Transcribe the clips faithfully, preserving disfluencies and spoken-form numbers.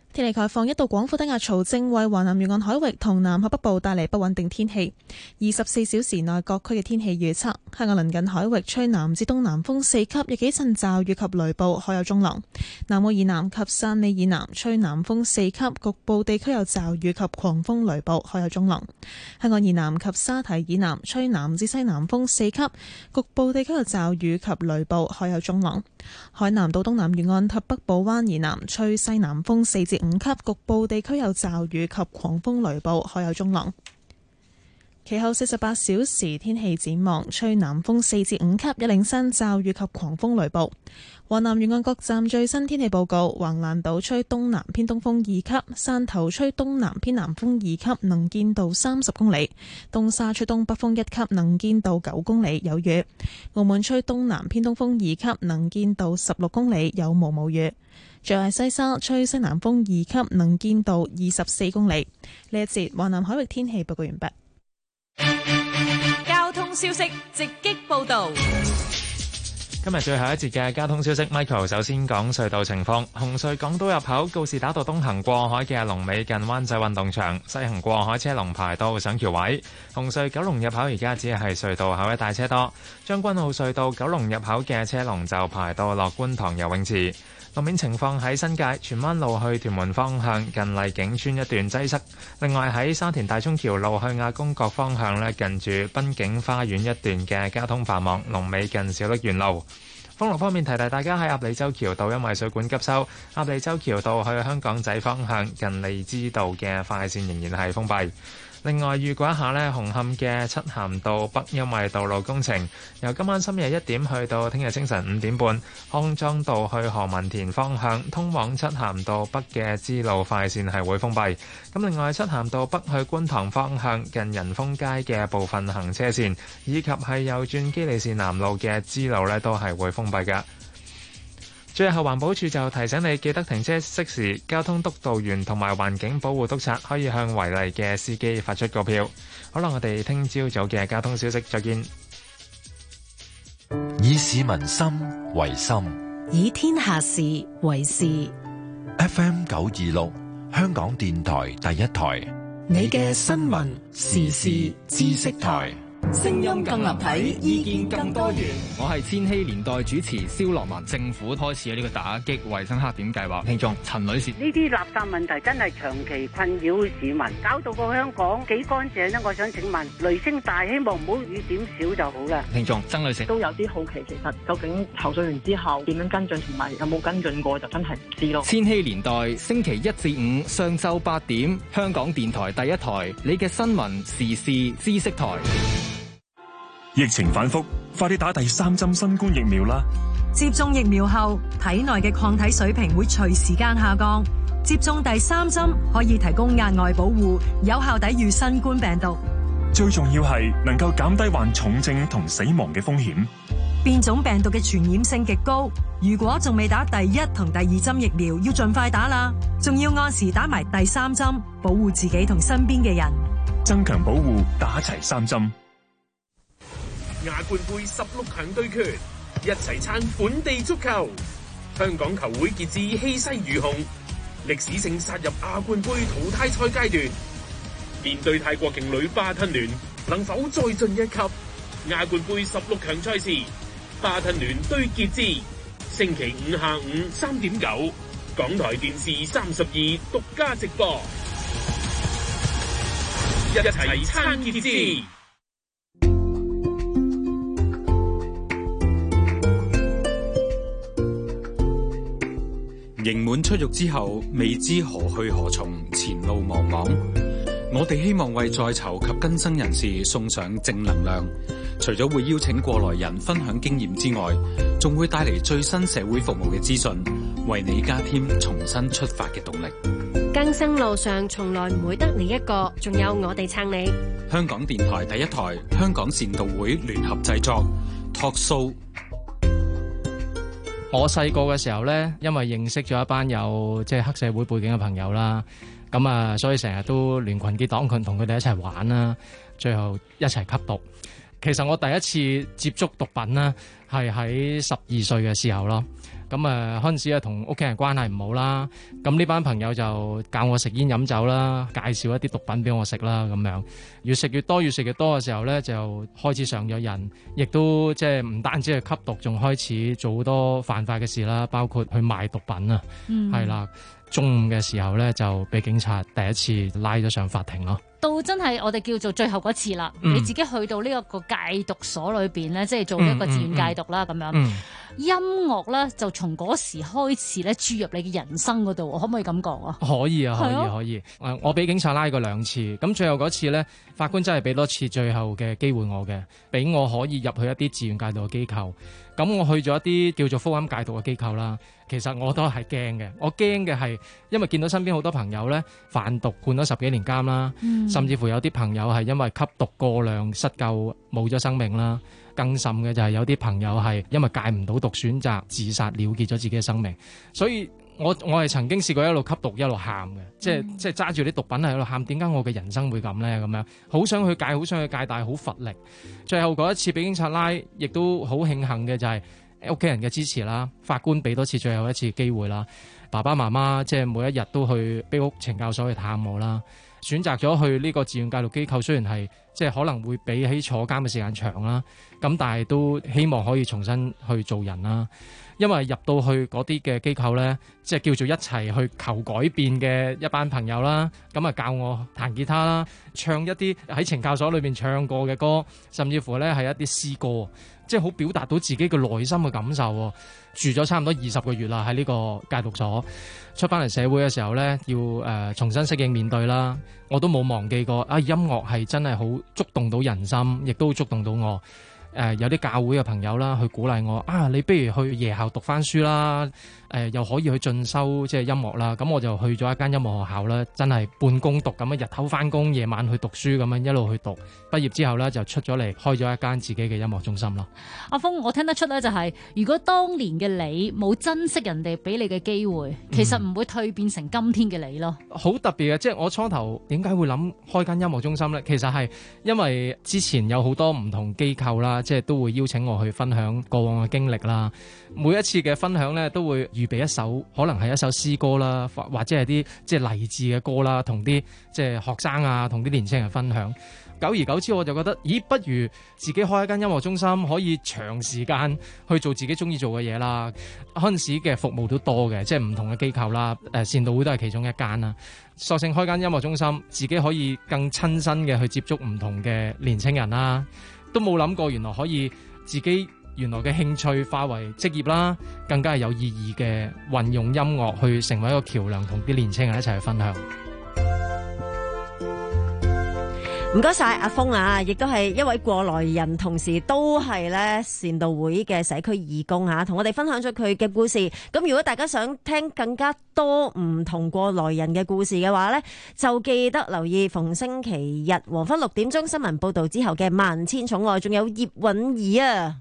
天氣概況，一道廣闊低壓槽正為華南沿岸海域同南海北部帶嚟不穩定天氣。二十四小時內各區嘅天氣預測：香港鄰近海域吹南至東南風四級，有幾陣驟雨及雷暴，海有中浪。南澳以南及汕尾以南吹南風四級，局部地區有驟雨及狂風雷暴，海有中浪。香港以南及沙堤以南吹南至西南風四級，局部地區有驟雨及雷暴，海有中浪。海南島東南沿岸及北部灣以南吹西南風四至五級，局部地區有驟雨及狂風雷暴，海有中浪。其後四十八小時天氣展望，吹南風四至五級，有零星驟雨及狂風雷暴。華南沿岸各站最新天氣報告：橫瀾島吹東南偏東風二級，汕頭吹東南偏南風二級，能見度三十公里；東沙吹東北風一級，能見度九公里，有雨；澳門吹東南偏東風二級，能見度十六公里，有毛毛雨。最後係西沙吹西南風二級，能見度二十四公里。呢一節華南海域天氣報告完畢。 交通消息直擊報道。 今日最後一節嘅交通消息 ，Michael 首先講隧道情況。紅隧港島入口告士打道東行過海嘅龍尾近灣仔運動場，西行過海車龍排到上橋位。紅隧九龍入口而家只係隧道口一帶車多。將軍澳隧道九龍入口嘅車龍就排到落觀塘游泳池。路面情況喺新界荃灣路去屯門方向近麗景村一段擠塞，另外喺沙田大涌橋路去亞公角方向咧，近住濱景花園一段嘅交通繁忙，龍尾近小瀝源路。封路方面，提提大家喺鴨脷洲橋道因為水管急修，鴨脷洲橋道去香港仔方向近利枝道嘅快線仍然係封閉。另外預告一下呢，紅磡嘅漆咸道北因為道路工程，由今晚深夜一點去到聽日清晨五點半，康莊道去何文田方向通往漆咸道北嘅支路快線係會封閉。咁另外漆咸道北去觀塘方向近仁豐街嘅部分行車線，以及係右轉基利士南路嘅支路呢，都係會封閉㗎。最後環保署就提醒你記得停車熄匙，交通督導員同埋環境保護督察可以向違例嘅司機發出告票。好啦，我哋聽朝早嘅交通消息再見。 以市民心為心， 以天下事為事。 F M 九二六香港電台第一台， 你嘅新聞時事知識台。 聲音更立體，意見更多元。 我係千禧年代主持蕭樂文。政府開始呢個打擊衛生黑點計劃。聽眾陳女士， 呢啲垃圾問題真係長期困擾市民，搞到個香港幾乾淨呢？我想請問，雷聲大，希望唔好雨點少就好啦。 聽眾曾女士都有啲好奇，其實究竟投訴完之後點樣跟進，同埋有冇跟進過，就真係唔知咯。 千禧年代星期一至五上晝八點，香港電台第一台，你嘅新聞時事知識台。 疫情反覆，快啲打第三針新冠疫苗啦！ 接種疫苗後，體內嘅抗體水平會隨時間下降。接種第三針可以提供額外保護，有效抵禦新冠病毒。 最重要係能夠減低患重症同死亡嘅風險。 變種病毒嘅傳染性極高，如果仲未打第一同第二針疫苗，要盡快打啦！仲要按時打埋第三針，保護自己同身邊嘅人。 增強保護，打齊三針。 亞冠盃十六強對決，一齊撐本地足球。香港球會傑志氣勢如虹，歷史性殺入亞冠盃淘汰賽階段。面對泰國勁旅巴吞聯，能否再進一級？亞冠盃十六強賽事，巴吞聯對傑志，星期五下午三點九，港台電視三十二獨家直播，一齊撐傑志。 刑滿出獄之後，未知何去何從，前路茫茫。我哋希望為在囚及更生人士送上正能量，除咗會邀請過來人分享經驗之外，仲會帶嚟最新社會服務嘅資訊，為你加添重新出發嘅動力。 更生路上從來唔會得你一個，仲有我哋撐你。 香港電台第一台，香港善導會聯合製作 Talk Show。 我細個嘅時候呢，因為認識咗一班有即係黑社會背景嘅朋友啦，咁啊，所以成日都聯群結黨群，同佢哋一齊玩啦，最後一齊吸毒。其實我第一次接觸毒品呢，係喺十二歲嘅時候咯。 咁啊嗰陣時啊同屋企人關係唔好啦，咁呢班朋友就教我食煙飲酒啦，介紹一啲毒品俾我食啦，咁樣越食越多，越食越多嘅時候咧，就開始上咗癮，亦都即係唔單止係吸毒，仲開始做好多犯法嘅事啦，包括去賣毒品啊，係啦、嗯。中午嘅時候咧，就俾警察第一次拉咗上法庭咯。 到真係我哋叫做最後嗰次啦，嗯、你自己去到呢一個戒毒所裏邊咧，即係做一個自願戒毒啦咁、嗯嗯、樣。嗯、音樂咧就從嗰時開始咧注入你嘅人生嗰度，可唔可以咁講啊？ 可以啊，可以、啊、可以。誒，我俾警察拉過兩次，咁最後嗰次咧，法官真係俾多次最後嘅機會我嘅，俾我可以入去一啲自願戒毒嘅機構。咁我去咗一啲叫做福音戒毒嘅機構啦。其實我都係驚嘅，我驚嘅係因為見到身邊好多朋友咧販毒判咗十幾年監啦，嗯、甚至乎有啲朋友係因為吸毒過量失救冇咗生命啦，更甚嘅就係有啲朋友係因為戒唔到毒選擇自殺了結咗自己嘅生命。所以我我係曾經試過一路吸毒一路喊嘅，即係即係揸住啲毒品喺度喊，點解我嘅人生會咁咧？咁樣好想去戒，好想去戒，但係好乏力。最後嗰一次俾警察拉，亦都好慶幸嘅就係屋企人嘅支持啦，法官俾多次最後一次機會啦，爸爸媽媽即係每一日都去庇屋懲教所去探我啦，選擇咗去呢個自願戒毒機構，雖然係即係可能會比起坐監嘅時間長啦，咁但係都希望可以重新去做人啦。因為入到去嗰啲嘅機構咧，即係叫做一齊去求改變嘅一班朋友啦，咁啊教我彈吉他啦，唱一啲喺懲教所裏邊唱過嘅歌，甚至乎咧係一啲詩歌，即係好表達到自己嘅內心嘅感受。住咗差唔多二十個月啦，喺呢個戒毒所，出翻嚟社會嘅時候咧，要誒、呃、重新適應面對啦。我都冇忘記過啊，音樂係真係好觸動到人心，亦都觸動到我。誒、呃、有啲教會嘅朋友啦，去鼓勵我啊，你不如去夜校讀翻書啦，誒、呃、又可以去進修即係音樂啦。咁我就去咗一間音樂學校啦，真係半工讀咁樣，日頭翻工，夜晚去讀書咁樣一路去讀。畢業之後咧，就出咗嚟開咗一間自己嘅音樂中心咯。 阿峰，我聽得出咧、就是，就係如果當年嘅你冇珍惜人哋俾你嘅機會，其實唔會蛻變成今天嘅你咯。好、 嗯、特別嘅，即係我初頭點解會諗開間音樂中心咧？其實係因為之前有好多唔同機構啦。即係都會邀請我去分享過往嘅經歷啦。每一次嘅分享咧，都會預備一首可能係一首詩歌啦，或者係啲即係勵志嘅歌啦，同啲即係學生啊，同啲年輕人分享。久而久之，我就覺得，咦，不如自己開一間音樂中心，可以長時間去做自己中意做嘅嘢啦。嗰陣時嘅服務都多嘅，即係唔同嘅機構啦，誒善導會都係其中一間啦。索性開間音樂中心，自己可以更親身嘅去接觸唔同嘅年輕人啦。都冇諗過，原來可以自己原來嘅興趣化為職業啦，更加係有意義嘅運用音樂去成為一個橋樑，同啲年輕人一齊去分享。 唔該晒阿峰啊，亦都係一位過來人，同時都係咧善導會嘅社區義工啊，同我哋分享咗佢嘅故事。咁如果大家想聽更加多唔同過來人嘅故事嘅話呢，就記得留意逢星期日黃昏六點鐘新聞報道之後嘅萬千寵愛，仲有葉韻儀啊。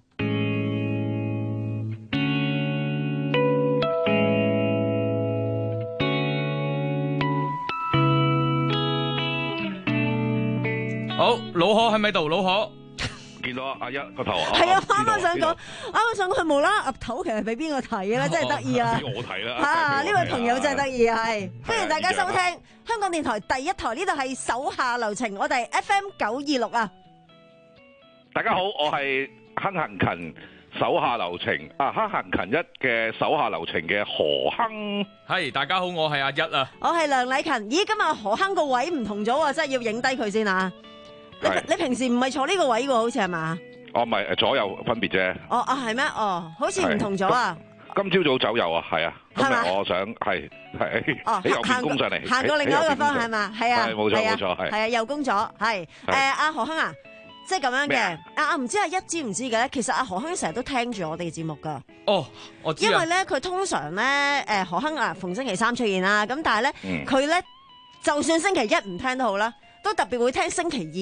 好，老何喺咪度？老何見到阿一個頭啊！ 係啊，啱啱想講，啱啱想講佢無啦啦岌頭，其實俾邊個睇嘅咧？真係得意啊！ 俾我睇啦！ 啊，呢位朋友真係得意啊！係歡迎大家收聽香港電台第一台，呢度係手下留情，我哋 F M 九二六啊！ 大家好，我係亨行勤手下留情啊，亨行勤一嘅手下留情嘅何亨。 係，大家好，我係阿一啊！ 我係梁禮勤。咦，今日何亨個位唔同咗啊，真係要影低佢先啊！你你平時唔係坐呢個位嘅，好似係嘛？ 哦，唔係，左右分別啫。 哦啊，係咩？哦，好似唔同咗啊！ 今朝早走右啊，係啊。 係嘛？ 我想係係哦， 喺右邊攻上嚟， 行過另外一個方向係嘛？係啊， 係冇錯冇錯，係係啊，右攻咗係。誒，阿何亨啊，即係咁樣嘅。啊，唔知阿一知唔知嘅咧？其實阿何亨成日都聽住我哋嘅節目噶。 哦，我知啊。 因為咧，佢通常咧，誒，何亨啊，逢星期三出現啦。咁但係咧，佢咧就算星期一唔聽都好啦，都特別會聽星期二。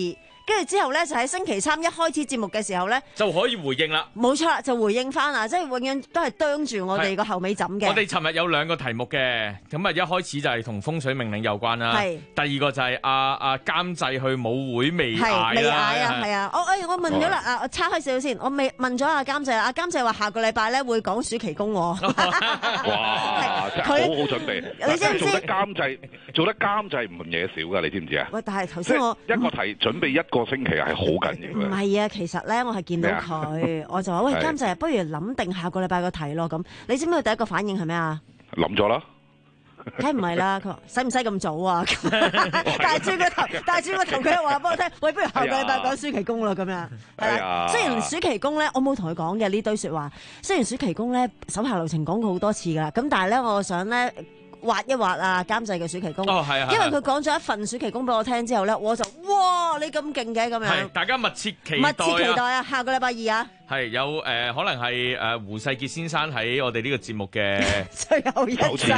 跟住之後咧就喺星期三一開始節目嘅時候咧就可以回應啦。 冇錯啦，就回應翻啦，即係永遠都係啄住我哋個後尾枕嘅。 我哋尋日有兩個題目嘅，咁啊一開始就係同風水命令有關啦。係。第二個就係阿阿監製去舞會未嗌啦。未嗌啊，係啊。我誒我問咗啦，啊我岔開少少先，我未問咗阿監製，阿監製話下個禮拜咧會講暑期工。哇！ 真係好好準備。你知唔知做得監製做得監製唔嘢少㗎？你知唔知啊？ 喂，但係頭先我一個題準備一個星期係好緊要嘅。 唔係啊，其實咧我係見到佢，我就話喂監製，不如諗定下個禮拜個題咯。咁你知唔知佢第一個反應係咩啊？ 諗咗啦。 梗唔係啦，佢話使唔使咁早啊？大轉個頭，大轉個頭，佢又話幫我聽，喂，不如下個禮拜講暑期工啦，咁樣係啦。雖然暑期工咧，我冇同佢講嘅呢堆説話。雖然暑期工咧，手下留情講過好多次噶啦，咁但係咧，我想咧挖一挖啊監製嘅暑期工。哦，係啊。因為佢講咗一份暑期工俾我聽之後咧，我就哇，你咁勁嘅咁樣。係，大家密切期待。密切期待啊！下個禮拜二啊。係有誒、呃，可能係誒、呃、胡世傑先生喺我哋呢個節目嘅最後一次，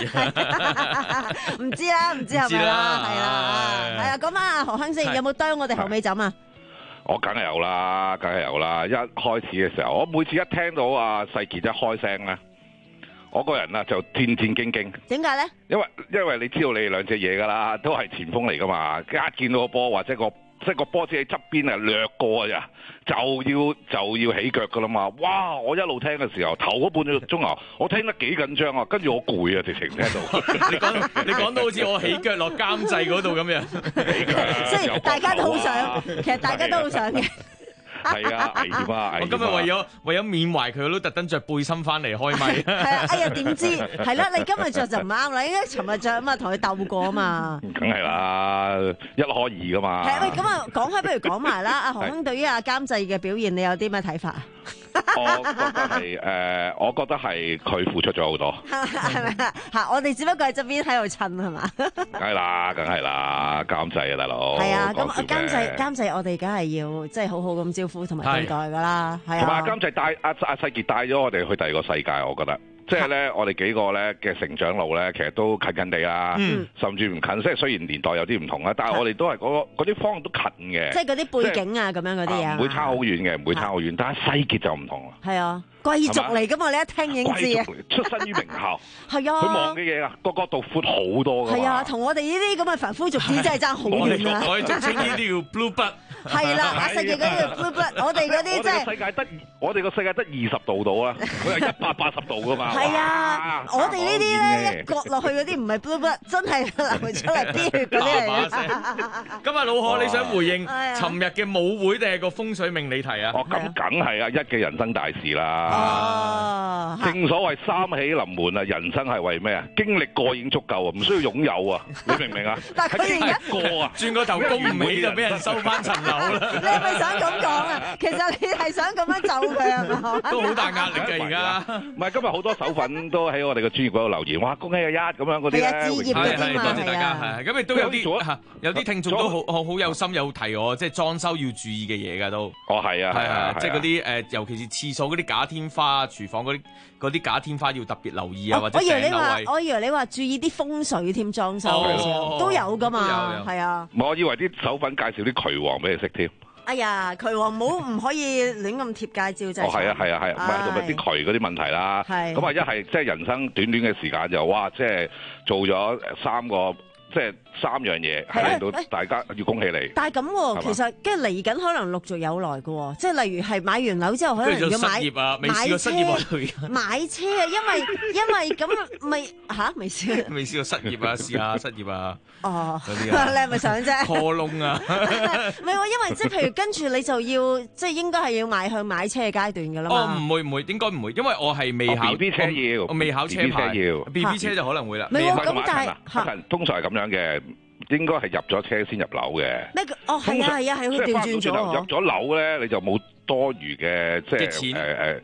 唔知啦，唔知係咪啦，係啦，係啊，講翻阿何亨先，有冇啄我哋後尾枕啊？ 我梗係有啦，梗係有啦！一開始嘅時候，我每次一聽到阿世傑一開聲咧，我個人啊就戰戰兢兢。點解咧？因為因為你知道你哋兩隻嘢噶啦，都係前鋒嚟噶嘛，一見到個波或者個。即係個波只喺側邊啊，掠過啊，就要就要起腳噶啦嘛！哇！我一路聽嘅時候，頭嗰半個鐘頭，我聽得幾緊張啊，跟住我攰啊，直情聽到。你講你講到好似我起腳落監製嗰度咁樣，起腳。即係大家都好想，其實大家都好想嘅。係啊，危險啊！我今日為咗為咗緬懷佢，我都特登着背心翻嚟開咪。係啊，哎呀，點知係啦？你今日着就唔啱啦，應該尋日着啊嘛，同佢鬥過啊嘛。梗係啦，一可二噶嘛。係啊，喂，咁啊，講開不如講埋啦。阿何亨對於阿監製嘅表現，你有啲咩睇法啊？我覺得係誒，我覺得係佢付出咗好多。係咪啊？嚇，我哋只不過喺側邊喺度襯係嘛？梗係啦，梗係啦，監製啊，大佬。係啊，咁監製監製，我哋梗係要即係好好咁招呼同埋對待㗎啦。係啊。同埋監製帶阿阿世傑帶咗我哋去第二個世界，我覺得。即係咧，我哋幾個咧嘅成長路咧，其實都近近地啦，嗯、甚至唔近。即係雖然年代有啲唔同啦，但係我哋都係嗰嗰啲方向都近嘅。即係嗰啲背景啊，咁樣嗰啲啊，唔會差好遠嘅，唔會差好遠。但係世傑就唔同啦。係啊。貴族嚟噶嘛？你一聽已經知啊！出身於名校，係啊，佢望嘅嘢啊，個角度闊好多噶。係啊，同我哋呢啲咁嘅凡夫俗子真係爭好遠啊！我哋俗稱呢啲叫 blue blood。係啦，阿世傑嗰啲叫 blue blood，我哋嗰啲真係。世界得我哋個世界得二十度到啦，佢係一百八十度噶嘛。係啊，我哋呢啲咧一割落去嗰啲唔係 blue blood，真係流出嚟啲血嗰啲嚟。今日老何你想回應尋日嘅舞會定係個風水命理題啊？哦，咁梗係啊，一嘅人生大事啦。哦，正所謂三喜臨門啊，人生係為咩啊？經歷過已經足夠啊，唔需要擁有啊，你明唔明啊？但係佢而家過啊，轉個頭供唔起就俾人收翻層樓啦。你係咪想咁講啊？其實你係想咁樣咒佢係嘛？都好大壓力㗎而家。唔係今日好多手粉都喺我哋嘅專頁嗰度留言，哇！恭喜阿一咁樣嗰啲咧，係係多謝大家係。咁亦都有啲有啲聽眾都好好好有心有提我，即係裝修要注意嘅嘢㗎都。哦，係啊，係啊，即係嗰啲誒，尤其是廁所嗰啲假天花、廚房嗰啲嗰啲假天花要特別留意啊，或者頂樓位。我以為你話，我以為你話注意啲風水添，裝修嘅時候都有噶嘛，係啊。我以為啲手粉介紹啲渠王俾你識添。哎呀，渠王唔好唔可以亂咁貼介紹啫。哦，係啊，係啊，係，唔係同埋啲渠嗰啲問題啦。係。咁啊，一係即係人生短短嘅時間就哇，即係做咗三個。即係三樣嘢，係令到大家要恭喜你。但係咁，其實跟住嚟緊可能陸續有來嘅，即係例如係買完樓之後，可能要買買車。買車啊，因為因為咁咪嚇未試未試過失業啊，試下失業啊。哦，嗰啲啊，你係咪想啫？破窿啊！唔係喎，因為即係譬如跟住你就要即係應該係要邁向買車嘅階段㗎啦嘛。哦，唔會唔會，應該唔會，因為我係未考 B B 車要，我未考車牌要 B B 車就可能會啦。唔係喎，咁但係通常係咁樣嘅，應該係入咗車先入樓嘅。咩？哦，係啊，係啊，係佢調轉咗。入咗樓咧，你就冇多餘嘅即係誒誒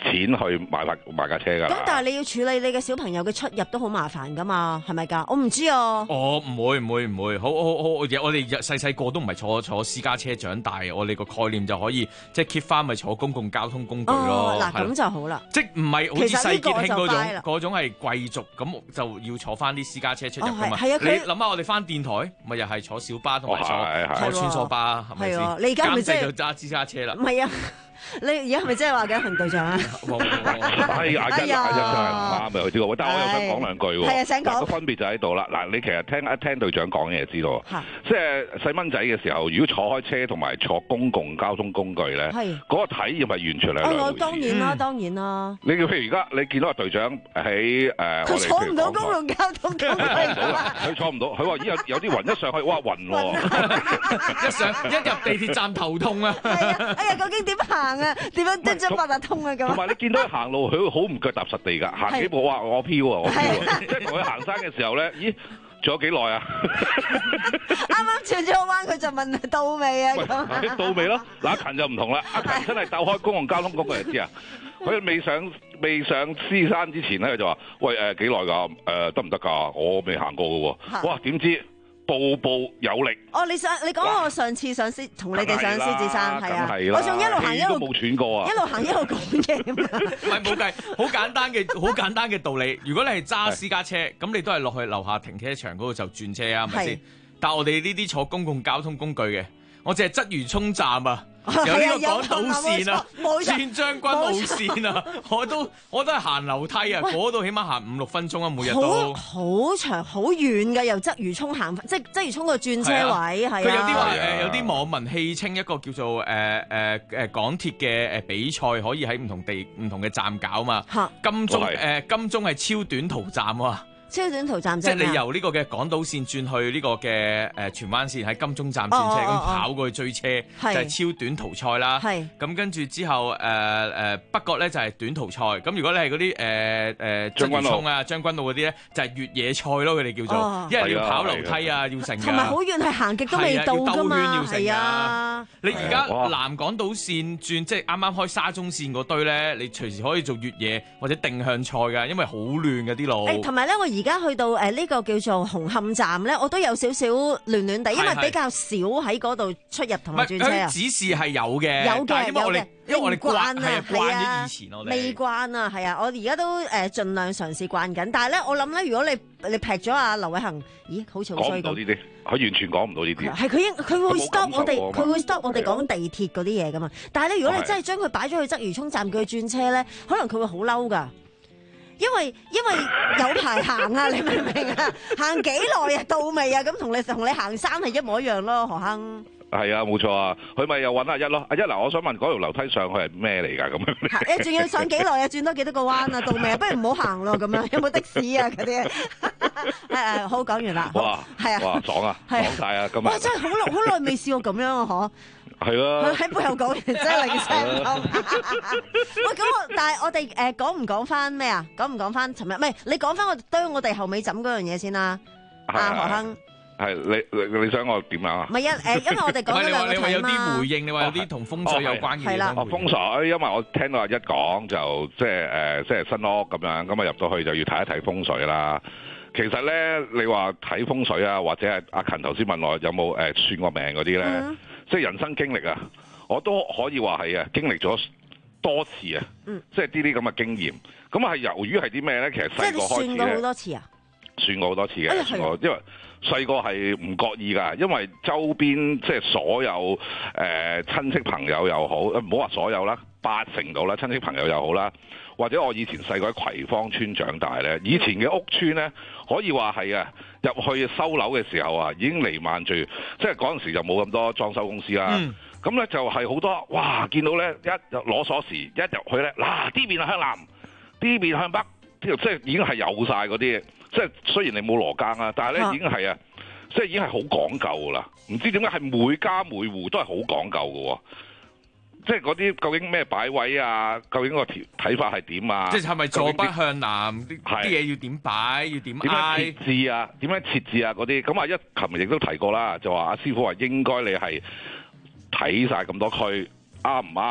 錢去買架買架車㗎。 咁但係你要處理你嘅小朋友嘅出入都好麻煩㗎嘛，係咪㗎？我唔知啊。 哦，唔會唔會唔會，好好好，我哋細細個都唔係坐坐私家車長大，我哋個概念就可以即係 keep 翻咪坐公共交通工具咯。 嗱咁就好啦， 即係唔係好似世傑興嗰種嗰種係貴族咁就要坐翻啲私家車出入㗎嘛？係啊，你諗下我哋翻電台咪又係坐小巴同埋坐坐穿梭巴係咪先？ 你而家係咪即係就揸私家車啦？ 唔係啊。你而家係咪真係話緊行隊長啊？ 係阿一阿一真係唔啱嘅佢知道，但係我又想講兩句喎。 係啊，請講。 個分別就喺度啦。嗱，你其實聽一聽隊長講嘢就知道，即係細蚊仔嘅時候，如果坐開車同埋坐公共交通工具咧，嗰個體驗係完全係兩回事。 哦，當然啦，當然啦。 你譬如而家你見到個隊長喺誒， 佢坐唔到公共交通工具。 佢坐唔到，佢話咦有有啲暈一上去，哇暈喎！ 一上一入地鐵站頭痛啊！ 係啊，哎呀，究竟點行？點樣跟咗八達通啊？咁同埋你見到佢行路，佢好唔腳踏實地㗎，行幾步哇我飄啊我飄啊！即係同佢行山嘅時候咧，咦仲有幾耐啊？ 啱啱轉咗個彎，佢就問到未啊？ 咁到未咯？嗱，阿勤就唔同啦，阿勤真係鬥開公共交通工具就知啊！佢未上未上獅山之前咧，佢就話：喂誒幾耐㗎？誒得唔得㗎？我未行過㗎喎！哇點知？步步有力。哦，你上你講我上次上獅同你哋上獅子山係啊，我仲一路行一路冇喘過啊， 一路行一路講嘢。 唔係冇計，好簡單嘅好簡單嘅道理。如果你係揸私家車，咁你都係落去樓下停車場嗰度就轉車啊，係咪先？但係我哋呢啲坐公共交通工具嘅，我淨係鰂魚涌站啊。有呢個港島線啊，轉將軍澳線啊，我都我都係行樓梯啊，嗰度起碼行五六分鐘啊，每日都好長好遠嘅，由鰂魚涌行，即係鰂魚涌個轉車位係啊。佢有啲話誒，有啲網民戲稱一個叫做誒誒誒港鐵嘅誒比賽，可以喺唔同地唔同嘅站搞嘛。金鐘誒金鐘係超短途站啊。 超短途站即係你由呢個嘅港島線轉去呢個嘅誒荃灣線喺金鐘站轉車，咁、哦、跑過去追車是就係超短途賽啦。咁跟住之後誒誒、呃、北角咧就係短途賽。咁如果你係嗰啲誒誒將軍澳啊將軍澳嗰啲咧，就係越野賽咯，佢哋叫做，哦、因為要跑樓梯啊，要成。 同埋好遠係行極都未到㗎嘛。係啊， 你而家南港島線轉即係啱啱開沙中線嗰堆咧，你隨時可以做越野或者定向賽㗎，因為好亂嘅啲路。 同埋咧，我而家去到誒呢個叫做紅磡站咧，我都有少少亂亂地，因為比較少喺嗰度出入同埋轉車啊。 指示係有嘅， 有嘅有嘅， 因為我哋慣啊， 係啊，以前我哋未慣啊，係啊，我而家都誒盡量嘗試慣緊。但係咧，我諗咧，如果你你劈咗阿劉偉恒，咦，好似好衰咁。 講唔到呢啲，佢完全講唔到呢啲。 係佢應佢會 stop 我哋，佢會 stop 我哋講地鐵嗰啲嘢噶嘛。但係咧，如果你真係將佢擺咗去鰂魚涌站，叫佢轉車咧，可能佢會好嬲噶。因為因為有排行啊，你明唔明啊？行幾耐啊？到未啊？咁同你同你行山係一模一樣咯，何亨。 係啊，冇錯啊，佢咪又揾阿一咯。阿一嗱，我想問嗰條樓梯上去係咩嚟㗎？咁樣誒，仲要上幾耐啊？轉多幾多個彎啊？到未啊？不如唔好行咯，咁樣有冇的士啊？嗰啲誒誒，好講完啦。 哇， 係啊， 哇，爽啊，爽曬啊！今日哇，真係好耐好耐未試過咁樣啊！嗬。 係啊， 佢喺背後講完真係零聲講。喂，咁我但係我哋誒講唔講翻咩啊？講唔講翻尋日？唔係你講翻我對我哋後尾枕嗰樣嘢先啦。阿何亨。係你你你想我點樣啊？ 唔係一誒，因為我哋講咗兩個題嘛。 你話有啲回應，你話有啲同風水有關嘅嘢。係啦。 哦，風水，因為我聽到阿一講就即係誒，即係新屋咁樣，咁啊入到去就要睇一睇風水啦。其實咧，你話睇風水啊，或者係阿勤頭先問我有冇誒算過命嗰啲咧，嗯、即係人生經歷啊，我都可以話係啊，經歷咗多次啊，嗯、即係啲啲咁嘅經驗。咁係由於係啲咩咧？其實細個開始算過好多次啊？ 算過好多次嘅， 哎、 算過因為細個係唔覺意㗎，因為周邊即係所有誒、呃、親戚朋友又好，唔好話所有啦，八成度啦，親戚朋友又好啦。或者我以前細個喺葵芳村長大咧，以前嘅屋村咧，可以話係啊，入去收樓嘅時候啊，已經瀰漫住，即係嗰陣時就冇咁多裝修公司啦。咁咧、嗯、就係好多，哇！見到咧一攞鎖匙一入去咧，嗱、啊，呢邊係向南，呢邊向北，即係已經係有晒嗰啲，即係雖然你冇羅更啊，但係咧已經係啊，即係已經係好講究噶啦。唔知點解係每家每戶都係好講究嘅喎。即係嗰啲究竟咩擺位啊？究竟個條睇法係點啊？ 即係係咪坐北向南？啲啲嘢要點擺？要點挨？ 點樣設置啊？點樣設置啊？嗰啲咁啊！一琴日亦都提過啦，就話阿師傅話應該你係睇晒咁多區啱唔啱？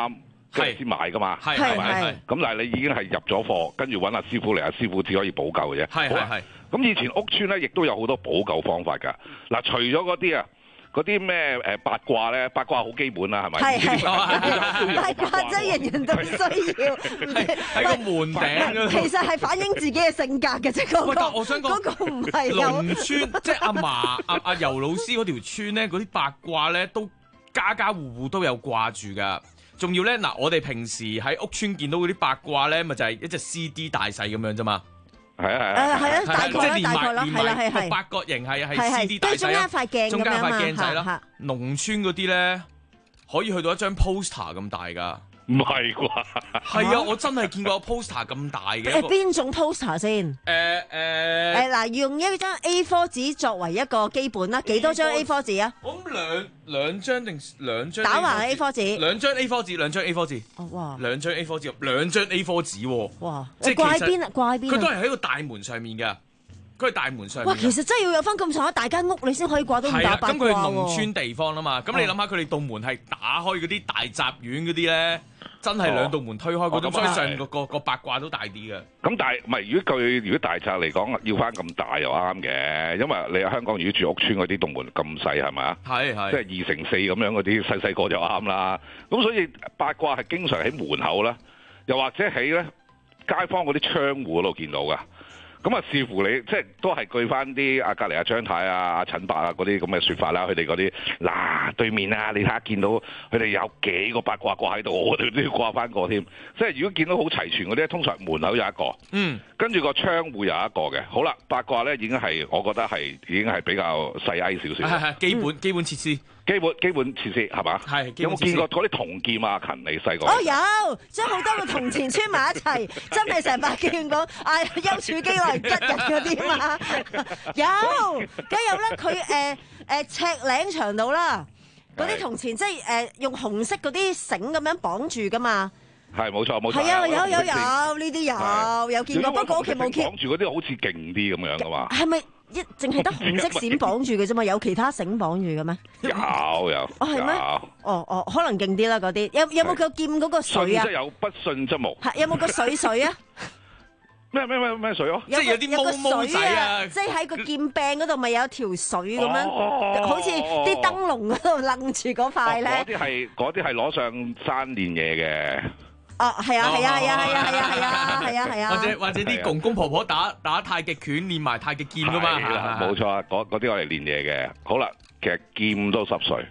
跟住先買噶嘛， 係係咪？ 係咁但係你已經係入咗貨，跟住揾阿師傅嚟，阿師傅只可以補救嘅啫。 係係係。 咁以前屋邨咧，亦都有好多補救方法㗎。嗱，除咗嗰啲啊。嗰啲咩誒八卦咧，八卦好基本啦，係咪？ 係係八卦真係人人都需要， 喺個門頂嗰度。 其實係反映自己嘅性格嘅啫，嗰個。 但我想講嗰個唔係有。 農村即係阿嫲阿阿尤老師嗰條村咧，嗰啲八卦咧都家家戶戶都有掛住㗎。仲要咧嗱，我哋平時喺屋村見到嗰啲八卦咧，咪就係一隻 C D 大細咁樣啫嘛。 係啊係啊， 係啊，大概啦，大概啦，係啦係係。 八角形係係 C D 大細啊， 中間塊鏡中間塊鏡仔啦。 啦。農村嗰啲咧，可以去到一張 poster 咁大㗎。 唔係啩？ 係啊，我真係見過 poster 咁大嘅。 誒邊種 poster 先？ 誒誒誒嗱，用一張 A 四 紙作為一個基本啦，幾多張 A 四 紙啊？ 我諗兩兩張定兩張？ 打橫 A 四 紙。 兩張 A 四 紙，兩張 A 四 紙。 哦哇！ 兩張 A 四 紙，兩張 A 四 紙喎。 哇！ 即係掛喺邊啊？掛喺邊啊？ 佢都係喺個大門上面㗎。佢係大門上面。 哇！其實真係要有翻咁上下大間屋，你先可以掛到五打八卦喎。 咁佢係農村地方啦嘛，咁你諗下佢哋道門係打開嗰啲大雜院嗰啲咧，真係兩道門推開嗰種，所以上個個個八卦都大啲嘅。 咁但係唔係？如果佢如果大宅嚟講，要翻咁大又啱嘅，因為你喺香港如果住屋村嗰啲道門咁細係咪啊？ 係係。 即係二乘四咁樣嗰啲細細個就啱啦。咁所以八卦係經常喺門口啦，又或者喺咧街坊嗰啲窗戶嗰度見到㗎。咁啊，視乎你即係都係據翻啲阿隔離阿張太啊、阿陳伯啊嗰啲咁嘅説法啦。佢哋嗰啲嗱對面啊，你睇下見到佢哋有幾個八卦掛喺度，我哋都要掛翻個添。即係如果見到好齊全嗰啲，通常門口有一個，嗯，跟住個窗戶有一個嘅。好啦，八卦咧已經係我覺得係已經係比較細矮少少， 係係基本、嗯、基本設施。 基本基本設施係嘛？係。有冇見過嗰啲銅劍啊？勤你細個？ 哦有，將好多個銅錢穿埋一齊，真係成百件講啊丘處機來吉人嗰啲嘛。有，梗有啦。佢誒誒尺領長度啦，嗰啲銅錢即係誒用紅色嗰啲繩咁樣綁住噶嘛。 係冇錯冇錯。 係啊，有有有呢啲有有見過，不過屋企冇見。 綁住嗰啲好似勁啲咁樣噶嘛。 係咪？一淨係得紅色線綁住嘅啫嘛，有其他繩綁住嘅咩？ 有有。 哦係咩？哦哦，可能勁啲啦嗰啲。有有冇個劍嗰個水啊？ 信則有，不信則無。 係有冇個水水啊？ 咩咩咩咩水啊？ 即係有啲毛毛仔啊！ 即係喺個劍柄嗰度咪有條水咁樣，好似啲燈籠嗰度楞住嗰塊咧。 嗰啲係嗰啲係攞上山練嘢嘅。 哦，係啊，係啊，係啊，係啊，係啊，係啊，係啊，係啊， 或者或者啲公公婆婆打打太極拳練埋太極劍噶嘛， 係啦，冇錯，嗰嗰啲我嚟練嘢嘅。好啦，其實劍都濕碎。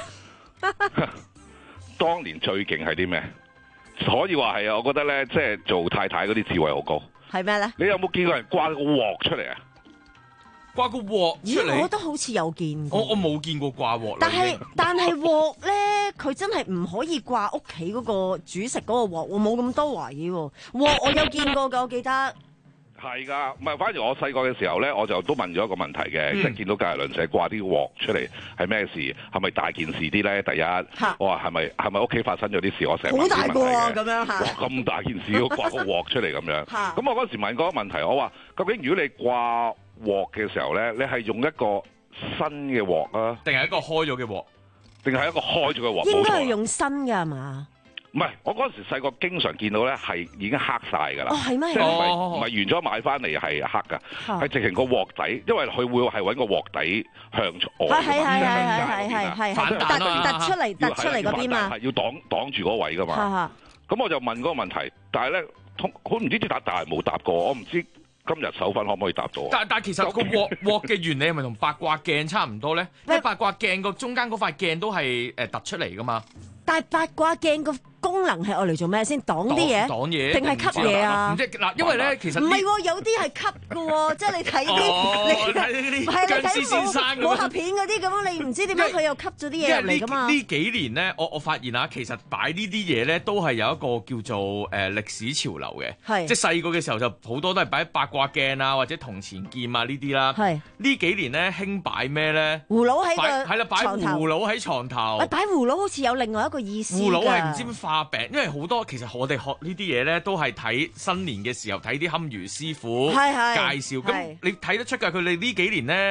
當年最勁係啲咩？可以話係啊，我覺得咧，即係做太太嗰啲智慧好高。係咩咧？你有冇見過人掛個鑊出嚟啊？ 掛個鑊出嚟， 我覺得好似有見過。 我我冇見過掛鑊。 但係但係鑊咧，佢真係唔可以掛屋企嗰個煮食嗰個鑊，我冇咁多位喎。鑊我有見過㗎，我記得。 係㗎，唔係反而我細個嘅時候咧，我就都問咗一個問題嘅，即係、嗯、見到隔離鄰舍掛啲鑊出嚟係咩事？係咪大件事啲咧？第一，我話係咪係咪屋企發生咗啲事？我成日問啲問題嘅。好大個啊！咁樣嚇。哇！咁大件事要掛個鑊出嚟咁樣。咁我嗰時問嗰個問題，我話究竟如果你掛鑊嘅時候咧，你係用一個新嘅鑊啊， 定係一個開咗嘅鑊？ 定係一個開咗嘅鑊？ 應該係用新嘅係嘛？ 唔係，我嗰時細個經常見到咧，係已經黑晒㗎啦。 哦，係咩？ 即係唔係唔係完咗買翻嚟係黑㗎，係直情個鑊底，因為佢會係揾個鑊底向外。係係係係係係突突出嚟突出嚟嗰邊嘛。 係要擋擋住嗰位㗎嘛。咁我就問嗰個問題，但係咧，好唔知點答，但係冇答過，我唔知。今日手粉可唔可以答到？ 但但其實個鑊鑊嘅原理係咪同八卦鏡差唔多咧？因為八卦鏡個中間嗰塊鏡都係誒突出嚟噶嘛。 但係八卦鏡個功能係愛嚟做咩先？擋啲嘢？ 擋嘢？ 定係吸嘢啊？ 唔知嗱，因為咧其實唔係喎，有啲係吸嘅喎，即係你睇啲你睇啲殭屍先生武俠片嗰啲咁樣，你唔知點解佢又吸咗啲嘢入嚟噶嘛？ 呢幾年咧，我我發現啊，其實擺呢啲嘢咧都係有一個叫做誒歷史潮流嘅，係即係細個嘅時候就好多都係擺八卦鏡啊或者銅錢劍啊呢啲啦。係呢幾年咧興擺咩咧？ 葫蘆喺個係啦，擺葫蘆喺床頭。 擺葫�芦好似有另外一個意思。 葫蘆係唔知咩化餅，因為好多其實我哋學呢啲嘢咧，都係睇新年嘅時候睇啲堪輿師傅介紹。咁你睇得出㗎，佢哋呢幾年咧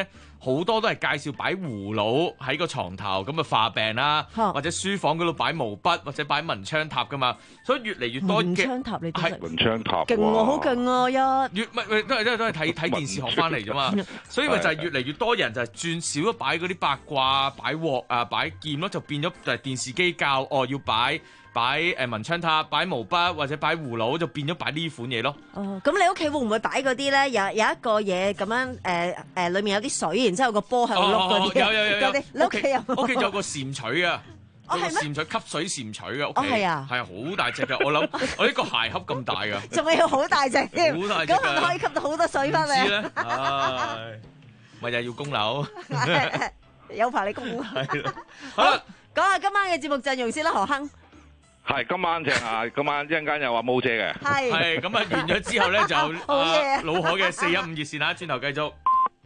好多都係介紹擺葫蘆喺個床頭咁啊化病啦，或者書房嗰度擺毛筆或者擺文昌塔噶嘛，所以越嚟越多嘅文昌塔你都識， 文昌塔勁喎，好勁喎一， 越唔係都係都係都係睇睇電視學翻嚟啫嘛，所以咪就係越嚟越多人就係轉少咗擺嗰啲八卦、擺鑊啊、擺劍咯，就變咗就係電視機教哦要擺。擺誒文昌塔、擺毛筆或者擺葫蘆，就變咗擺呢款嘢咯。 哦，咁你屋企會唔會擺嗰啲咧？有有一個嘢咁樣誒誒，裡面有啲水，然之後個波喺度碌嗰啲。 有有有有。 你屋企有？ 屋企仲有個蟾蜍啊！有個蟾蜍吸水蟾蜍嘅屋企。 哦，係啊。係啊，好大隻嘅。我諗我呢個鞋盒咁大㗎。 仲要好大隻添。 好大隻。 咁係咪可以吸到好多水翻嚟？ 唔知咧。唉，咪又要供樓。 有排你供。 係啦。 好啦，講下今晚嘅節目陣容先啦，何亨。 係今晚正啊！今晚一陣間又話毛姐嘅， 係係咁啊！完咗之後咧就啊老海嘅四一五熱線啊，轉頭繼續。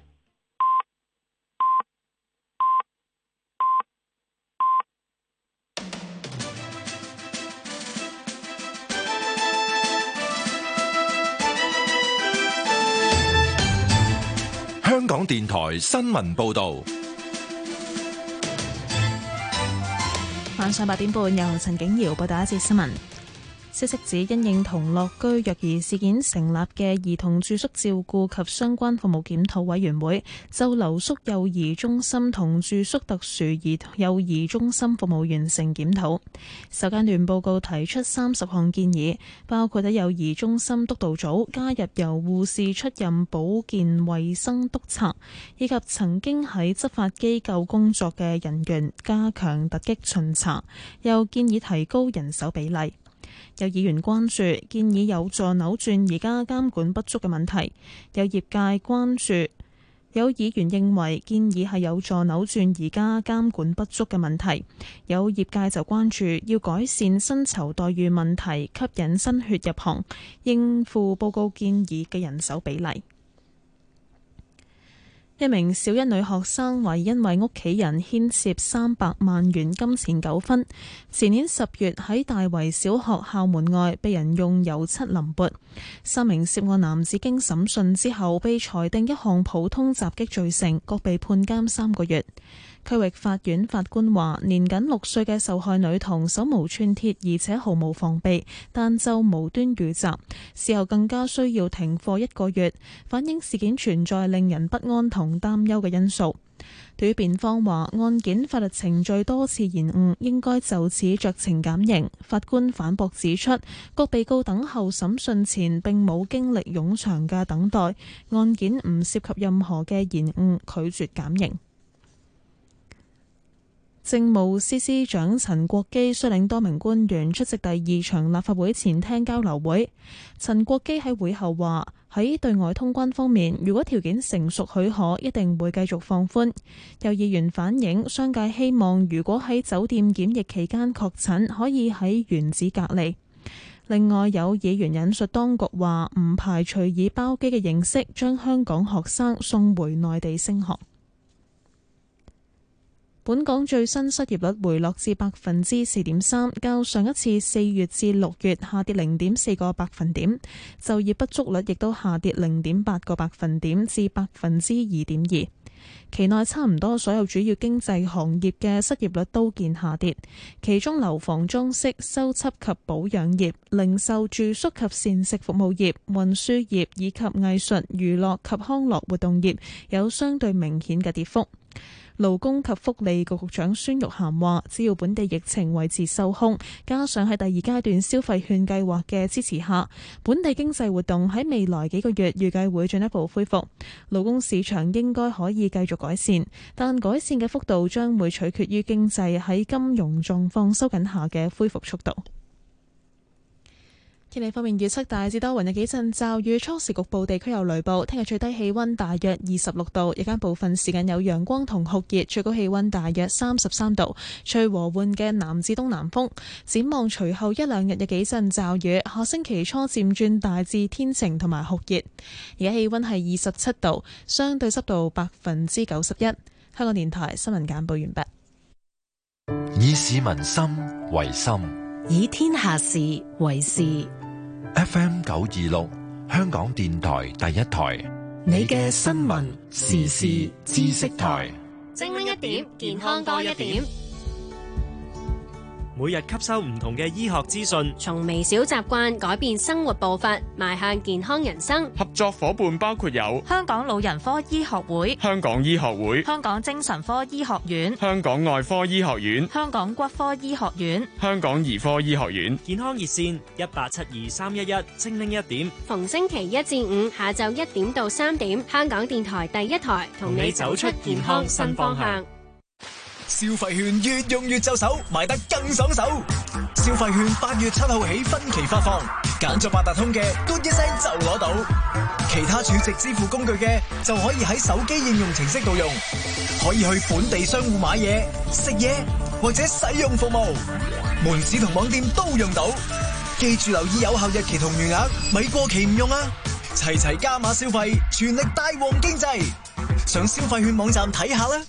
香港電台新聞報導。 晚上八點半，由陳景瑤報道一節新聞。消息指，因應同樂居虐兒事件成立嘅兒童住宿照顧及相關服務檢討委員會，就留宿幼兒中心同住宿特殊兒幼兒中心服務完成檢討。首階段報告提出三十項建議，包括喺幼兒中心督導組加入由護士出任保健衛生督察，以及曾經喺執法機構工作嘅人員加強突擊巡查，又建議提高人手比例。有議員關注建議有助扭轉而家監管不足嘅問題，有業界關注，有議員認為建議係有助扭轉而家監管不足嘅問題，有業界就關注要改善薪酬待遇問題，吸引新血入行，應付報告建議嘅人手比例。一名小一女學生懷疑因為屋企人牽涉三百萬元金錢糾紛，前年十月喺大圍小學校門外被人用油漆淋潑。三名涉案男子經審訊之後被裁定一項普通襲擊罪成，各被判監三個月。區域法院法官話，年僅六歲嘅受害女童手無寸鐵，而且毫無防備，但就無端遇襲，事後更加需要停課一個月，反映事件存在令人不安同擔憂嘅因素。對於辯方話案件法律程序多次延誤，應該就此酌情減刑，法官反駁指出，各被告等候審訊前並冇經歷冗長嘅等待，案件唔涉及任何嘅延誤，拒絕減刑。政務司司長陳國基率領多名官員出席第二場立法會前廳交流會。陳國基喺會後話，喺對外通關方面，如果條件成熟許可，一定會繼續放寬。有議員反映，商界希望如果喺酒店檢疫期間確診，可以喺原址隔離。另外有議員引述當局話，唔排除以包機嘅形式將香港學生送回內地升學。本港最新失業率回落至百分之四點三，較上一次四月至六月下跌零點四個百分點。就業不足率亦都下跌零點八個百分點至百分之二點二。期內差唔多所有主要經濟行業嘅失業率都見下跌，其中樓房裝飾、修葺及保養業、零售住宿及膳食服務業、運輸業以及藝術、娛樂及康樂活動業有相對明顯嘅跌幅。勞工及福利局局長孫玉菡話，只要本地疫情維持受控，加上喺第二階段消費券計劃嘅支持下，本地經濟活動喺未來幾個月預計會進一步恢復，勞工市場應該可以繼續改善，但改善嘅幅度將會取決於經濟喺金融狀況收緊下嘅恢復速度。天氣方面預測大致多雲，有幾陣驟雨，初時局部地區有雷暴。聽日最低氣溫大約二十六度，日間部分時間有陽光同酷熱，最高氣溫大約三十三度，吹和緩嘅南至東南風。展望隨後一兩日有幾陣驟雨，下星期初漸轉大致天晴同埋酷熱。而家氣溫係二十七度，相對濕度百分之九十一。香港電台新聞簡報完畢。 以市民心為心， 以天下事為事。 F M 九二六，香港電台第一台， 你嘅新聞時事知識台， 精靈一點，健康多一點。 每日吸收唔同嘅醫學資訊， 從微小習慣改變生活步伐，邁向健康人生。 合作夥伴包括有香港老人科醫學會、 香港醫學會、 香港精神科醫學院、 香港外科醫學院、 香港骨科醫學院、 香港兒科醫學院。健康熱線一八七二三一一，精靈一點。 逢星期一至五下晝一點到三點，香港電台第一台同你走出健康新方向。 消費券越用越就手，買得更爽手。消費券八月七號起分期發放，揀咗八達通嘅，嘟一聲就攞到；其他儲值支付工具嘅，就可以喺手機應用程式度用，可以去本地商戶買嘢、食嘢或者使用服務，門市同網店都用到。記住留意有效日期同餘額，咪過期唔用啊！齊齊加碼消費，全力帶旺經濟。上消費券網站睇下啦。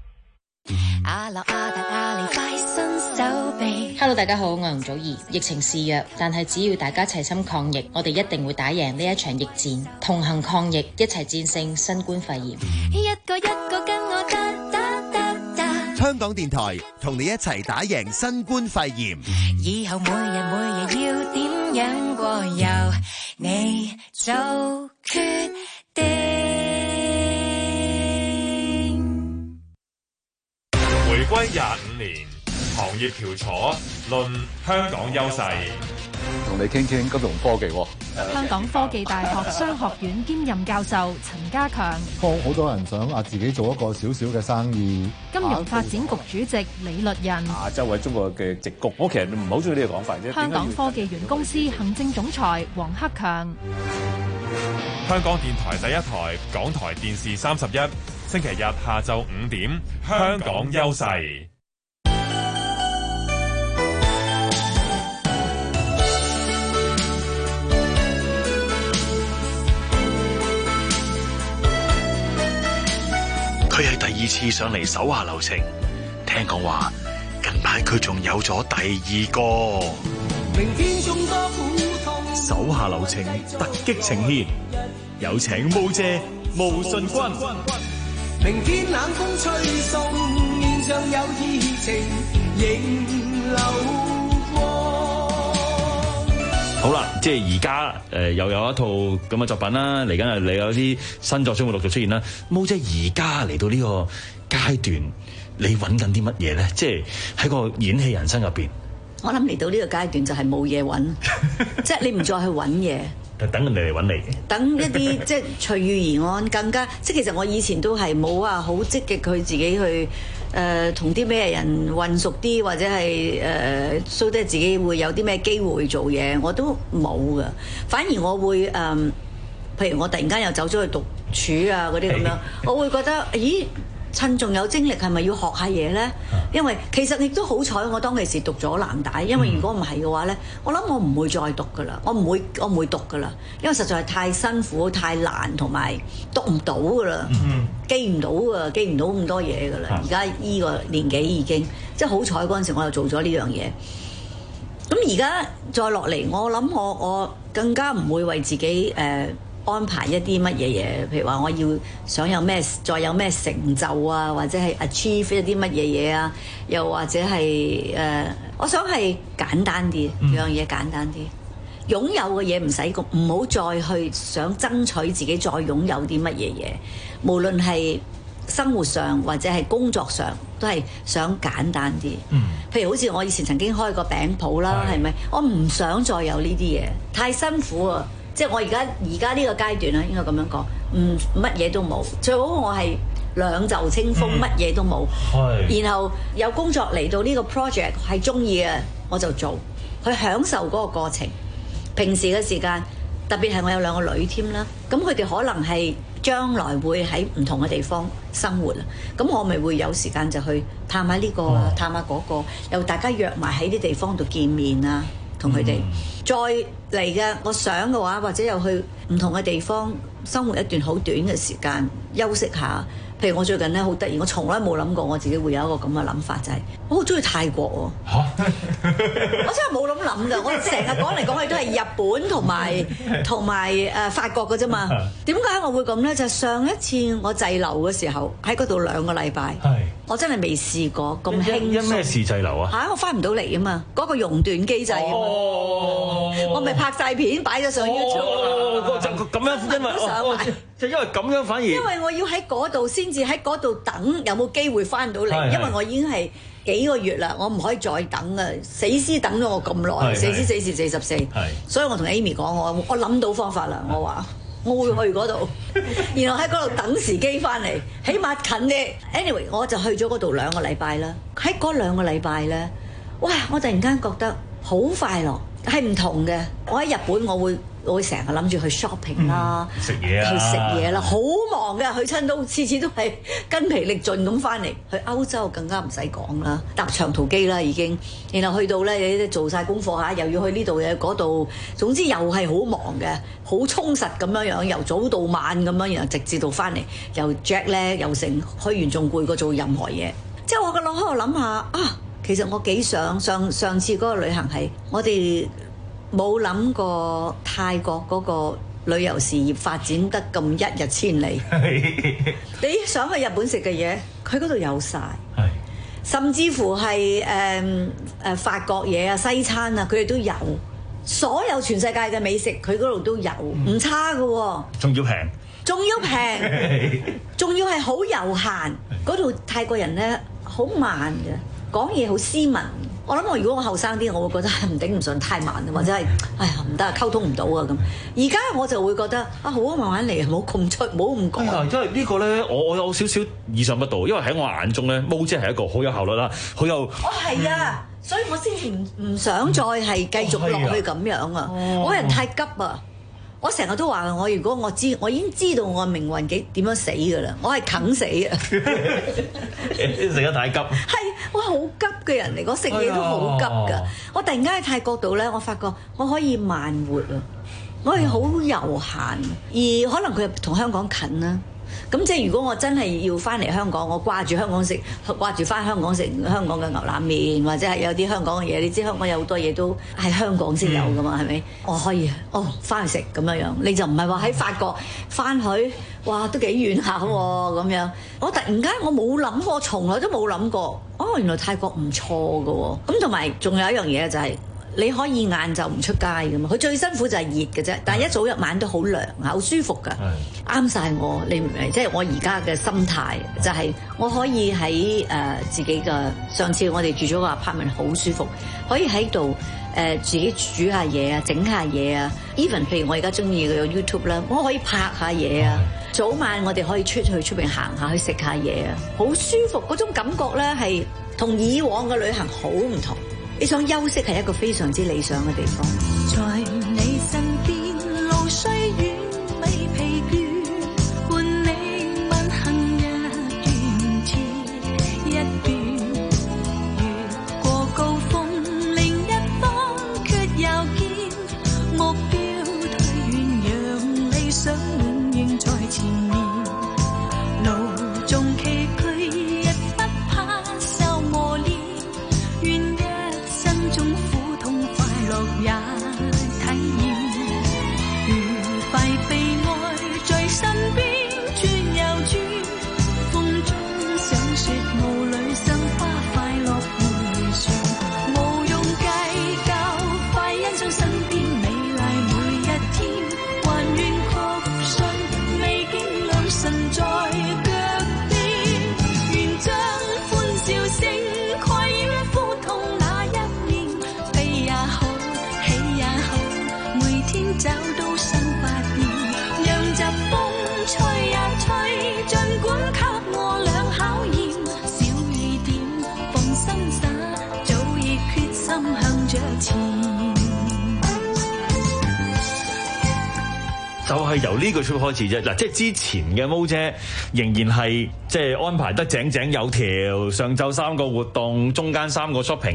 Hello， 大家好，我係容祖兒。疫情肆虐，但係只要大家齊心抗疫，我哋一定會打贏呢一場疫戰，同行抗疫，一齊戰勝新冠肺炎。 一個一個跟我打打打打。香港電台同你一齊打贏新冠肺炎。以後每日每日要點樣過，由你做決定。 回歸廿五年，行業翹楚，論香港優勢。 同你傾傾金融科技。 香港科技大學商學院兼任教授陳家強。 好多人想啊自己做一個小小嘅生意。 金融發展局主席李律仁。 亞洲喺中國嘅矽谷，我其實唔好中意呢個講法啫。 香港科技園公司行政總裁黃克強。 香港電台第一台，港台電視三十一，星期日下晝五點，香港優勢。 佢係第二次上嚟手下留情，聽講話近排佢仲有咗第二個。明天眾多苦痛，手下留情突擊呈現，有請毛姐毛舜筠。明天冷風吹送，面上有熱情迎流光。 好啦，即係而家誒又有一套咁嘅作品啦，嚟緊係你有啲新作將會陸續出現啦。毛姐而家嚟到呢個階段，你揾緊啲乜嘢咧？即係喺個演戲人生入邊， 我諗嚟到呢個階段就係冇嘢揾，即係你唔再去揾嘢。 等人哋嚟揾你， 等一啲即係隨遇而安，更加即係其實我以前都係冇話好積極去自己去誒同啲咩人混熟啲，或者係誒 show 啲自己會有啲咩機會做嘢，我都冇㗎。反而我會誒、呃，譬如我突然間又走咗去讀處啊嗰啲咁樣，我會覺得咦？趁仲有精力，係咪要學下嘢呢？因為其實亦都好彩，我當其時讀咗藍帶。因為如果唔係嘅話呢，我諗我唔會再讀噶啦，我唔會，我唔會讀噶啦，因為實在係太辛苦、太難，同埋讀唔到噶啦，記唔到噶，記唔到咁多嘢噶啦。而家依個年紀已經，即係好彩嗰陣時，我又做咗呢樣嘢。咁而家再落嚟，我諗我我更加唔會為自己誒、呃安排一啲乜嘢嘢，譬如話我要想有咩，再有咩成就啊，或者係 achieve 一啲乜嘢嘢啊，又或者係誒、呃，我想係簡單啲，樣嘢簡單啲，擁有嘅嘢唔使咁，唔好再去想爭取自己再擁有啲乜嘢嘢，無論係生活上或者係工作上，都係想簡單啲。嗯，譬如好似我以前曾經開過餅鋪啦，係咪？我唔想再有呢啲嘢，太辛苦啊！即係我而家而家呢個階段咧，應該咁樣講，唔乜嘢都冇，最好我係兩袖清風，乜嘢都冇。係。然後有工作嚟到呢個 project 係中意嘅，我就做，去享受嗰個過程。平時嘅時間，特別係我有兩個女添啦，咁佢哋可能係將來會喺唔同嘅地方生活啊，咁我咪會有時間就去探下呢個，探下嗰個，又大家約埋喺啲地方度見面啊。同佢哋再嚟嘅，我想嘅話，或者又去唔同嘅地方生活一段好短嘅時間，休息下。譬如我最近咧好得意，我從來冇諗過我自己會有一個咁嘅諗法，就係、是、我好中意泰國喎。嚇！我真係冇諗諗㗎，我成日講嚟講去都係日本同埋同埋誒法國㗎啫嘛。點解我會咁咧？就係、上一次我滯留嘅時候喺嗰度兩個禮拜，我真係未試過咁輕鬆。 因咩事滯留啊？ 嚇！我翻唔到嚟啊嘛，嗰、嗰個熔斷機制啊嘛。哦、我咪拍晒片擺咗上 YouTube。 哦，就咁樣，因為哦，就因為咁樣反而。因為我要喺嗰度先至喺嗰度等，有冇機會翻到嚟？因為我已經係幾個月啦，我唔可以再等啊！死屍等咗我咁耐，死屍死時四十四，所以我同 Amy 講，我我諗到方法啦，我話我會去嗰度，然後喺嗰度等時機翻嚟，起碼近啲。Anyway， 我就去咗嗰度兩個禮拜啦。喺嗰兩個禮拜咧，哇！我突然間覺得好快樂，係唔同嘅。我喺日本，我會。我會成日諗住去 shopping 啦， 食嘢啊， 去食嘢啦，好忙嘅，去親都次次都係筋疲力盡咁翻嚟。去歐洲更加唔使講啦，搭長途機啦已經，然後去到咧你做晒功課嚇，又要去呢度嘅嗰度，總之又係好忙嘅，好充實咁樣樣，由早到晚咁樣，然後直至到翻嚟，又 jet 咧又成，去完仲攰過做任何嘢。即係我個腦喺度諗下啊，其實我幾想上上次嗰個旅行係我哋。冇諗過泰國嗰個旅遊事業發展得咁一日千里。你想去日本食嘅嘢，佢嗰度有晒，甚至乎係誒誒法國嘢啊、西餐啊，佢哋都有。所有全世界嘅美食，佢嗰度都有，唔差㗎喎。 仲要平， 仲要平，仲要係好悠閒。嗰度泰國人咧好慢嘅，講嘢好斯文。我諗我如果我後生啲，我會覺得係唔頂唔順太慢，或者係哎呀唔得啊，溝通唔到啊咁。而家我就會覺得啊，好啊，慢慢嚟，唔好咁出，唔好咁講。 因為呢個咧，我我有少少意想不到，因為喺我眼中咧，毛姐係一個好有效率啦，好有。 我係啊，嗯、所以我先至唔唔想再係繼續落去咁樣啊！哦、我人太急啊！我成日都話我如果我知，我已經知道我命運幾點樣死㗎啦，我係啃死啊！ 食得太急。 係，我好急嘅人嚟，我食嘢都好急㗎。哎、我突然間喺泰國度咧，我發覺我可以慢活啊，我係好悠閒，而可能佢同香港近啦。咁即係如果我真係要翻嚟香港，我掛住香港食，掛住翻香港食香港嘅牛腩麵，或者係有啲香港嘅嘢。你知香港有好多嘢都係香港先有噶嘛，係咪、嗯？我可以哦，翻去食咁樣樣，你就唔係話喺法國翻去，哇，都幾遠下喎咁樣。我突然間我冇諗過，從來都冇諗過，哦，原來泰國唔錯㗎喎。咁同埋仲有一樣嘢就係、是。你可以晏晝唔出街㗎嘛？佢最辛苦就係熱嘅啫，但係一早一晚都好涼啊，好舒服㗎，啱晒我。你明唔明？即係我而家嘅心態就係我可以喺誒、呃、自己嘅上次我哋住咗個 apartment 好舒服，可以喺度誒自己煮下嘢啊，整下嘢啊。even 譬如我而家中意嘅 YouTube 啦，我可以拍下嘢啊。早晚我哋可以出去出邊行下，去食下嘢啊，好舒服。嗰種感覺咧係同以往嘅旅行好唔同。你想休息係一個非常之理想嘅地方。在你身邊，路雖遠未疲倦，伴你問行一段接一段，越過高峰，另一方卻又見目標退遠，讓理想永遠在前面，路縱崎嶇，亦不怕受磨練，願種苦痛快樂也體驗，愉快被愛在身邊轉又轉，風中想說霧裏生花快樂回旋，無用計較，快欣賞身邊美麗每一天，還願確信美景女神在腳邊，願將歡笑聲蓋掩苦痛。找到新發現，讓疾風吹呀吹，儘管給我倆考驗，小雨點放心灑，早已決心向着前。 就係由呢個 trip 開始啫，嗱，即係之前嘅毛姐仍然係即係安排得井井有條，上晝三個活動，中間三個 shopping。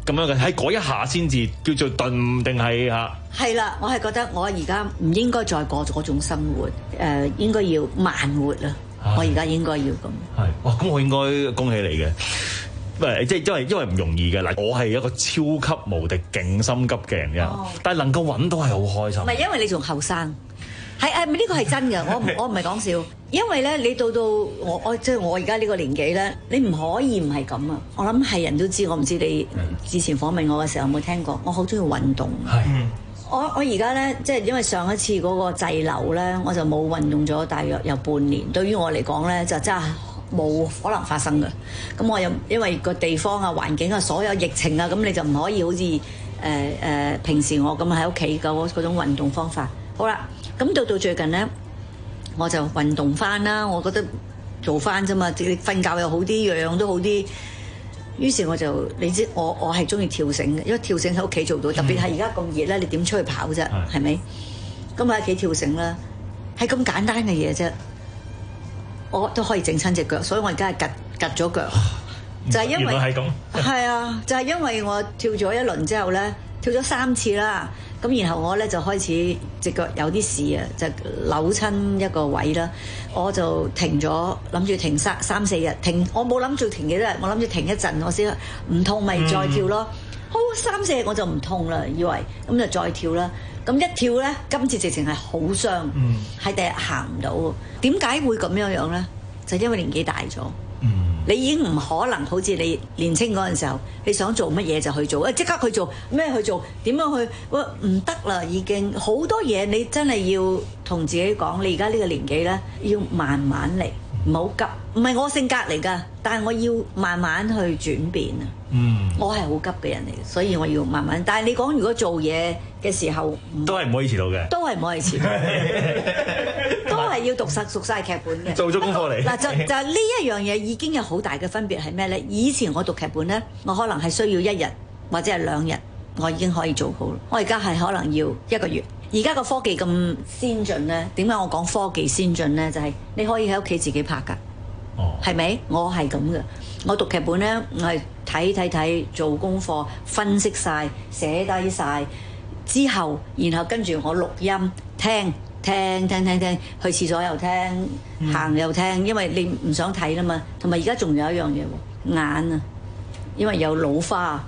咁樣嘅？喺嗰一下先至叫做頓定係嚇？ 係啦，我係覺得我而家唔應該再過嗰種生活，誒、呃、應該要慢活啦。我而家應該要咁。 係哇，咁我應該恭喜你嘅。誒，即係因為因為唔容易嘅嗱，我係一個超級無敵勁心急嘅人嘅，哦、但係能夠揾到係好開心。 唔係因為你仲後生，係誒呢個係真嘅，我我唔係講笑。因為咧，你到到我我即係我而家呢個年紀咧，你唔可以唔係咁啊！我諗係人都知，我唔知你之前訪問我嘅時候有冇聽過，我好中意運動。係。我我而家咧，即係因為上一次嗰個滯留咧，我就冇運動咗大約有半年。對於我嚟講咧，就真係冇可能發生嘅。咁我又因為個地方啊、環境啊、所有疫情啊，咁你就唔可以好似誒誒平時我咁喺屋企嗰嗰種運動方法。好啦，咁到到最近咧，我就運動翻啦。我覺得做翻啫嘛，你瞓覺又好啲，樣樣都好啲。於是我就你知我我係中意跳繩嘅，因為跳繩喺屋企做到，特別係而家咁熱咧，你點出去跑啫？係咪？咁喺屋企跳繩啦，係咁簡單嘅嘢啫，我都可以整親隻腳，所以我而家係趌趌咗腳，就係因為原來係咁，係啊，就係因為我跳咗一輪之後咧，跳咗三次啦。咁然後我咧就開始隻腳有啲事啊，就扭親一個位啦，我就停咗，諗住停三三四日，停我冇諗住停幾多日，我諗住停一陣，我先唔痛咪再跳咯。嗯、好三四日我就唔痛啦，以為咁就再跳啦。咁一跳咧，今次直情係好傷，係、嗯、第日行唔到。點解會咁樣樣咧？就因為年紀大咗。你已經唔可能好似你年青嗰陣時候，你想做乜嘢就去做，誒即刻去做咩去做，點樣去？喂唔得啦，已經好多嘢你真係要同自己講，你而家呢個年紀咧，要慢慢嚟，唔好急。唔係我性格嚟㗎，但係我要慢慢去轉變啊。嗯，我係好急嘅人嚟嘅，所以我要慢慢。但係你講如果做嘢嘅時候， 都係唔可以遲到嘅， 都係唔可以遲到，都係要讀實熟晒劇本嘅， 做咗功課嚟。 嗱就就呢一樣嘢已經有好大嘅分別係咩咧？以前我讀劇本咧，我可能係需要一日或者係兩日，我已經可以做好。我而家係可能要一個月。而家個科技咁先進咧，點解我講科技先進咧？就係、是、你可以喺屋企自己拍㗎。係咪？我係咁嘅。我讀劇本咧，我係睇睇睇，做功課，分析晒，寫低晒之後，然後跟住我錄音，聽聽聽聽聽，去廁所又聽，行又聽，因為你唔想睇啦嘛。同埋而家仲有一樣嘢喎，眼啊，因為有老花。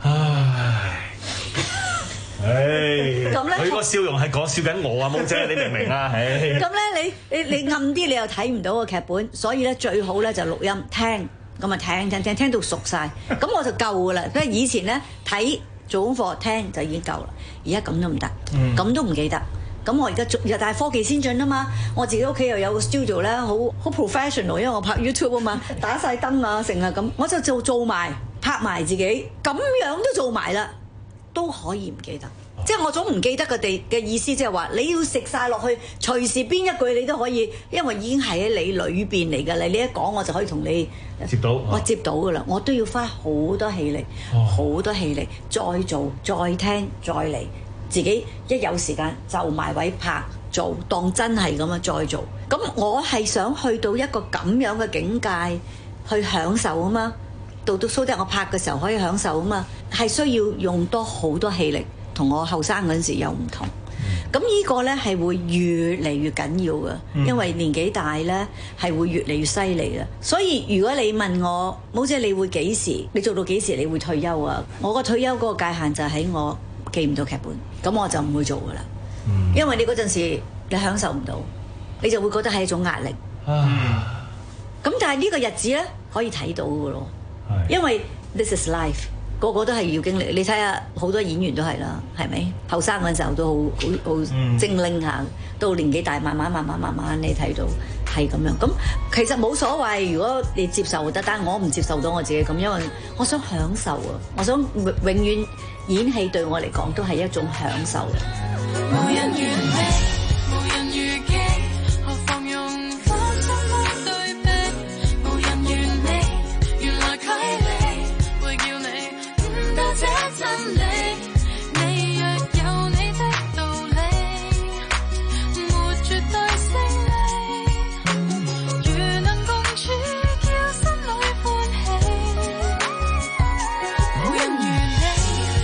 唉，咁咧佢個笑容係講笑緊我啊，毛姐，你明唔明啊？唉，咁咧你你你暗啲，你又睇唔到個劇本，所以咧最好咧就錄音聽，咁啊聽聽聽聽到熟晒，咁我就夠噶啦。因為以前咧睇做功課聽就已經夠啦，而家咁都唔得，咁都唔記得。咁我而家做，但係科技先進啊嘛，我自己屋企又有個 studio 咧，好好 professional，因為我拍 YouTube 啊嘛，打晒燈啊成啊咁，我就做做埋拍埋自己，咁樣都做埋啦。都可以唔記得，即係我總唔記得嘅地嘅意思，即係話你要食晒落去，隨時邊一句你都可以，因為已經係喺你裏邊嚟㗎啦。你一講我就可以同你接到， 我接到㗎啦。我都要花好多氣力，好、哦、多氣力再做、再聽、再嚟，自己一有時間就埋位拍做，當真係咁樣再做。咁我係想去到一個咁樣嘅境界去享受啊嘛。到到蘇德我拍嘅時候可以享受啊嘛，係需要用多好多氣力，同我後生嗰陣時又唔同。咁、嗯、呢個呢係會越嚟越緊要嘅，嗯、因為年紀大呢係會越嚟越犀利嘅。所以如果你問我，毛姐你會幾時？你做到幾時你會退休啊？我個退休嗰個界限就喺我記唔到劇本，咁我就唔會做噶啦。嗯、因為你嗰陣時你享受唔到，你就會覺得係一種壓力。咁、啊、但係呢個日子呢，可以睇到嘅咯。因為 this is life， 個個都係要經歷。你睇下好多演員都係啦，係咪？後生嗰陣時候都好好好精靈下，到年紀大慢慢慢慢慢慢你睇到係咁樣。咁其實冇所謂，如果你接受得，但係我唔接受到我自己咁，因為我想享受啊，我想永永遠演戲對我嚟講都係一種享受。無人如你，無人如己，何妨用花心花對比，無人如你，原來距離會叫你悟到這真理。你若有你的道理，沒絕對勝利，如能共處叫心裏歡喜。無人如你，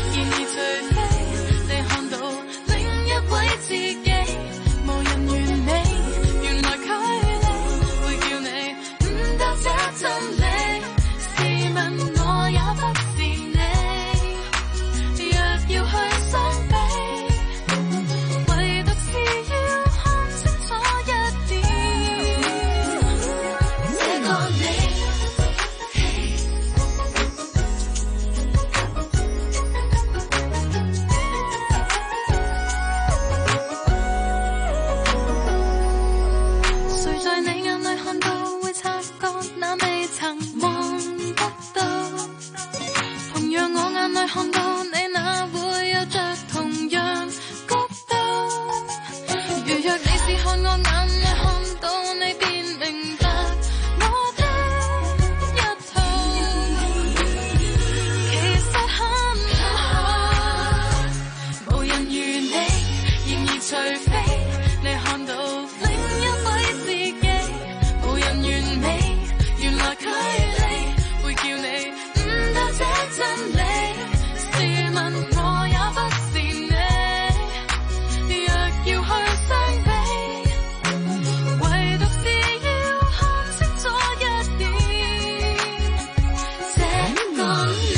那未曾望得到。同樣我眼內看到你，哪會有着同樣角度？如若你是看我眼內看到你，便明白我的一套。其實很好，無人如你，然而除非你看到另一位自己，無人完美，原來距離會叫你誤墮這真理。試問我也不是你，若要去相比，唯獨是要看清楚一點，這個你。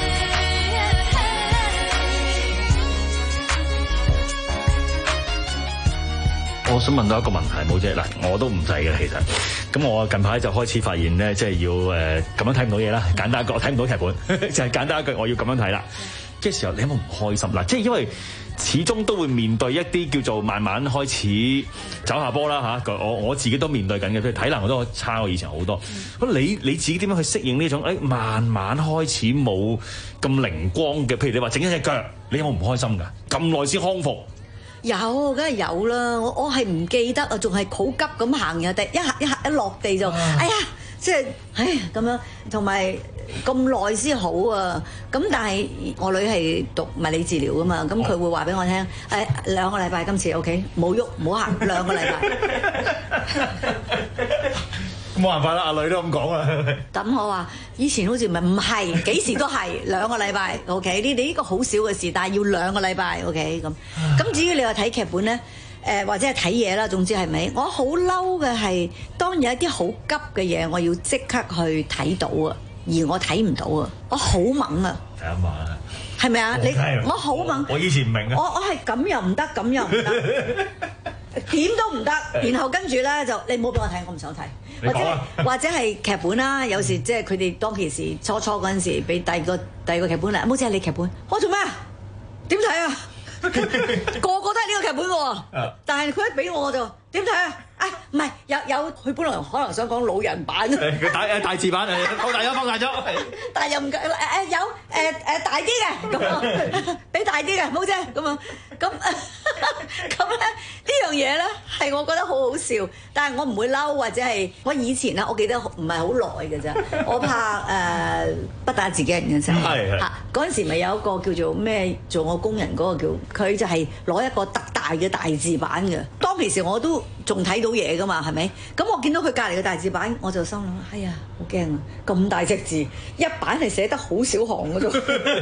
我想問到一個問題，冇啫嗱，我都唔制嘅其實。咁我近排就開始發現咧，即係要誒咁樣睇唔到嘢啦。簡單一句，我睇唔到劇本，就係簡單一句，我要咁樣睇啦。嘅時候，你有冇唔開心嗱？即係因為始終都會面對一啲叫做慢慢開始走下坡啦嚇。我我自己都面對緊嘅，譬如體能我都差我以前好多。咁你你自己點樣去適應呢種誒慢慢開始冇咁靈光嘅？譬如你話整一隻腳，你有冇唔開心㗎？咁耐先康復。 有，梗係有啦！我我係唔記得啊，仲係好急咁行嘅，第一下一下一落地就，哎呀，即係，哎呀咁樣，同埋咁耐先好啊！咁但係我女係讀物理治療噶嘛，咁佢會話俾我聽，誒兩個禮拜今次 OK，冇喐冇行兩個禮拜。 冇辦法啦，阿女都咁講啦。 咁我話以前好似唔係唔係幾時都係兩個禮拜 OK，呢你呢個好少嘅事，但係要兩個禮拜 OK 咁。咁至於你話睇劇本咧，誒、呃、或者係睇嘢啦，總之係咪？我好嬲嘅係當有一啲好急嘅嘢，我要即刻去睇到啊，而我睇唔到啊，我好猛啊！ 睇下嘛， 係咪啊？你我好猛， 我以前唔明啊， 我我係咁又唔得，咁又唔得。點都唔得，然後跟住咧就你唔好俾我睇，我唔想睇。或者或者係劇本啦，有時即係佢哋當其時初初嗰陣時，俾第二個第二個劇本嚟，好似係你劇本，我做咩啊？點睇啊？個個都係呢個劇本喎，但係佢一俾我我就點睇啊？啊唔係有有佢本來可能想講老人版， 佢大誒大字版誒放大咗放大咗， 但係又唔誒誒有誒誒大啲嘅咁，俾大啲嘅冇啫咁啊咁咁咧呢樣嘢咧係我覺得好好笑，但係我唔會嬲或者係我以前咧，我記得唔係好耐嘅啫，我拍誒不打自己人嘅時候，嚇嗰陣時咪有一個叫做咩做我工人嗰個叫佢就係攞一個特大嘅大字版嘅，當其時我都仲睇到嘢噶嘛，係咪？咁我見到佢隔離嘅大字版，我就心諗：哎呀，好驚啊！咁大隻字，一版係寫得好少行嘅啫，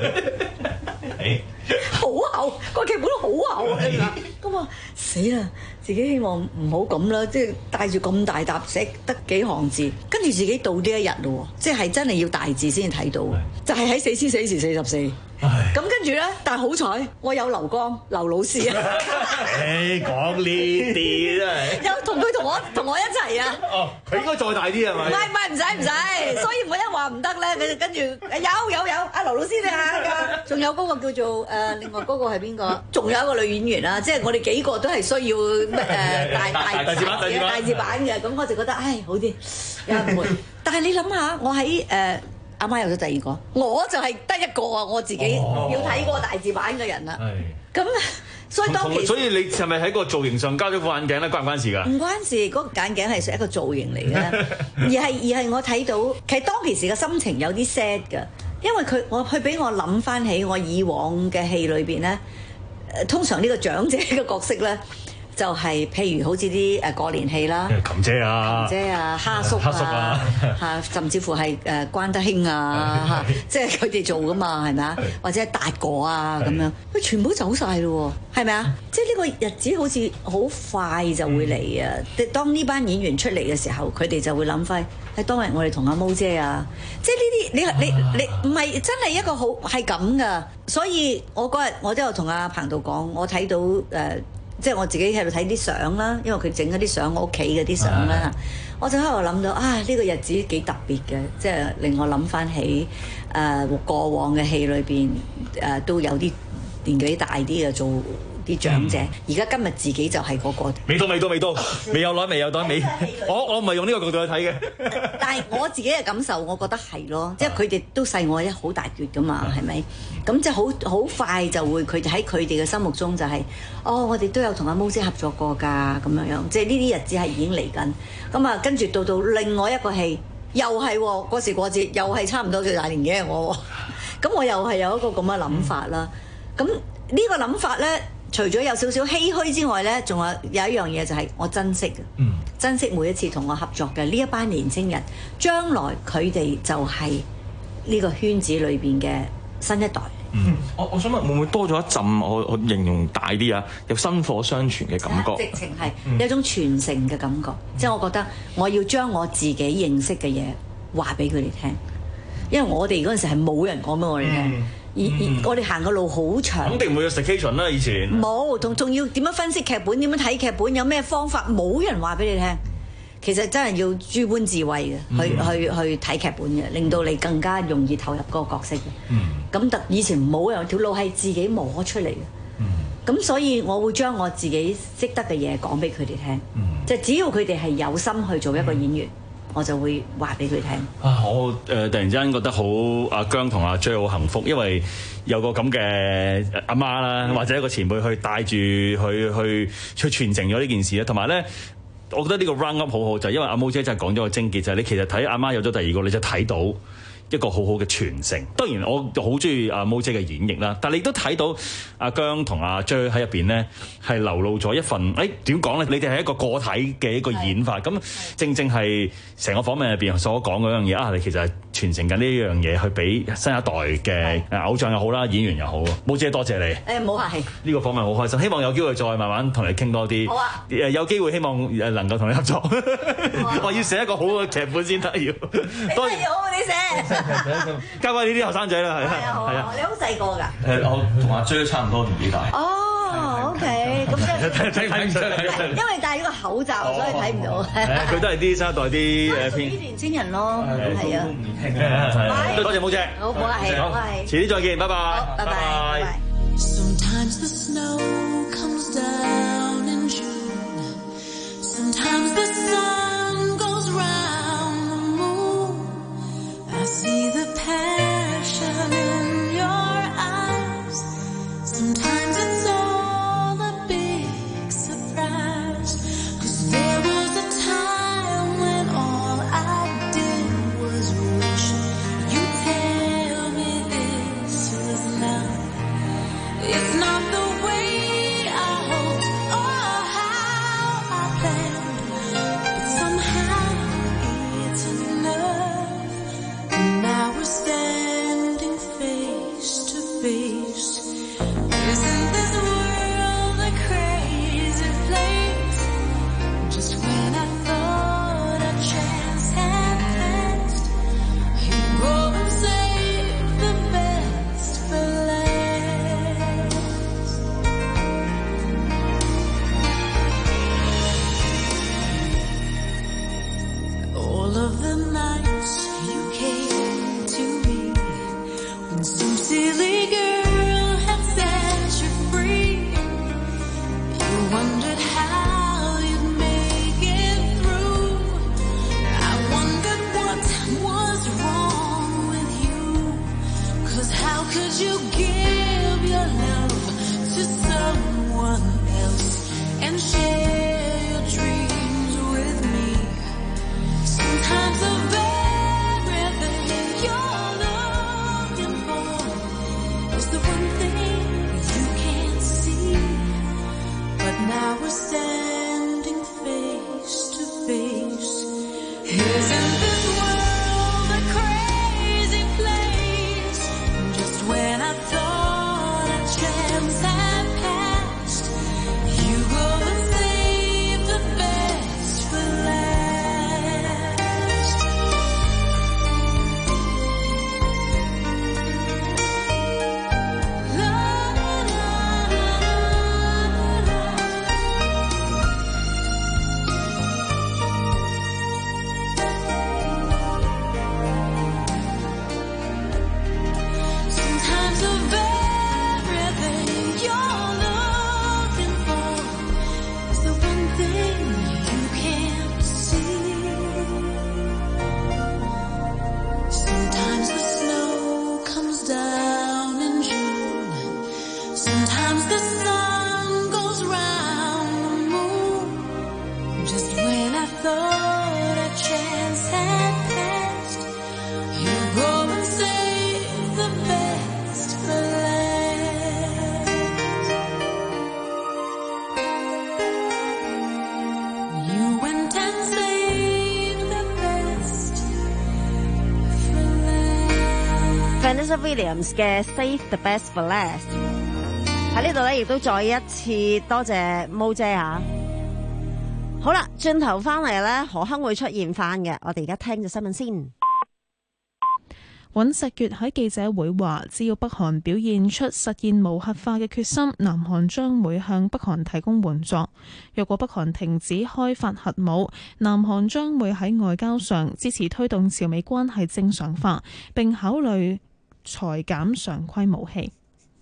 好厚，個劇本好厚啊！咁啊，死啦！自己希望唔好咁啦，即係帶住咁大沓寫得幾行字，跟住自己到呢一日咯，即係真係要大字先睇到，就係喺死屍死時四十四。咁跟住咧，但係好彩我有劉江劉老師啊！ 誒講呢啲真係有同佢同我同我一齊啊！ 哦，佢應該再大啲係咪？ 唔係唔係唔使唔使，所以唔好一話唔得咧，佢跟住有有有阿劉老師你啊，仲有嗰個叫做誒，另外嗰個係邊個？仲有一個女演員啊，即係我哋幾個都係需要誒大大大字版大字版嘅，咁我就覺得唉好啲有人陪。但係你諗下，我喺誒。阿媽有咗第二個，我就係得一個啊！我自己要睇嗰個大字版嘅人啦。咁、哦、所以當其所以你係咪喺個造型上加咗副眼鏡咧？關唔關事㗎？ 唔關事，嗰、嗰個眼鏡係一個造型嚟嘅，而係而係我睇到其實當其時嘅心情有啲 sad 㗎，因為佢我佢俾我諗翻起我以往嘅戲裏邊咧，通常呢個長者嘅角色咧。就係譬如好似啲誒過年戲啦， 琴姐啊， 琴姐啊，蝦叔啊，嚇，甚至乎係誒關德興啊，嚇，即係佢哋做噶嘛，係咪啊？或者係達哥啊咁樣，佢全部走晒咯喎，係咪啊？即係呢個日子好似好快就會嚟啊！當呢班演員出嚟嘅時候，佢哋就會諗翻喺當日我哋同阿毛姐啊，即係呢啲你你你唔係真係一個好係咁噶，所以我嗰日我都有同阿彭導講，我睇到誒。呃即係我自己喺度睇啲相啦，因為佢整嗰啲相，我屋企嗰啲相啦，我就喺度諗到啊，呢、這個日子幾特別嘅，即係令我諗翻起誒、呃、過往嘅戲裏邊誒都有啲年紀大啲嘅做啲長者。而家、嗯、今日自己就係嗰、嗰個。 未到未到未到，未有耐未有袋未。我我唔係用呢個角度去睇嘅。 但係我自己嘅感受，我覺得係咯，即係佢哋都細我一好大橛噶嘛，係咪？咁即係好好快就會佢哋喺佢哋嘅心目中就係、是，哦，我哋都有同阿毛姐合作過㗎，咁樣樣，即係呢啲日子係已經嚟緊。咁啊，跟住到到另外一個戲，又係喎，過時過節，又係差唔多最大年紀嘅我，咁我又係有一個咁嘅諗法啦。咁呢個諗法咧，除咗有少少唏噓之外咧，仲有有一樣嘢就係我珍惜嘅，嗯、珍惜每一次同我合作嘅呢一班年青人，將來佢哋就係呢個圈子裏邊嘅新一代。 嗯，我我想問會唔會多咗一陣？我我形容大啲啊，有薪火相傳嘅感覺。 直情係有一種傳承嘅感覺，嗯、即係我覺得我要將我自己認識嘅嘢話俾佢哋聽，因為我哋嗰陣時係冇人講俾我哋聽。嗯而而我哋行嘅路好長， 肯定唔會有 staycation 啦。以前冇，同仲要點樣分析劇本，點樣睇劇本，有咩方法，冇人話俾你聽。其實真係要諸般智慧嘅，嗯、去去去睇劇本嘅，令到你更加容易投入嗰個角色嘅。咁特、嗯、以前冇有條路係自己摸出嚟嘅。咁、嗯、所以我會將我自己識得嘅嘢講俾佢哋聽。嗯、即係只要佢哋係有心去做一個演員。嗯我就會話俾佢聽。 啊，我誒、呃、突然之間覺得好阿姜同阿 J 好幸福，因為有個咁嘅阿媽啦，嗯、或者一個前輩去帶住去去去傳承咗呢件事咧。同埋咧，我覺得呢個 round up 好好，就係、是、因為阿毛姐真係講咗個症結，就係、是、你其實睇阿媽有咗第二個，你就睇到一個好好嘅傳承。當然我好中意阿毛姐嘅演繹啦，但係你都睇到阿姜同阿 J 喺入邊咧係流露咗一份誒點講咧？你哋係一個個體嘅一個演法，咁正正係成個訪問入邊所講嗰樣嘢啊！你其實係傳承緊呢樣嘢去俾新一代嘅偶像又好啦，演員又好。毛姐多謝你。誒冇客氣。呢個訪問好開心，希望有機會再慢慢同你傾多啲。好啊。誒有機會希望誒能夠同你合作。我要寫一個好嘅劇本先得要。多謝好，你寫。交翻呢啲後生仔啦，係啊，係啊，你好細個㗎？誒，我同阿 J 都差唔多年紀大。 哦 ，OK，咁即係睇唔出嚟，因為戴咗個口罩，所以睇唔到。 佢都係啲新一代啲誒偏年青人咯，係啊。 多謝毛姐。 好，冇客氣，好，係。 遲啲再見，拜拜。 好，拜拜。Sometimes the snow comes down in June. Sometimes the sun goes round the moon. I see the passion in your eyes. Sometimes it's all a big surprise. 'Cause there was a time when all I did was wish you'd tell me this is love. It's not the way I hoped or how I planned, but somehow it's enough. Now we're standing face to face. Isn't this world a crazy place? Just when I thought a chance had passed, you go and save the best for last. All of the nights you came to me when some silly girl had set you free. You wondered how you'd make it through. I wondered what was wrong with you. 'Cause how could you give your love to someone else and share your dreams with me? Sometimes the very thing you're looking for is the one thing you can't see. But now we're standing face to face. Isn't this world a crazy place? Just when I thought a chance had passed, Vanessa Williams 嘅 Save the Best for Last。喺呢度咧，亦都再一次多謝毛姐吓。好啦，轉頭翻嚟咧，何鏗會出現翻嘅。我哋而家聽咗新聞先。 尹錫悅喺記者會話，只要北韓表現出實現無核化嘅決心，南韓將會向北韓提供援助。若果北韓停止開發核武，南韓將會喺外交上支持推動朝美關係正常化，並考慮裁減常規武器。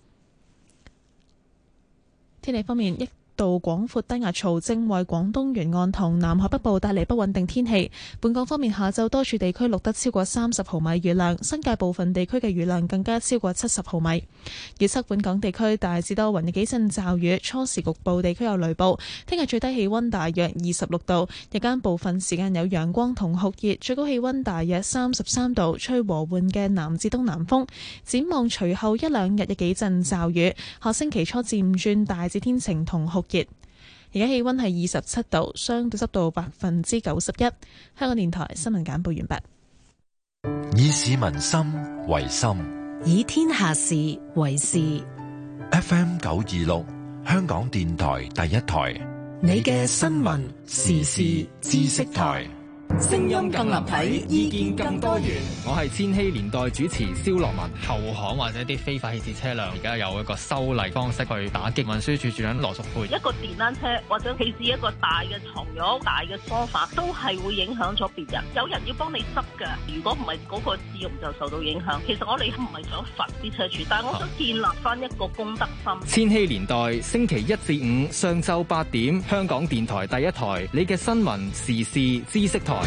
天氣方面，一道廣闊低壓槽正為廣東沿岸同南海北部帶嚟不穩定天氣。本港方面，下晝多處地區錄得超過三十毫米雨量，新界部分地區嘅雨量更加超過七十毫米。預測本港地區大致多雲，有幾陣驟雨，初時局部地區有雷暴。聽日最低氣溫大約二十六度，日間部分時間有陽光同酷熱，最高氣溫大約三十三度，吹和緩嘅南至東南風。展望隨後一兩日有幾陣驟雨，下星期初漸轉大致天晴同酷熱。而家氣溫係二十七度，相對濕度百分之九十一。香港電台新聞簡報完畢。 以市民心為心， 以天下事為事。 F M 九二六，香港電台第一台， 你嘅新聞時事知識台。 聲音更立體，意見更多元。我係千禧年代主持蕭樂文。後巷或者啲非法棄置車輛，而家有一個修例方式去打擊。運輸署署長羅淑佩， 一個電單車或者棄置一個大嘅床褥、大嘅梳化，都係會影響咗別人。有人要幫你執㗎，如果唔係嗰個使用就受到影響。其實我哋唔係想罰啲車主，但係我想建立翻一個公德心。 千禧年代星期一至五上晝八點，香港電台第一台，你嘅新聞時事知識台。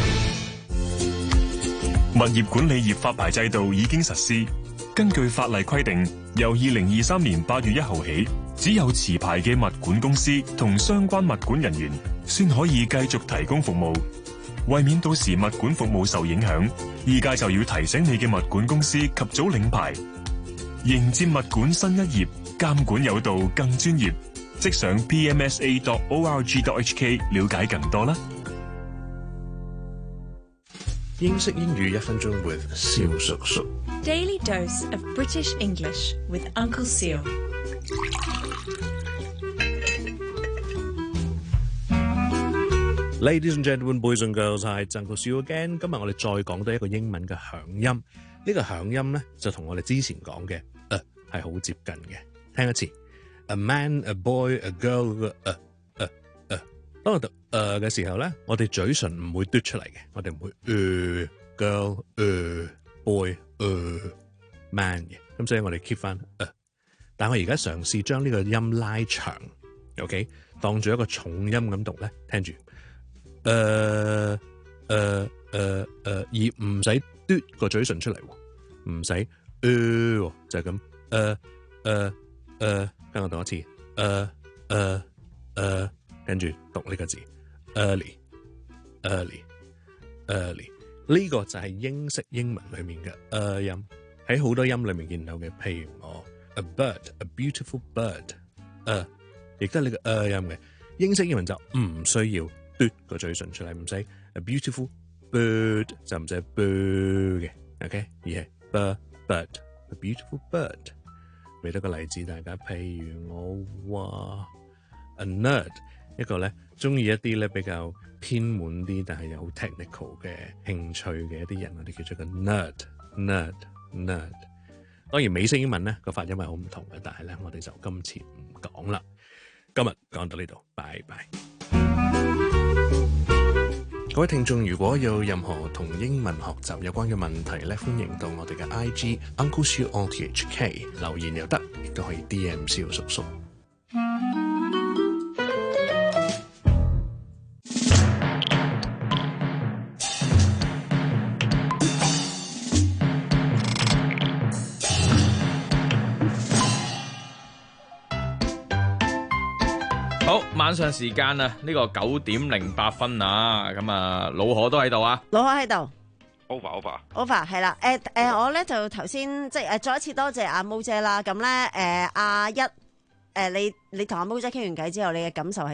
物業管理業發牌制度已經實施。根據法例規定，由二零二三年八月一號起，只有持牌嘅物管公司同相關物管人員先可以繼續提供服務。為免到時物管服務受影響，依家就要提醒你嘅物管公司及早領牌，迎接物管新一頁，監管有道更專業。即上 p m s a dot org dot h k 了解更多啦。 英式英語一分鐘 with 蕭叔叔。 Daily dose of British English with Uncle Seal。 Ladies and gentlemen, boys and girls, hi, Uncle Seal again。今日我哋再講多一個英文嘅響音。呢、這個響音咧就同我哋之前講嘅誒係好接近嘅。聽一次 ，a man, a boy, a girl， 誒誒誒。當我讀誒嘅時候咧，我哋嘴唇唔會嘟出嚟嘅，我哋唔會誒 girl 誒 boy 誒 man 嘅，咁所以我哋 keep 翻誒。但係我而家嘗試將呢個音拉長 ，OK， 當住一個重音咁讀咧，聽住誒誒誒誒，而唔使嘟個嘴唇出嚟，唔使誒，就係咁誒誒誒，跟我讀一次誒誒誒。跟住讀呢個字 early early early， 呢個就係英式英文裏面嘅 er 音，喺好多音裏面見到嘅，譬如我 a bird a beautiful bird， 誒亦都係呢個 er 音嘅。英式英文就唔需要嘟個嘴唇出嚟，唔使 a beautiful bird 就唔使 bird 嘅 ，OK， 而係 bird bird a beautiful bird。俾多個例子大家，譬如我話 a nerd。一個咧中意一啲咧比較偏門啲，但係又好 technical 嘅興趣嘅一啲人，我哋叫做個 nerd，nerd，nerd。Nerd。當然美式英文咧個發音係好唔同嘅，但係咧我哋就今次唔講啦。今日講到呢度，拜拜。各位聽眾，如果有任何同英文學習有關嘅問題咧，歡迎到我哋嘅 I G Uncle Siu O T H K 留言又得，亦都可以 D M 蕭叔叔。 好，晚上時間啊，呢個九點零八分啊，咁啊，老何都喺度啊， 老何喺度 ，over over over 係啦，誒誒，我咧就頭先即係誒，再一次多謝阿毛姐啦，咁咧誒阿一誒，你你同阿毛姐傾完偈之後，你嘅感受係點啊？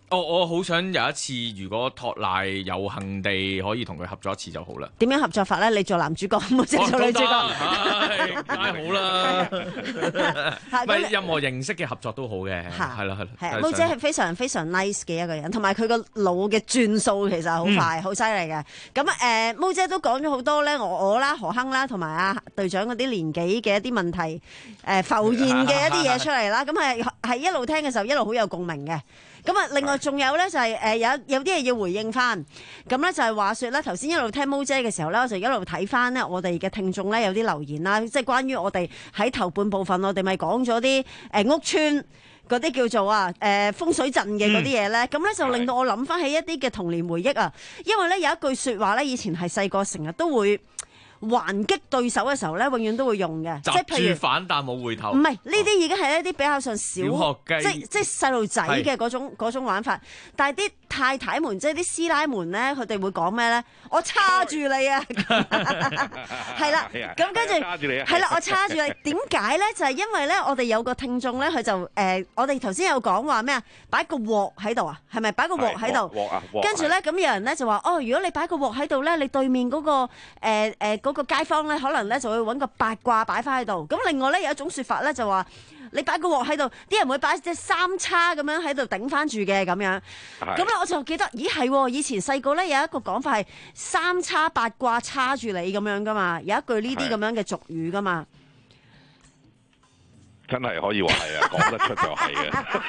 哦，我好想有一次，如果托賴有幸地可以同佢合作一次就好啦。 點樣合作法咧？你做男主角，冇姐做女主角， 梗係好啦。唔係任何形式嘅合作都好嘅，係啦係啦。 係毛姐係非常非常 nice 嘅一個人，同埋佢個腦嘅轉數其實好快，好犀利嘅。咁誒，毛姐都講咗好多咧，我我啦、何亨啦，同埋阿隊長嗰啲年紀嘅一啲問題誒浮現嘅一啲嘢出嚟啦。咁係係一路聽嘅時候，一路好有共鳴嘅。咁啊，另外仲有咧就係誒有有啲嘢要回應翻，咁咧就係話説咧，頭先一路聽毛姐嘅時候咧，我就一路睇翻咧我哋嘅聽眾咧有啲留言啦，即係關於我哋喺頭半部分我哋咪講咗啲誒屋邨嗰啲叫做啊誒風水陣嘅嗰啲嘢咧，咁咧、嗯、就令到我諗翻起一啲嘅童年回憶啊，因為咧有一句説話咧，以前係細個成日都會還擊對手嘅時候咧，永遠都會用嘅，即係譬如反彈冇回頭。 唔係呢啲已經係一啲比較上小， 小學雞即即細路仔嘅嗰種嗰種玩法。但係啲太太們，即係啲師奶們咧，佢哋會講咩咧？我叉住你啊！係啦，咁跟住係啦，我叉住你。點解咧？就係因為咧，我哋有個聽眾咧，佢就誒，我哋頭先有講話咩啊？擺個鑊喺度啊？係咪擺個鑊喺度？ 鑊啊！ 跟住咧，咁有人咧就話：哦，如果你擺個鑊喺度咧，你對面嗰個誒誒嗰個街坊咧，可能咧就會揾個八卦擺翻喺度。咁另外咧有一種説法咧，就話你擺個鑊喺度，啲人會擺隻三叉咁樣喺度頂翻住嘅咁樣。咁咧我就記得，咦係，以前細個咧有一個講法係三叉八卦叉住你咁樣噶嘛，有一句呢啲咁樣嘅俗語噶嘛。 真係可以話係啊，講得出就係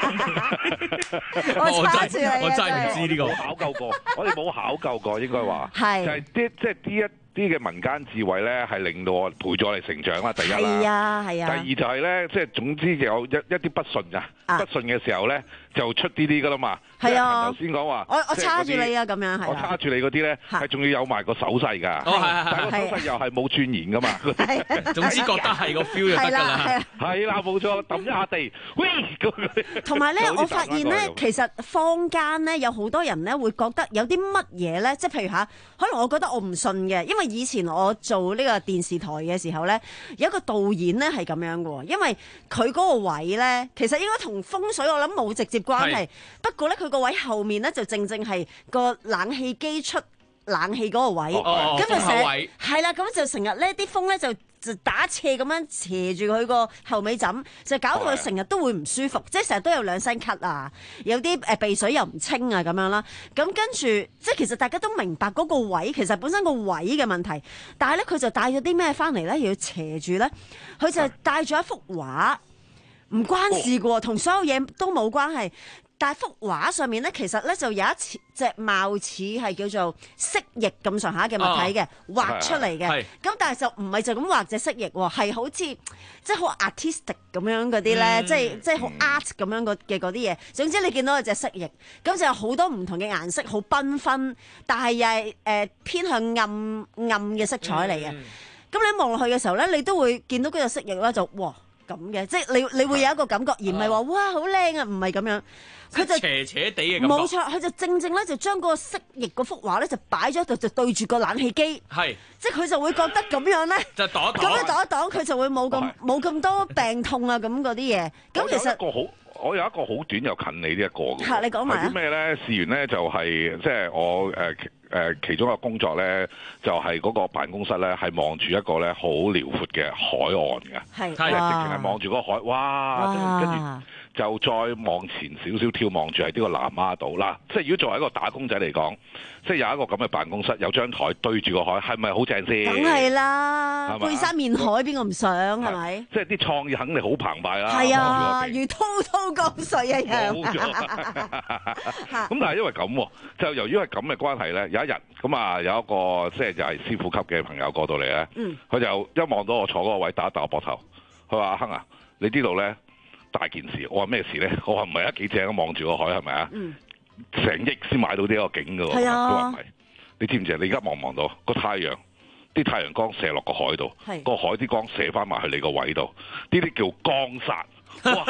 嘅。我叉住你， 我真係唔知呢個， 考究過，我哋冇考究過，應該話係就係啲即係呢一啲嘅民間智慧咧，係令到我陪咗我哋成長啦。第一啦， 係啊係啊。 第二就係咧，即係總之有一一啲不順啊，不順嘅時候咧就出啲啲噶啦嘛。 係啊， 頭先講話， 我我叉住你啊咁樣係。 我叉住你嗰啲咧，係仲要有埋個手勢㗎。 哦係係係， 但係個手勢又係冇轉言㗎嘛。 總之覺得係個 feel 就得㗎啦。 係啦，冇錯，揼一下地，喂咁。 同埋咧，我發現咧，其實坊間咧有好多人咧會覺得有啲乜嘢咧，即係譬如嚇，可能我覺得我唔信嘅，因為以前我做呢個電視台嘅時候咧，有一個導演咧係咁樣嘅喎，因為佢嗰個位咧，其實應該同風水我諗冇直接關係，不過咧佢個位後面咧就正正係個冷氣機出冷氣嗰個位，咁就成日係啦，咁就成日咧啲風咧就就打斜咁樣斜住佢個後尾枕，就搞到佢成日都會唔舒服，即係成日都有兩聲咳啊，有啲誒鼻水又唔清啊咁樣啦。咁跟住即係其實大家都明白嗰個位其實本身個位嘅問題，但係咧佢就帶咗啲咩翻嚟咧，又要斜住咧，佢就帶咗一幅畫，唔關事嘅喎，同所有嘢都冇關係。但係幅畫上面咧，其實咧就有一隻貌似係叫做蜥蜴咁上下嘅物體嘅、哦、畫出嚟嘅。咁但係就唔係就咁畫隻蜥蜴喎，係好似即係好 artistic 咁樣嗰啲咧，即係即係好 art 咁樣嘅嗰啲嘢。總之你見到有隻蜥蜴，咁就有好多唔同嘅顏色，好繽紛，但係又係誒偏向暗暗嘅色彩嚟嘅。咁、嗯、你一望落去嘅時候咧，你都會見到嗰隻蜥蜴啦，就哇咁嘅，即係你你會有一個感覺，而唔係話哇好靚啊，唔係咁樣。佢就斜斜地嘅感覺， 冇錯，佢就正正咧就將嗰個蜥蜴嗰幅畫咧就擺咗喺度，就對住個冷氣機， 係， 即係佢就會覺得咁樣咧， 就擋一擋， 咁樣擋一擋，佢就會冇咁冇咁多病痛啊咁嗰啲嘢。咁其實一個好，我有一個好短又近你呢一個嘅， 係你講埋啊？ 啲咩咧？事緣咧就係即係我誒誒其中一個工作咧，就係嗰個辦公室咧係望住一個咧好遼闊嘅海岸嘅， 係， 係直情係望住嗰個海，哇！跟住。就再望前少少眺望住係呢個南丫島啦，即係如果作為一個打工仔嚟講，即係有一個咁嘅辦公室，有張台對住個海，係咪好正先？ 梗係啦，背山面海邊個唔想係咪？ 即係啲創意肯定好澎湃啦。 係啊，如滔滔江水一樣。 冇錯。咁但係因為咁，就由於係咁嘅關係咧，有一日咁啊，有一個即係就係師傅級嘅朋友過到嚟咧，佢、嗯、就一望到我坐嗰個位，打一打我膊頭，佢話：阿亨啊，你呢度咧？大件事，我話咩事咧？我話唔係啊，幾正啊，望住個海係咪啊？成、嗯、億先買到呢個景噶喎。佢話唔係，你知唔知啊？你而家望唔望到個太陽？啲太陽光射落個海度，個海啲光射翻埋去你個位度，呢啲叫光殺。咁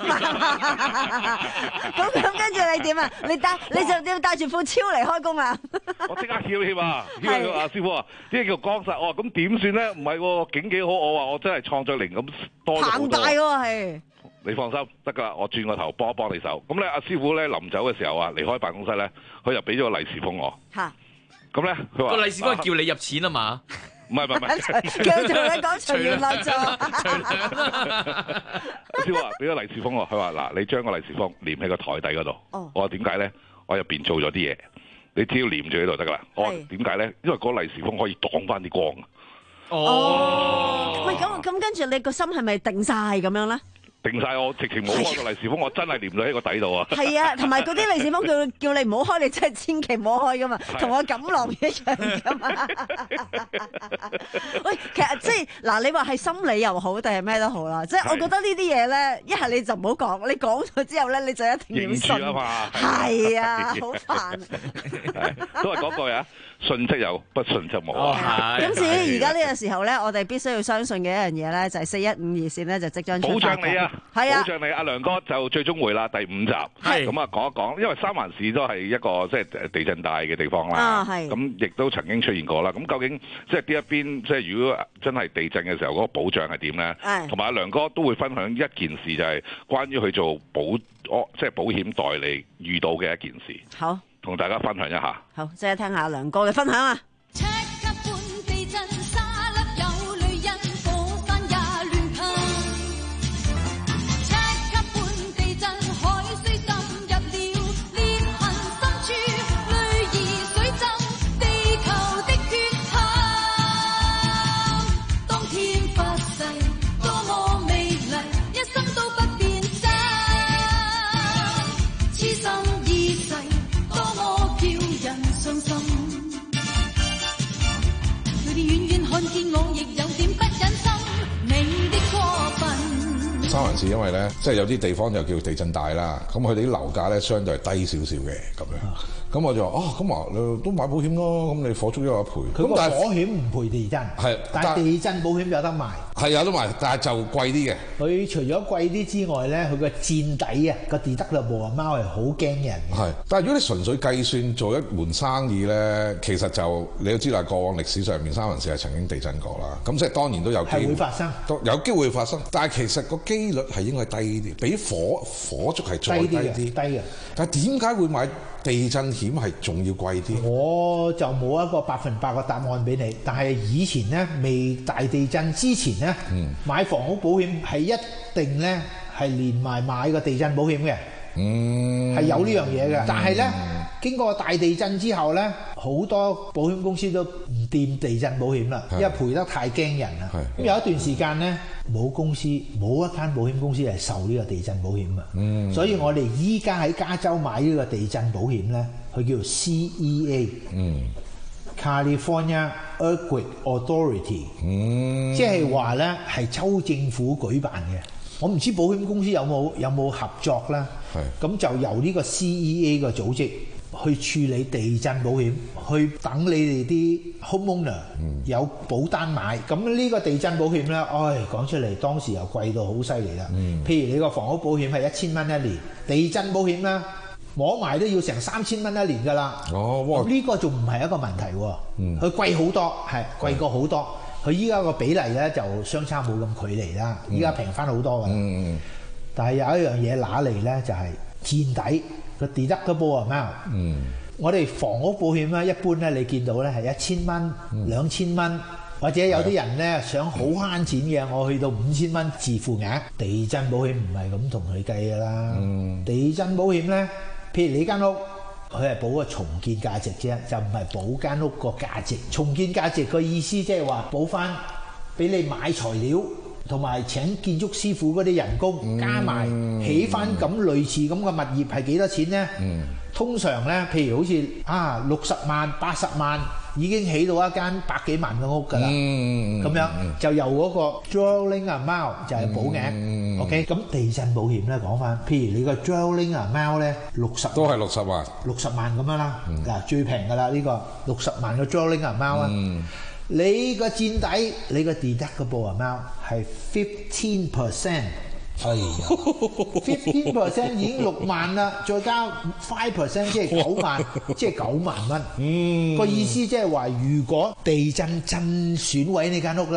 咁跟住你點啊？你帶你就要帶住副超嚟開工啊？ 我即刻跳添啊！跳啊！師傅啊，呢啲叫光殺。我話咁點算咧？唔係喎，景幾好。我話我真係創作靈咁多咗好多。 龐大喎係。 你放心得㗎啦，我轉個頭幫一幫你手。咁咧，阿師傅咧臨走嘅時候啊，離開辦公室咧，佢就俾咗個利是封我。 嚇！ 咁咧，佢話個利是封係叫你入錢啊嘛？ 唔係唔係唔係， 叫做你講隨緣落座。 師傅話俾咗利是封我，佢話嗱，你將個利是封黏喺個台底嗰度。 哦。 我話點解咧？我入邊做咗啲嘢，你只要黏住喺度得㗎啦。我話點解咧？因為嗰個利是封可以擋翻啲光。 哦。喂，咁咁跟住你個心係咪定晒咁樣咧？ 定晒，我直情冇開個利是封，我真係黏咗喺個底度啊！ 係啊，同埋嗰啲利是封叫叫你唔好開，你真係千祈唔好開噶嘛，同我錦囊一樣噶嘛。喂，其實即係嗱，你話係心理又好定係咩都好啦，即係我覺得呢啲嘢咧，一係你就唔好講，你講咗之後咧，你就一定要信啊嘛。係啊，好煩。 都係嗰句啊，信則有，不信則無。 咁至於而家呢個時候咧，我哋必須要相信嘅一樣嘢咧，就係四一五熱線咧，就即將出發。 保障你啊！ 係啊， 保障你，阿梁哥就最終回啦，第五集。係咁啊，講一講，因為三藩市都係一個即係地震帶嘅地方啦。 啊，係。 咁亦都曾經出現過啦。咁究竟即係呢一邊，即係如果真係地震嘅時候，嗰個保障係點咧？係。同埋阿梁哥都會分享一件事，就係關於佢做保，即係保險代理遇到嘅一件事。 好。 同大家分享一下。 好，即係聽下梁哥嘅分享啊！ 三藩市因為咧，即係有啲地方就叫地震帶啦，咁佢哋啲樓價咧相對係低少少嘅咁樣。咁我就話哦，咁啊，你都買保險咯，咁你火燭都有得賠。 佢個火險唔賠地震，係，但係地震保險有得賣。 係有得賣，但係就貴啲嘅。 佢除咗貴啲之外咧，佢個墊底啊，個 deductible amount係好驚人嘅。 係，但係如果你純粹計算做一門生意咧，其實就你都知啦，過往歷史上面三藩市係曾經地震過啦。咁即係當然都有機會， 係會發生， 都有機會發生。但係其實個機率係應該低啲，比火火燭係再低啲。 低嘅。 但係點解會買地震險係仲要貴啲？ 我就冇一個百分百嘅答案俾你，但係以前咧未大地震之前咧，嗯、買房屋保險係一定咧係連埋買個地震保險嘅，係、嗯、有呢樣嘢嘅。但係咧、嗯、經過大地震之後咧，好多保險公司都唔掂地震保險啦，因為賠得太驚人啦。咁有一段時間咧，冇公司冇一間保險公司係受呢個地震保險嘅、嗯，所以我哋依家喺加州買呢個地震保險咧，佢叫做 C E A、嗯、California Earthquake Authority，、嗯、即係話咧係州政府舉辦嘅。我唔知保險公司有冇有冇合作啦，咁就由呢個 C E A 個組織去處理地震保險，去等你哋啲 homeowner、嗯、有保單買。咁呢個地震保險咧，唉，講出嚟當時又貴到好犀利啦。譬如你個房屋保險係一千蚊一年，地震保險咧摸埋都要成三千蚊一年㗎啦。哦，哇！呢個仲唔係一個問題喎，佢、嗯、貴好多，係貴過好多。佢依家個比例咧就相差冇咁距離啦，依家平翻好多㗎啦、嗯。但係有一樣嘢揦嚟咧，就係墊底個 deductible amount。嗯，我哋房屋保險咧，一般咧你見到咧係一千蚊、兩千蚊，或者有啲人咧想好慳錢嘅，我去到五千蚊自付額。地震保險唔係咁同佢計㗎啦。嗯，地震保險咧，譬如你間屋。佢係保個重建價值啫，就唔係保間屋個價值。重建價值個意思即係話保翻俾你買材料同埋請建築師傅嗰啲人工、嗯、加埋起翻咁類似咁嘅物業係幾多錢呢？嗯、通常呢，譬如好似啊六十萬、八十萬已經起到一間百幾萬嘅屋㗎啦。咁、嗯、樣就由嗰個 dwelling amount 就係保額。嗯、OK，咁地震保險咧講翻，譬如你個 dwelling amount 咧六十都係六十萬， 六十萬咁樣啦。嗱、嗯、最平㗎啦呢個六十萬嘅 dwelling amount 啊。嗯、你個墊底，你個 deductible amount 係 fifteen percent。哎呀 ，fifteen percent 已經六萬啦，再加 five percent 即係九萬，即係九萬蚊。嗯，個意思即係話，如果地震震損毀你間屋咧，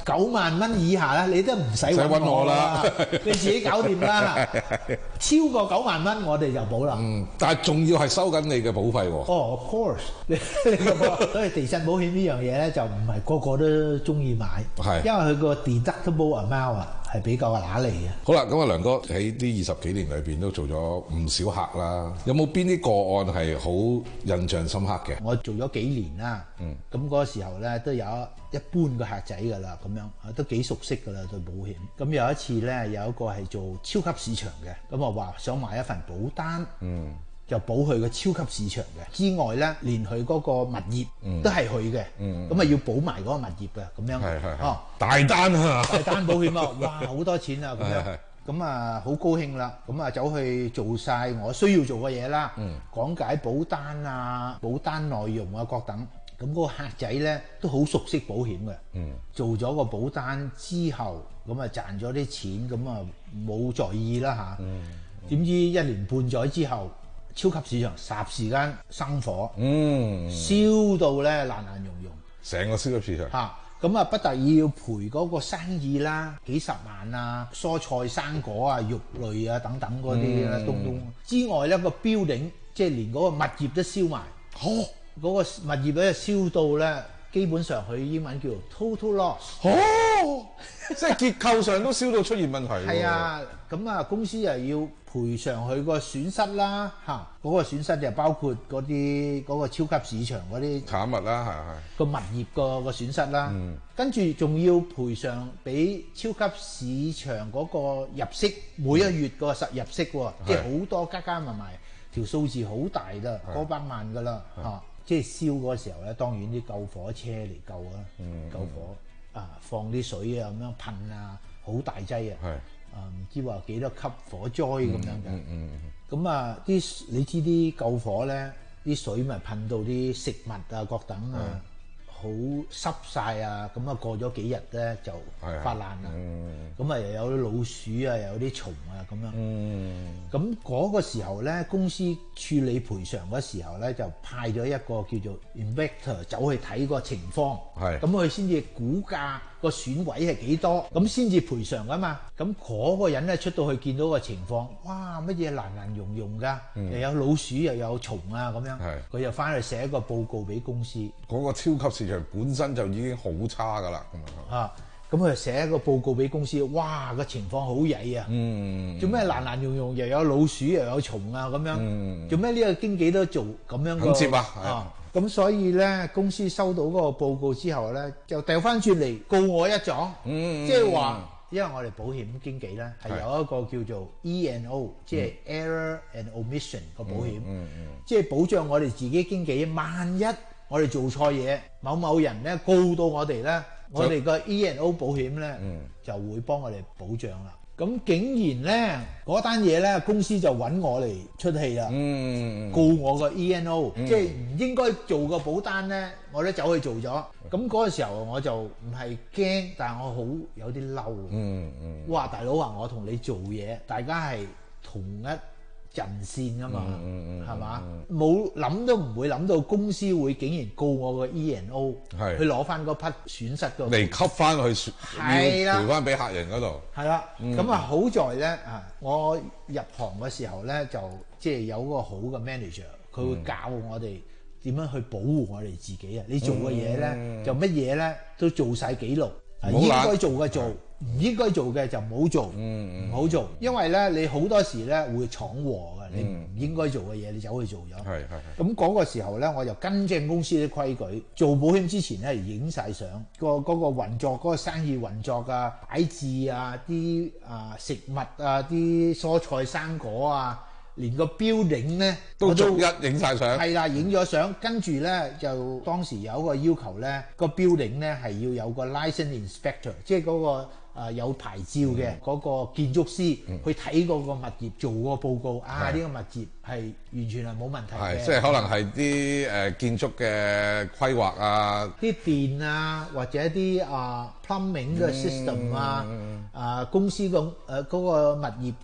九萬蚊以下咧，你都唔使揾我啦，你自己搞掂啦。超過九萬蚊，我哋就保啦。 嗯，但係仲要係收緊你嘅保費喎。 哦、oh, ，of course， 你你個所以地震保險呢樣嘢咧，就唔係個個都中意買，係因為佢個 deductible amount 啊係比較揦脷嘅。 好啦，咁啊，梁哥喺呢二十幾年裏邊都做咗唔少客啦，有冇邊啲個案係好印象深刻嘅？ 我做咗幾年啦，嗯，咁嗰個時候咧都有一般嘅客仔㗎啦，咁樣啊都幾熟悉㗎啦對保險。咁有一次咧，有一個係做超級市場嘅，咁我話想買一份保單，嗯，就保佢個超級市場嘅之外咧，連佢嗰個物業都係佢嘅，嗯，咁啊要保埋嗰個物業嘅，咁樣，係係哦， 大單啊， 大單保險啊，哇好多錢啊，咁樣。咁啊，好高興啦！咁啊，走去做晒我需要做嘅嘢啦，嗯、講解保單啊、保單內容啊各等。咁嗰個客仔咧都好熟悉保險嘅，嗯、做咗個保單之後，咁啊賺咗啲錢，咁啊冇在意啦嚇。點、嗯嗯、知一年半載之後，超級市場霎時間生火，嗯、燒到咧爛爛溶溶， 成個超級市場嚇。 咁啊，不特止要賠嗰個生意啦，幾十萬啊，蔬菜生果啊、肉類啊等等嗰啲咧，東東、嗯、之外咧個 building 即係連嗰個物業都燒埋，哦，嗰個物業咧燒到咧，基本上佢英文叫做 total loss， 哦，即係結構上都燒到出現問題。 係啊，咁啊公司又要賠償佢個損失啦，嚇、啊，嗰、嗰個損失就包括嗰啲嗰個超級市場嗰啲產物啦，係係個物業個個損失啦，嗯、跟住仲要賠償俾超級市場嗰個入息，每一月個實入息喎，嗯、即係好多加加埋埋條數字好大啦，過百萬噶啦嚇，即係燒嗰時候咧，當然啲救火車嚟救啊，嗯、救火啊放啲水啊咁樣噴啊，好大劑啊。啊，唔知話幾多級火災咁樣嘅，咁、嗯嗯、啊啲你知啲救火咧，啲水咪噴到啲食物啊各等啊，好、嗯、濕晒啊，咁啊過咗幾日咧就發爛啦，咁啊又有啲老鼠啊，又有啲蟲啊咁樣，咁嗰、嗯、個時候咧，公司處理賠償嗰時候咧，就派咗一個叫做 inspector 走去睇個情況，咁佢先至估價個損毀係幾多，咁先至賠償噶嘛。咁嗰個人咧出到去見到個情況，哇乜嘢爛爛溶溶㗎，嗯、又有老鼠又有蟲啊咁樣，佢就翻去寫一個報告俾公司。 嗰個超級市場本身就已經好差㗎啦， 啊，咁佢就寫一個報告俾公司，哇個情況好曳啊，嗯、做咩爛爛溶溶又有老鼠又有蟲啊咁樣，嗯、做咩呢個經紀都做咁樣個？ 咁接啊！ 啊咁所以咧，公司收到嗰個報告之後咧，就掉翻轉嚟告我一狀，即係話，因為我哋保險經紀咧係有一個叫做 E and O， 即係 Error and Omission 個保險，即係保障我哋自己經紀，萬一我哋做錯嘢，某某人咧告到我哋咧，我哋個 E and O 保險咧就會幫我哋保障啦。咁竟然咧嗰單嘢咧，公司就揾我嚟出氣啦，嗯、告我個 E and O，、嗯、即係唔應該做個保單咧，我都走去做咗。咁嗰個時候我就唔係驚，但係我好有啲嬲。嗯嗯、哇，大佬話我同你做嘢，大家係同一陣線㗎嘛，係嘛？冇諗都唔會諗到公司會竟然告我個 E and O， 去攞翻嗰筆損失嗰嚟吸翻去，要賠翻俾客人嗰度。 係啦，咁啊好在咧啊，我入行嘅時候咧就即係有個好嘅 manager， 佢會教我哋點樣去保護我哋自己啊！你做嘅嘢咧就乜嘢咧都做晒記錄，應該做嘅做。唔應該做嘅就唔好做，唔好做，因為咧你好多時咧會闖禍嘅，你唔應該做嘅嘢你走去做咗。係係。咁嗰個時候咧，我就跟正公司啲規矩，做保險之前咧影晒相，個嗰個運作嗰個生意運作啊、擺置啊、啲啊食物啊、啲蔬菜生果啊。連個 building 咧都逐一影晒相， 係啦，影咗相，跟住咧就當時有一個要求咧，個 building 咧係要有個 license inspector，即係嗰個誒有牌照嘅嗰個建築師去睇嗰個物業，做個報告啊，呢個物業係完全係冇問題嘅。 係，即係可能係啲誒建築嘅規劃啊， 啲電啊，或者啲啊 plumbing 嘅 system 啊，啊公司個誒嗰個物業個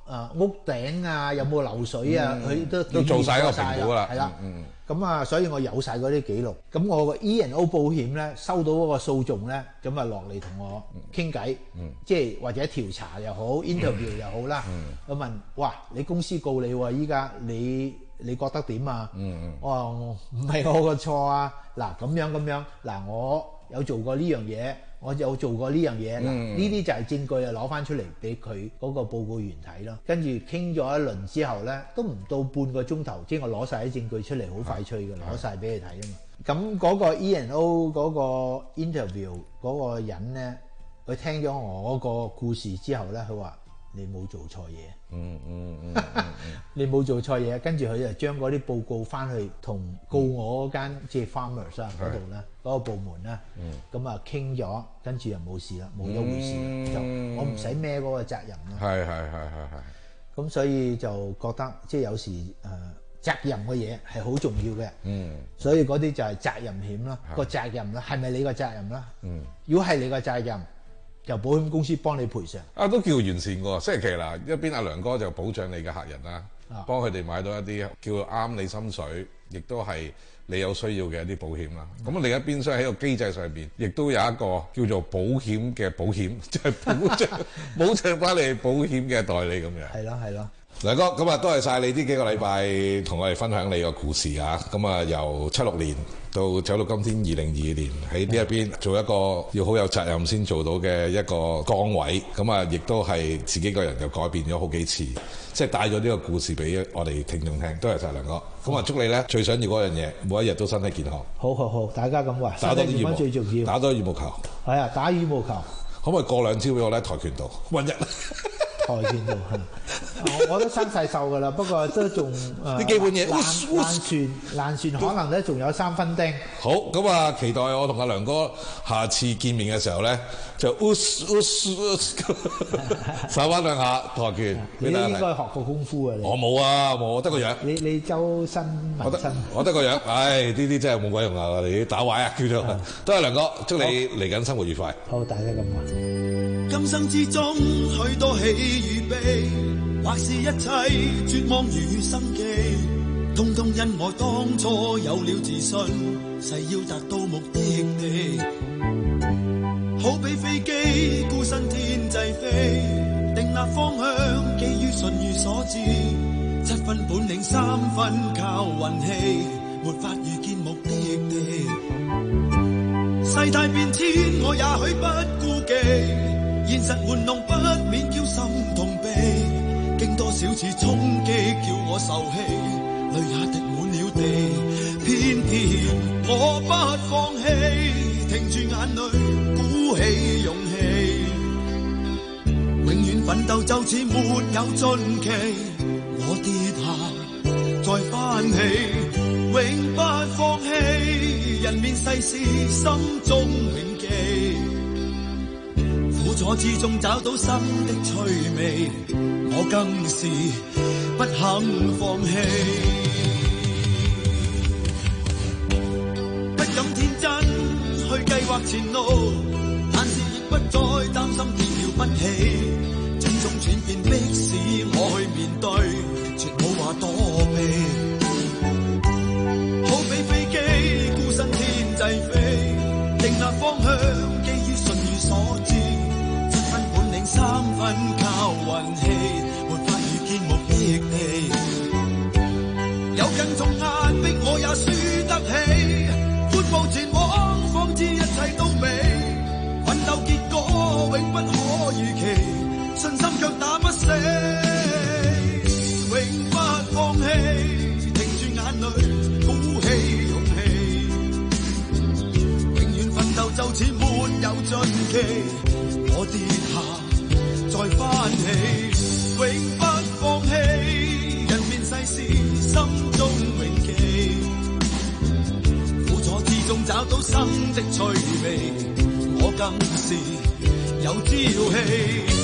誒屋頂啊，有冇漏水啊，佢、嗯、都都做晒個評估啦， 係啦。 嗯咁啊，所以我有晒嗰啲記錄。咁我個 E and O 保險咧，收到嗰個訴訟咧，咁啊落嚟同我傾偈，嗯、即係或者調查又好 ，interview 又好啦。我、嗯、問：哇，你公司告你喎，依家你你覺得點啊？嗯、我話唔係我個錯啊。嗱咁樣咁樣，嗱我有做過呢樣嘢。我有做過呢樣嘢，嗱呢啲就係證據啊，攞翻出嚟俾佢嗰個報告員睇咯。跟住傾咗一輪之後咧，都唔到半個鐘頭，即係我攞晒啲證據出嚟，好快脆嘅，攞晒俾佢睇啊嘛。咁嗰個 E and O 嗰個 interview 嗰個人咧，佢聽咗我個故事之後咧，佢話：你冇做錯嘢。嗯嗯嗯，你冇做錯嘢，跟住佢就將嗰啲報告翻去同告我嗰間即係 farmers 啊嗰度咧，嗰個部門咧，咁啊傾咗，跟住又冇事啦，冇咗回事啦，就我唔使孭嗰個責任啦。係係係係係。咁所以就覺得即係有時誒責任嘅嘢係好重要嘅。嗯。所以嗰啲就係責任險啦，個責任啦，係咪你個責任啦？嗯。如果係你個責任，由保險公司幫你賠償啊，都叫完善喎。星期啦，一邊阿梁哥就保障你嘅客人啦，啊、幫佢哋買到一啲叫啱你心水，亦都係你有需要嘅一啲保險啦。咁、嗯、另一邊廂喺個機制上邊，亦都有一個叫做保險嘅保險，即、就、係、是、保障保障翻你保險嘅代理咁樣。係咯係咯。梁哥，咁啊，多謝晒你呢幾個禮拜同我哋分享你個故事啊！咁啊，由七六年到走到今天二零二二年，喺呢一邊做一個要好有責任先做到嘅一個崗位，咁啊，亦都係自己個人又改變咗好幾次，即係帶咗呢個故事俾我哋聽眾聽。多謝晒梁哥，咁啊，祝你咧最想要嗰樣嘢，每一日都身體健康。好好好，大家咁話，打多啲羽毛最重要，打多羽毛球。係啊，打羽毛球。可唔可以過兩招俾我咧？跆拳道，混日。跆拳道我都生晒銹㗎啦，不過都仲啲基本嘢爛爛船爛船可能咧仲有三分釘。好，咁啊，期待我同阿梁哥下次見面嘅時候咧，就手翻兩下跆拳。你應該學過功夫啊！我冇啊，我得個樣。你你周身紋身，我得個樣。唉，呢啲真係冇鬼用啊！你打壞啊，叫做。多謝梁哥，祝你嚟緊生活愉快。好，大家咁話。今生之中許多喜與悲，或是一切絕望與生機，通通因我當初有了自信，誓要達到目的地。好比飛機孤身天際飛，定立方向，基於順遇所致，七分本領三分靠運氣，沒法預見目的地。世態變遷我也許不顧忌，現實玩弄不免叫心痛悲，經多少次衝擊叫我受氣，淚也滴滿了地，偏偏我不放棄，停住眼淚鼓起勇氣，永遠奮鬥就似沒有盡期，我跌下再翻起，永不放棄，人面世事心中銘記，苦楚之中找到新的趣味，我更是不肯放棄。不敢天真去計劃前路，但是亦不再擔心跌了不起，種種轉變迫使我去面對，絕冇話躲避。好比飛機孤身天際飛，定立方向，基於順遇所致，三分靠運氣，沒法預見目的地。有更重壓迫我也輸得起，闊步前往，方知一切都美。奮鬥結果永不可預期，信心卻打不死，永不放棄，停住眼淚鼓起勇氣，永遠奮鬥就似沒有盡期。我跌下再翻起，永不放棄，人面世事心中銘記，苦楚之中找到新的趣味，我更是有朝氣。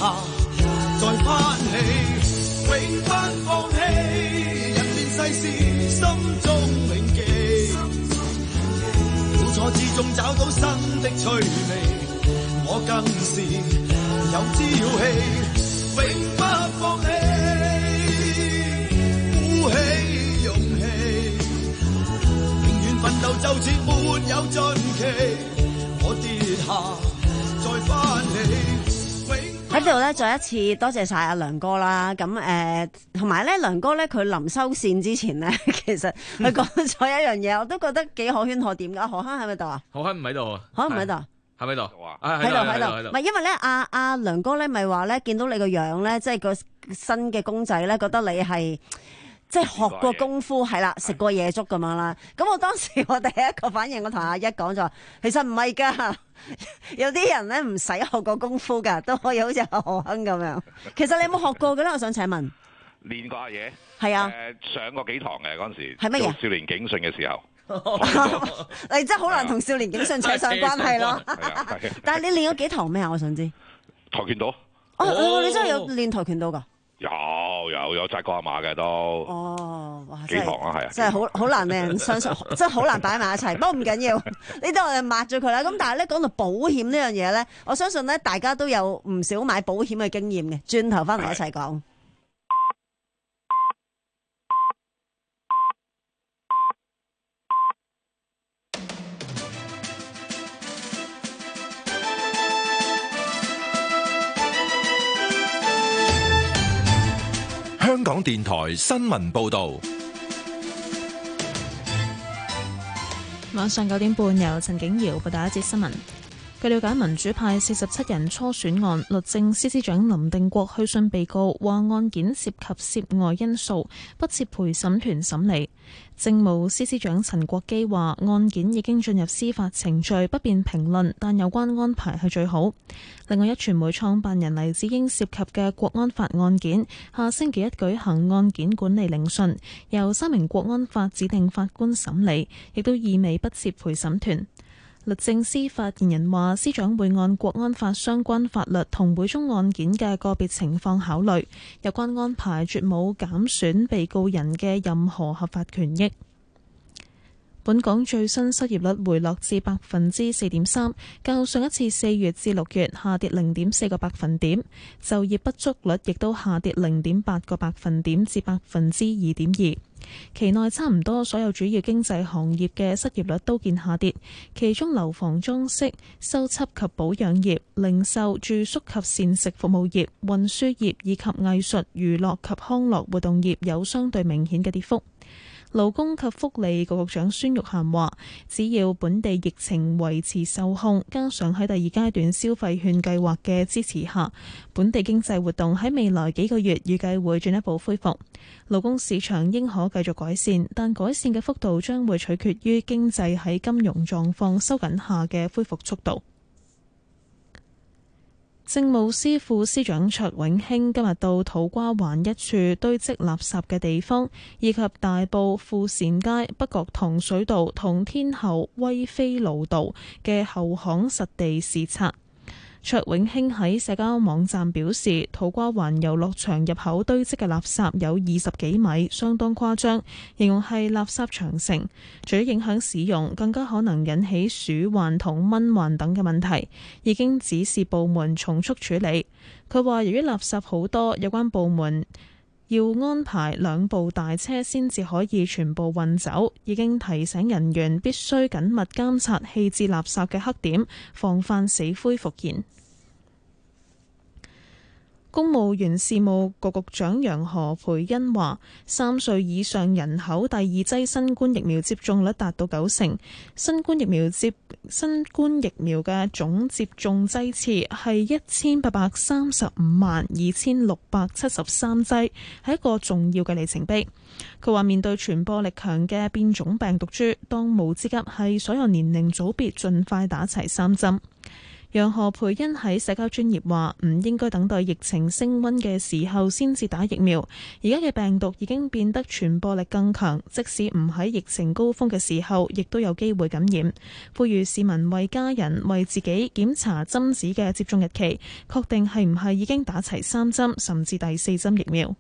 下再翻起，永不放棄。人面世事心中銘記，苦楚之中找到新的趣味，我更是有朝氣，永不放棄，鼓起勇氣，永遠奮鬥就似沒有盡期，我跌下再翻起。 喺度咧，再一次多謝晒阿梁哥啦。咁誒，同埋咧，梁哥咧，佢臨收線之前咧，其實佢講咗一樣嘢，我都覺得幾可圈可點㗎。何坑喺咪度啊？ 何坑唔喺度啊？ 何坑唔喺度？ 喺咪度啊？ 喺度喺度。唔係因為咧，阿阿梁哥咧，咪話咧，見到你個樣咧，即係個新嘅公仔咧，覺得你係。即係學過功夫係啦，食過夜粥咁樣啦。咁我當時我第一個反應，我同阿一講就話，其實唔係㗎，有啲人咧唔使學過功夫㗎，都可以好似阿何亨咁樣。其實你有冇學過嘅咧？我想請問。 練過下嘢。係啊。 誒，上過幾堂嘅嗰陣時。 係乜嘢？ 少年警訊嘅時候。 你真係好難同少年警訊扯上關係咯。但係你練咗幾堂咩啊？我想知。 跆拳道。 哦，你真係有練跆拳道㗎？ 有有有紮過阿馬嘅都哦，哇！ 幾堂啊，係啊， 真係好好難令人相信，真係好難擺埋一齊。不過唔緊要，呢度我哋抹咗佢啦。咁但係咧講到保險呢樣嘢咧，我相信咧大家都有唔少買保險嘅經驗嘅。轉頭翻嚟一齊講。 香港電台新聞報導， 晚上九點半由陳景瑤報道一節新聞。據了解，民主派四十七人初選案，律政司司長林定國去信被告，話案件涉及涉外因素，不設陪審團審理。政務司司長陳國基話，案件已經進入司法程序，不便評論，但有關安排係最好。另外，一傳媒創辦人黎智英涉及嘅國安法案件，下星期一舉行案件管理聆訊，由三名國安法指定法官審理，亦都意味不設陪審團。律政司發言人話，司長會按國安法相關法律同每宗案件嘅個別情況考慮，有關安排絕冇減損被告人嘅任何合法權益。本港最新失業率回落至百分之四點三，較上一次四月至六月下跌零點四個百分點，就業不足率亦都下跌零點八個百分點至百分之二點二。期內差唔多所有主要經濟行業嘅失業率都見下跌，其中樓房裝飾、修葺及保養業、零售、住宿及膳食服務業、運輸業以及藝術、娛樂及康樂活動業有相對明顯嘅跌幅。勞工及福利局局長孫玉菡話，只要本地疫情維持受控，加上喺第二階段消費券計劃嘅支持下，本地經濟活動喺未來幾個月預計會進一步恢復。勞工市場應可繼續改善，但改善嘅幅度將會取決於經濟喺金融狀況收緊下嘅恢復速度。政務司副司長卓永興今日到土瓜灣一處堆積垃圾嘅地方，以及大埔富善街、北角糖水道同天后威菲路道嘅後巷實地視察。卓永興喺社交網站表示，土瓜灣遊樂場入口堆積嘅垃圾有二十幾米，相當誇張，形容係垃圾長城，除咗影響使用，更加可能引起鼠患同蚊患等嘅問題，已經指示部門從速處理。佢話由於垃圾好多，有關部門要安排兩部大車先至可以全部運走，已經提醒人員必須緊密監察棄置垃圾嘅黑點，防範死灰復燃。公務員事務局局長楊何蓓茵話，三歲以上人口第二劑新冠疫苗接種率達到九成，新冠疫苗接新冠疫苗嘅總接種劑次係一千八百三十五萬二千六百七十三劑，係一個重要嘅里程碑。佢話面對傳播力強嘅變種病毒株，當務之急係所有年齡組別盡快打齊三針。 楊何蓓茵喺社交專頁話：唔應該等待疫情升溫嘅時候先至打疫苗。而家嘅病毒已經變得傳播力更強，即使唔喺疫情高峰嘅時候，亦都有機會感染。呼籲市民為家人、為自己檢查針紙嘅接種日期，確定係唔係已經打齊三針甚至第四針疫苗。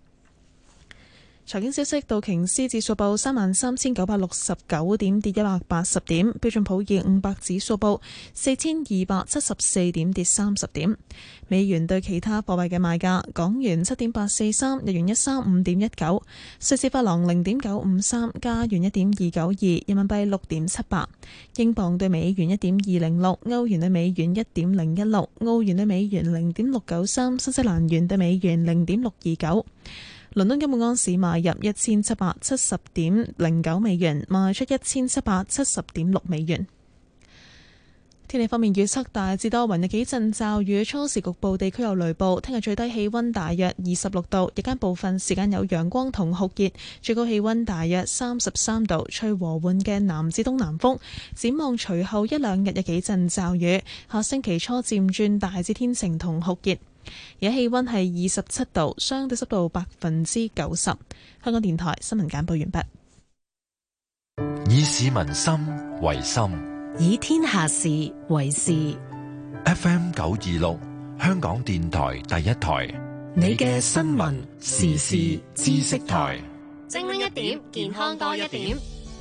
財經消息：道瓊斯指數報三萬三千九百六十九點，跌一百八十點；標準普爾五百指數報四千二百七十四點，跌三十點。美元對其他貨幣嘅賣價：港元七點八四三，日元一三五點一九，瑞士法郎零點九五三，加元一點二九二，人民幣六點七八，英鎊對美元一點二零六，歐元對美元一點零一六，澳元對美元零點六九三，新西蘭元對美元零點六二九。倫敦金每盎司買入一千七百七十點零九美元，賣出一千七百七十點六美元。天氣方面預測大致多雲，有幾陣驟雨，初時局部地區有雷暴。聽日最低氣溫大約二十六度，日間部分時間有陽光同酷熱，最高氣溫大約三十三度，吹和緩嘅南至東南風。展望隨後一兩日有幾陣驟雨，下星期初漸轉大致天晴同酷熱。而家氣溫係二十七度，相對濕度百分之九十。香港電台新聞簡報完畢。 以市民心為心， 以天下事為事。 F M 九二六，香港電台第一台， 你嘅新聞時事知識台， 精靈一點，健康多一點。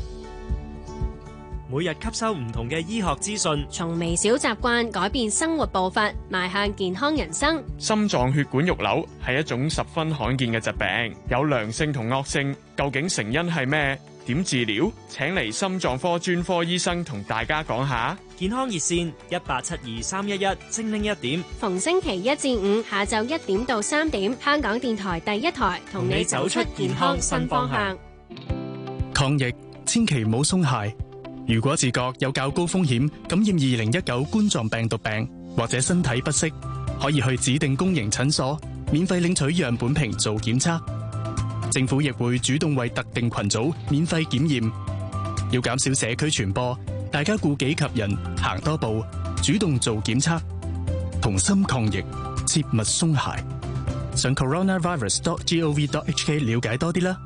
每日吸收唔同嘅醫學資訊， 從微小習慣改變生活步伐，邁向健康人生。 心臟血管肉瘤係一種十分罕見嘅疾病，有良性同惡性，究竟成因係咩？點治療？請嚟心臟科專科醫生同大家講下。 健康熱線一八七二三一一，精靈一點。 逢星期一至五下晝一點到三點，香港電台第一台同你走出健康新方向。 抗疫千祈唔好鬆懈。如果自覺有較高風險感染二零一九冠狀病毒病，或者身體不適，可以去指定公營診所免費領取樣本瓶做檢測。政府亦會主動為特定群組免費檢驗。要減少社區傳播，大家顧己及人，行多步，主動做檢測，同心抗疫，切勿鬆懈。上 coronavirus dot gov dot hk 了解多啲啦。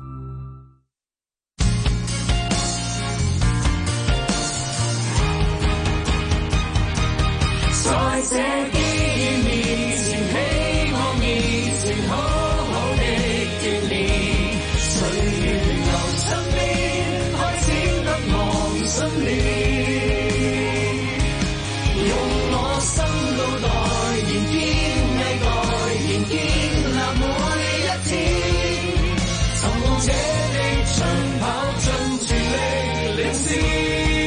在這機遇面前，希望面前好好的鍛鍊，歲月留身邊，開始不忘信念，用我心腦袋，仍堅毅代，仍建立每一天，尋夢者的長跑盡全力領先。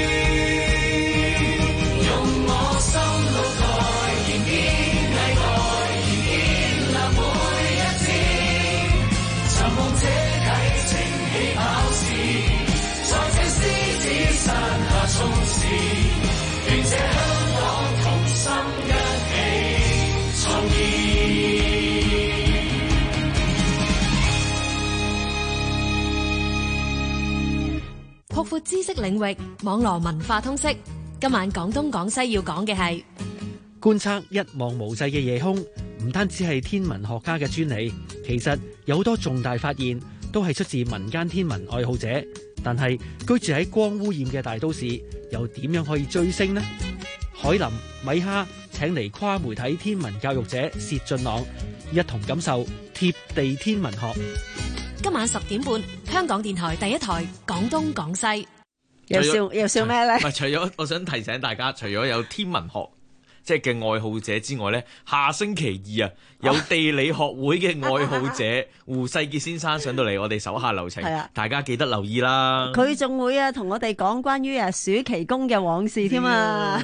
擴闊知識領域，網絡文化通識。今晚廣東廣西要講嘅係觀測一望無際嘅夜空，唔單止係天文學家嘅專利，其實有好多重大發現都係出自民間天文愛好者。但係居住喺光污染嘅大都市，又點樣可以追星呢？海林、米哈請嚟跨媒體天文教育者薛俊朗，一同感受貼地天文學。 今晚十點半，香港電台第一台廣東廣西。 又笑又笑咩咧？ 唔係，除咗我想提醒大家，除咗有天文學即係嘅愛好者之外咧，下星期二啊，有地理學會嘅愛好者胡世傑先生上到嚟我哋手下留情， 係啊， 大家記得留意啦。 佢仲會啊同我哋講關於啊暑期工嘅往事添啊！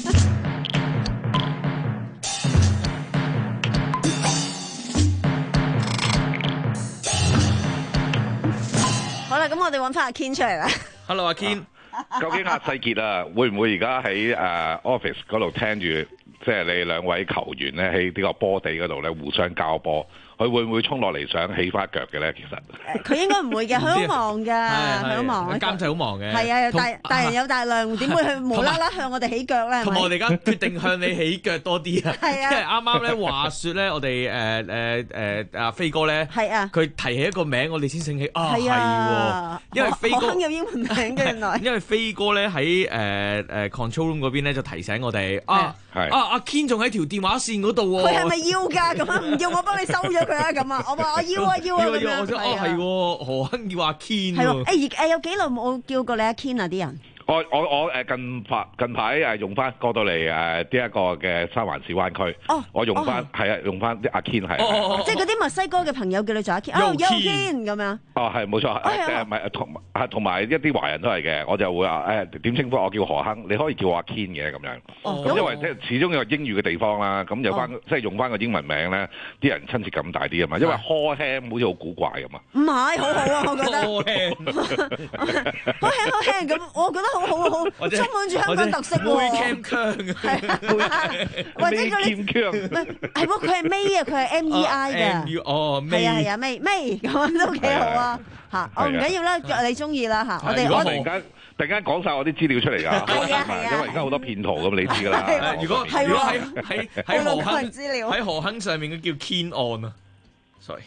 好啦，咁我哋揾翻阿 Ken 出嚟啦。 Hello， 阿 Ken。 究竟阿世傑啊，會唔會而家喺誒 office 嗰度聽住，即係你兩位球員咧喺呢個波地嗰度咧互相交波， 佢會唔會衝落嚟想起翻腳嘅咧？其實佢應該唔會嘅，佢好忙㗎，佢好忙。 監製好忙嘅。 係啊，大大人有大量，點會去無啦啦向我哋起腳咧？ 同埋我哋而家決定向你起腳多啲啊！ 係啊， 因為啱啱咧話説咧，我哋誒誒誒阿飛哥咧， 係啊， 佢提起一個名，我哋先醒起啊，係啊， 因為飛哥有英文名嘅原來。 因為飛哥咧喺誒誒 control room 嗰邊咧就提醒我哋啊啊阿 Ken 仲喺條電話線嗰度喎。 佢係咪要㗎？咁樣唔要我幫你收咗佢啊？咁啊，我話我要啊要啊咁樣。 哦係喎，何亨要阿 Ken 係喎，誒誒有幾耐冇叫過你阿 Ken 啊啲人？ 我我我誒近排近排誒用翻過到嚟誒呢一個嘅三環市灣區， 哦， 我用翻係啊用翻啲阿 Ken 係， 即係嗰啲墨西哥嘅朋友叫你做阿 Ken，哦有 Ken 咁樣。 哦係冇錯，誒唔係同係同埋一啲華人都係嘅，我就會話誒點稱呼我叫何亨，你可以叫我阿 Ken 嘅咁樣，咁因為即係始終有英語嘅地方啦，咁有翻即係用翻個英文名咧，啲人親切感大啲啊嘛，因為 Hall-Ham 好似好古怪咁嘛。 唔係，好好啊，我覺得。Hall-Ham Hall-Ham 咁，我覺得。好好好，充滿住香港特色喎。 Cam 強係啊，或者叫你唔係係喎，佢係 May 啊，佢係 M E I 嘅。 哦， 係啊係啊 May May 咁都幾好啊嚇！我唔緊要啦，你中意啦嚇。我哋我突然間突然間講曬我啲資料出嚟㗎。係啊係啊，因為而家好多騙徒咁，你知㗎啦。 如果如果喺喺喺何亨資料喺何亨上面嘅叫 Ken on 啊，sorry。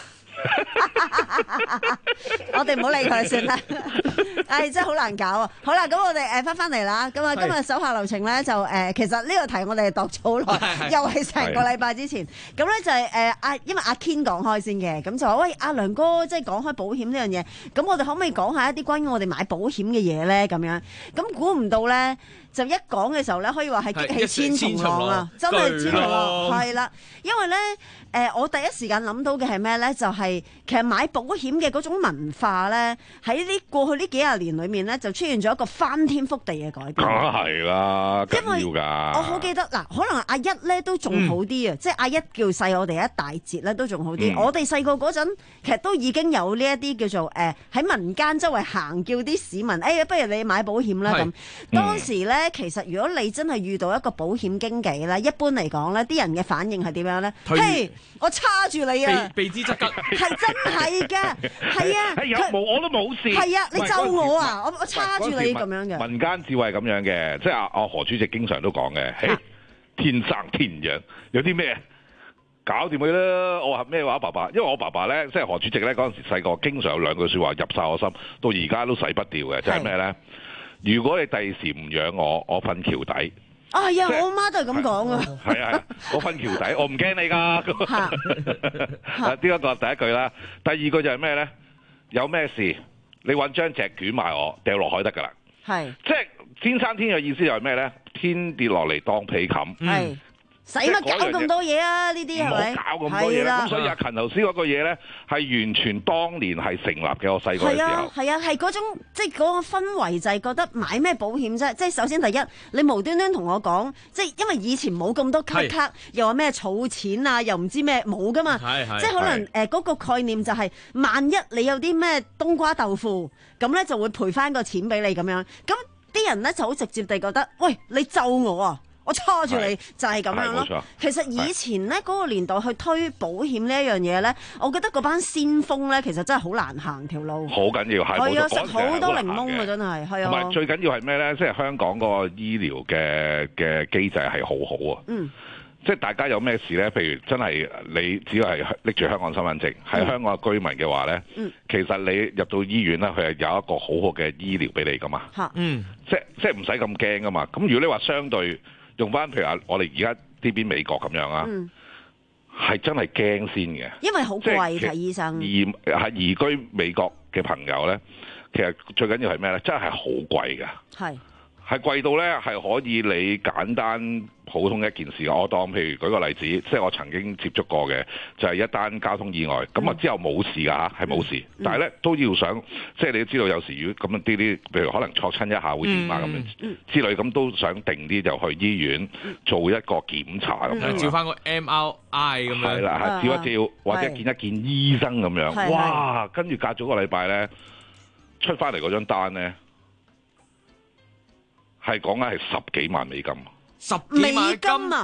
我哋唔好理佢算啦，唉、哎，真係好難搞啊！好啦，咁我哋誒翻翻嚟啦，咁啊今日手下留情咧就誒、呃，其實呢個題我哋度咗好耐，又係成個禮拜之前，咁咧就係誒阿，因為阿 Ken 講開先嘅，咁就話喂阿梁哥，即係講開保險呢樣嘢，咁我哋可唔可以講下一啲關於我哋買保險嘅嘢咧？咁樣，咁估唔到咧。就一講嘅時候咧，可以話係激起千重浪啊！真係千重浪，係啦。因為咧，誒、呃，我第一時間諗到嘅係咩咧？就係、是、其實買保險嘅嗰種文化咧，喺呢過去呢幾廿年裏面咧，就出現咗一個翻天覆地嘅改變。 梗係啦，緊要㗎。 我好記得嗱，可能阿一咧都仲好啲啊，嗯、即係阿一叫細我哋一大截咧都仲好啲。嗯、我哋細個嗰陣其實都已經有呢一啲叫做誒喺、呃、民間周圍行，叫啲市民誒、哎，不如你買保險啦咁。當時咧。其實如果你真係遇到一個保險經紀咧，一般嚟講咧，啲人嘅反應係點樣咧？嘿， hey, 我叉住你啊！ 避之則吉， 係真係㗎，係啊， 有冇我都冇事。 係啊，你咒我啊！我我叉住你咁樣嘅。 民間智慧係咁樣嘅，即係阿阿何主席經常都講嘅，嘿，天生天養，有啲咩搞掂佢啦？我話咩話，爸爸？因為我爸爸咧，即係何主席咧，嗰陣時細個經常有兩句説話入晒我心，到而家都洗不掉嘅，就係咩咧？如果你第時唔養我，我瞓橋底。 啊呀，我媽都係咁講啊。係啊，我瞓橋底，我唔驚你㗎。呢一個第一句啦，第二句就係咩咧？有咩事你揾張席捲埋我，掉落海得㗎啦。係，即係天生天嘅意思就係咩咧？天跌落嚟當被冚。係。 使乜搞咁多嘢啊？呢啲係咪？ 唔好搞咁多嘢啦。咁所以阿勤頭先嗰個嘢咧，係完全當年係成立嘅。我細個嘅時候，係啊， 係啊，係嗰種即係嗰個氛圍就係覺得買咩保險啫？即係首先第一，你無端端同我講，即係因為以前冇咁多卡卡，又話咩儲錢啊，又唔知咩冇噶嘛。即係可能誒嗰個概念就係，萬一你有啲咩冬瓜豆腐，咁咧就會賠翻個錢俾你咁樣。咁啲人咧就好直接地覺得，喂，你咒我啊！我叉住你就係咁樣咯。其實以前咧嗰個年代去推保險呢一樣嘢咧，我覺得嗰班先鋒咧其實真係好難行條路。 好緊要係。 係啊，食好多檸檬啊，真係係啊。 同埋最緊要係咩咧？即係香港個醫療嘅嘅機制係好好啊。嗯。即係大家有咩事咧？譬如真係你只要係拎住香港身份證，係、嗯、香港嘅居民嘅話咧，嗯、其實你入到醫院咧，佢係有一個好好嘅醫療俾你噶嘛。嚇。嗯。即即係唔使咁驚噶嘛。咁如果你話相對用翻譬如話我哋而家呢邊美國咁樣啊，係、嗯、真係驚先嘅， 因為好貴睇醫生。 移係移居美國嘅朋友咧，其實最緊要係咩咧？真係好貴㗎。係。係貴到咧，係可以你簡單普通一件事，我當譬如舉個例子，即係我曾經接觸過嘅，就係、是、一單交通意外，咁啊、嗯、之後冇事㗎嚇，係冇事，嗯、但係咧都要想，即係你都知道有時如果咁樣啲啲，譬如可能戳親一下會點啊咁樣之類，咁都想定啲就去醫院做一個檢查咁樣， 照翻個 M R I 咁樣， 係啦，照一照或者見一見醫生咁樣，是哇！跟住隔咗個禮拜咧，出翻嚟嗰張單咧。係講緊係十幾萬美金， 十幾萬美金啊！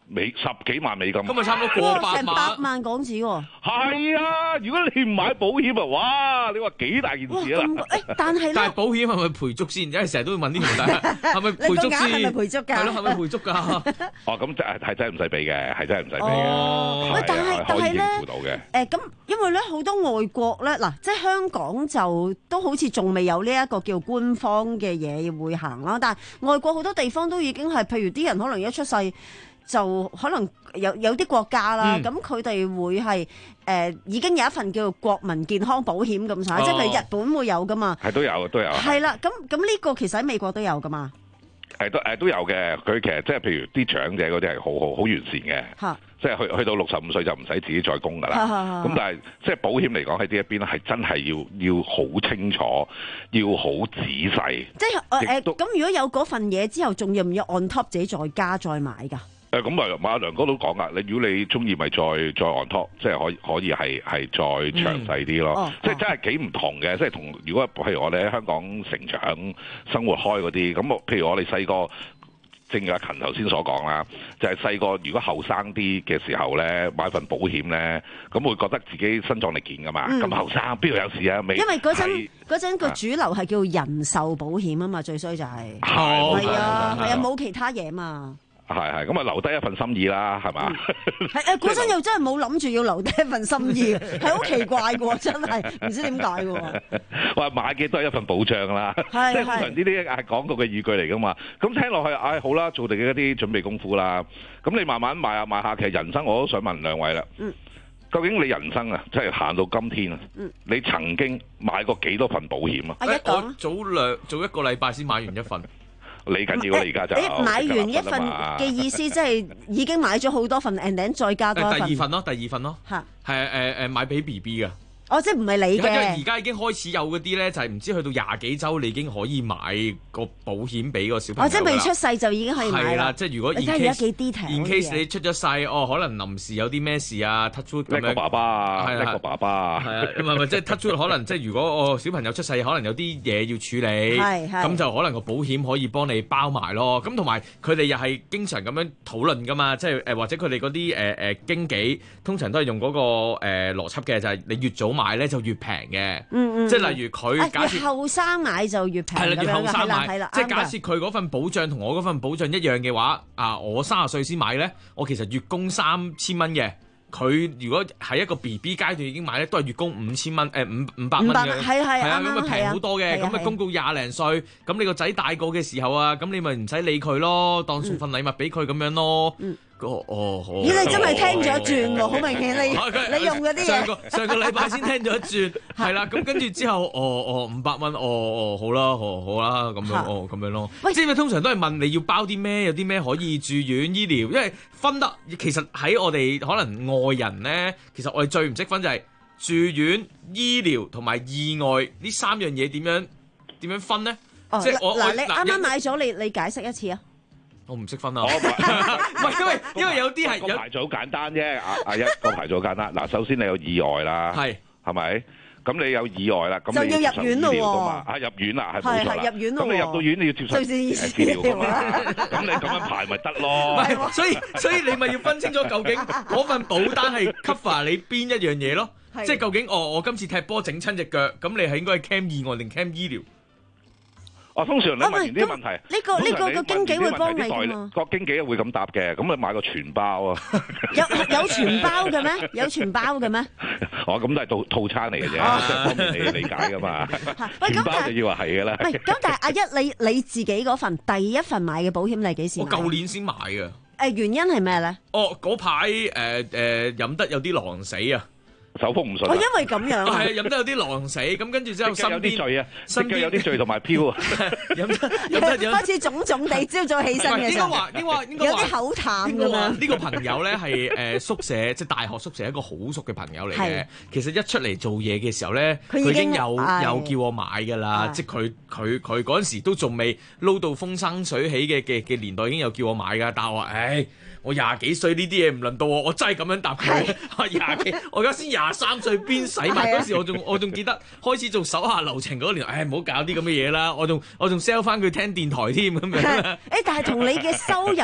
美十幾萬美金， 咁咪差唔多過百萬， 成百萬港紙喎。 係啊，如果你唔買保險啊，哇！你話幾大件事啊？ 誒，但係咧， 但係保險係咪賠足先？因為成日都會問呢條題，係咪賠足先？ 係咪賠足㗎？ 係咯，係咪賠足㗎？ 哦，咁真係係真係唔使俾嘅，係真係唔使俾嘅。 哦，喂，但係但係咧，誒咁，因為咧好多外國咧，嗱，即係香港就都好似仲未有呢一個叫官方嘅嘢會行啦，但係外國好多地方都已經係，譬如啲人可能一出世就可能有有啲國家啦，咁佢哋會係誒、呃、已經有一份叫做國民健康保險咁曬，哦、即係譬如日本會有噶嘛， 係都有都有。 係啦，咁咁呢個其實喺美國都有噶嘛。 係都誒都有嘅，佢其實即係譬如啲長者嗰啲係好好好完善嘅， 哈即係去去到六十五歲就唔使自己再供噶啦。咁但係即係保險嚟講喺呢一邊咧，係真係要要好清楚，要好仔細。即係誒誒，咁、 呃、如果有嗰份嘢之後，仲要唔要 on top 自己再加再買㗎？ 誒咁啊，馬良哥都講噶，你如果你中意，咪再再 on top，即係可以可以係係再詳細啲咯。嗯哦、即係真係幾唔同嘅，即係同如果譬如我哋喺香港成長生活開嗰啲，咁譬如我哋細個，正如阿勤頭先所講啦，就係細個如果後生啲嘅時候咧，買份保險咧，咁會覺得自己身壯力健噶嘛。咁後生邊度有事啊？未因為嗰陣嗰陣個主流係叫人壽保險啊嘛，最衰就係係啊係啊，冇其他嘢嘛。 係係咁啊，留低一份心意啦，係嘛？ 係誒，嗰陣又真係冇諗住要留低一份心意，係好奇怪嘅喎，真係唔知點解嘅喎。 話買嘅都係一份保障啦，即係通常呢啲係廣告嘅語句嚟噶嘛。咁聽落去，唉、哎、好啦，做定一啲準備功夫啦。咁你慢慢買下買下，其實人生我都想問兩位啦。嗯。究竟你人生啊，即係行到今天啊，嗯、你曾經買過幾多份保險啊？ 我早兩早一個禮拜先買完一份。 你緊要啦，而家就你買完一份嘅意思，即係已經買咗好多份 and then 再加多一份。 第二份咯，第二份咯，係係誒誒買俾 B B 嘅。 哦，即係唔係你嘅？ 因為而家已經開始有嗰啲咧，就係唔知去到廿幾週，你已經可以買個保險俾個小朋友。 哦，即係未出世就已經可以買啦。 即係如果 in case，in case 你出咗世，哦，可能臨時有啲咩事啊 touch wood 咁樣。 叻個爸爸，係叻個爸爸。 係啊，唔係唔係，即係 touch wood 可能即係如果哦小朋友出世，可能有啲嘢要處理， 係係。 咁就可能個保險可以幫你包埋咯。咁同埋佢哋又係經常咁樣討論噶嘛，即係誒或者佢哋嗰啲誒誒經紀通常都係用嗰個誒邏輯嘅，就係你越早買咧就越平。嘅，嗯嗯，即係例如佢假設越後生買就越平， 係啦，越後生買， 係啦， 即係假設佢嗰份保障同我嗰份保障一樣嘅話，啊，我三十歲先買咧，我其實月供三千蚊嘅，佢如果喺一個 B B 階段已經買咧，都係月供五千蚊，誒五五百蚊嘅， 係係係啊，咁咪平好多嘅，咁咪供到廿零歲，咁你個仔大個嘅時候啊，咁你咪唔使理佢咯，當送份禮物俾佢咁樣咯。哦哦，好！咦， 你真係聽咗一轉喎，好明顯你你用嗰啲嘢。 上個上個禮拜先聽咗一轉，係啦，咁跟住之後，哦哦五百蚊，哦哦好啦，好好啦，咁樣哦咁樣咯。即係通常都係問你要包啲咩，有啲咩可以住院醫療，因為分得其實喺我哋可能外人咧，其實我哋最唔識分就係住院醫療同埋意外呢三樣嘢點樣點樣分咧？ 即係我嗱，你啱啱買咗，你你解釋一次啊！ 我唔識分啊！唔係因為因為有啲係個牌組好簡單啫。阿阿一個牌組好簡單。嗱，首先你有意外啦，係係咪？咁你有意外啦，咁就要入院咯喎。 啊，入院啦，係冇錯啦。 係入院咯。 咁你入到院，你要接受誒治療㗎嘛？咁你咁樣排咪得咯？ 唔係，所以所以你咪要分清楚究竟嗰份保單係 cover 你邊一樣嘢咯？即係究竟哦，我今次踢波整親隻腳，咁你係應該係 cam 意外定 cam 醫療？ 哦，通常你問完啲問題， 呢個呢個個經紀會幫你㗎嘛？ 個經紀會咁答嘅，咁你買個全包啊？ 有有全包嘅咩？有全包嘅咩？ 哦，咁都係套套餐嚟嘅啫，即係方便你理解㗎嘛。全包就要話係㗎啦。 喂，咁但係阿一你你自己嗰份第一份買嘅保險你係幾時買？ 我舊年先買嘅。 誒，原因係咩咧？ 哦，嗰排誒誒飲得有啲狼死啊！ 手風唔順， 我因為咁樣， 係啊，飲得有啲狼死，咁跟住之後身邊有啲醉啊，身邊有啲醉同埋飄啊， 飲得飲得開始腫腫地，朝早起身嘅時候， 應該話應該話應該有啲口淡㗎嘛。 呢個朋友咧係誒宿舍，即係大學宿舍一個好熟嘅朋友嚟嘅。其實一出嚟做嘢嘅時候咧，佢已經有有叫我買㗎啦。即係佢佢佢嗰陣時都仲未撈到風生水起嘅嘅嘅年代，已經有叫我買㗎。但係我話誒。我廿幾歲呢啲嘢唔輪到我，我真係咁樣答佢。我廿幾，我而家先廿三歲，邊使買嗰時我仲我仲記得開始做手下留情嗰年，唉唔好搞啲咁嘅嘢啦。我仲我仲 sell 翻佢聽電台添咁樣。 誒，但係同你嘅收入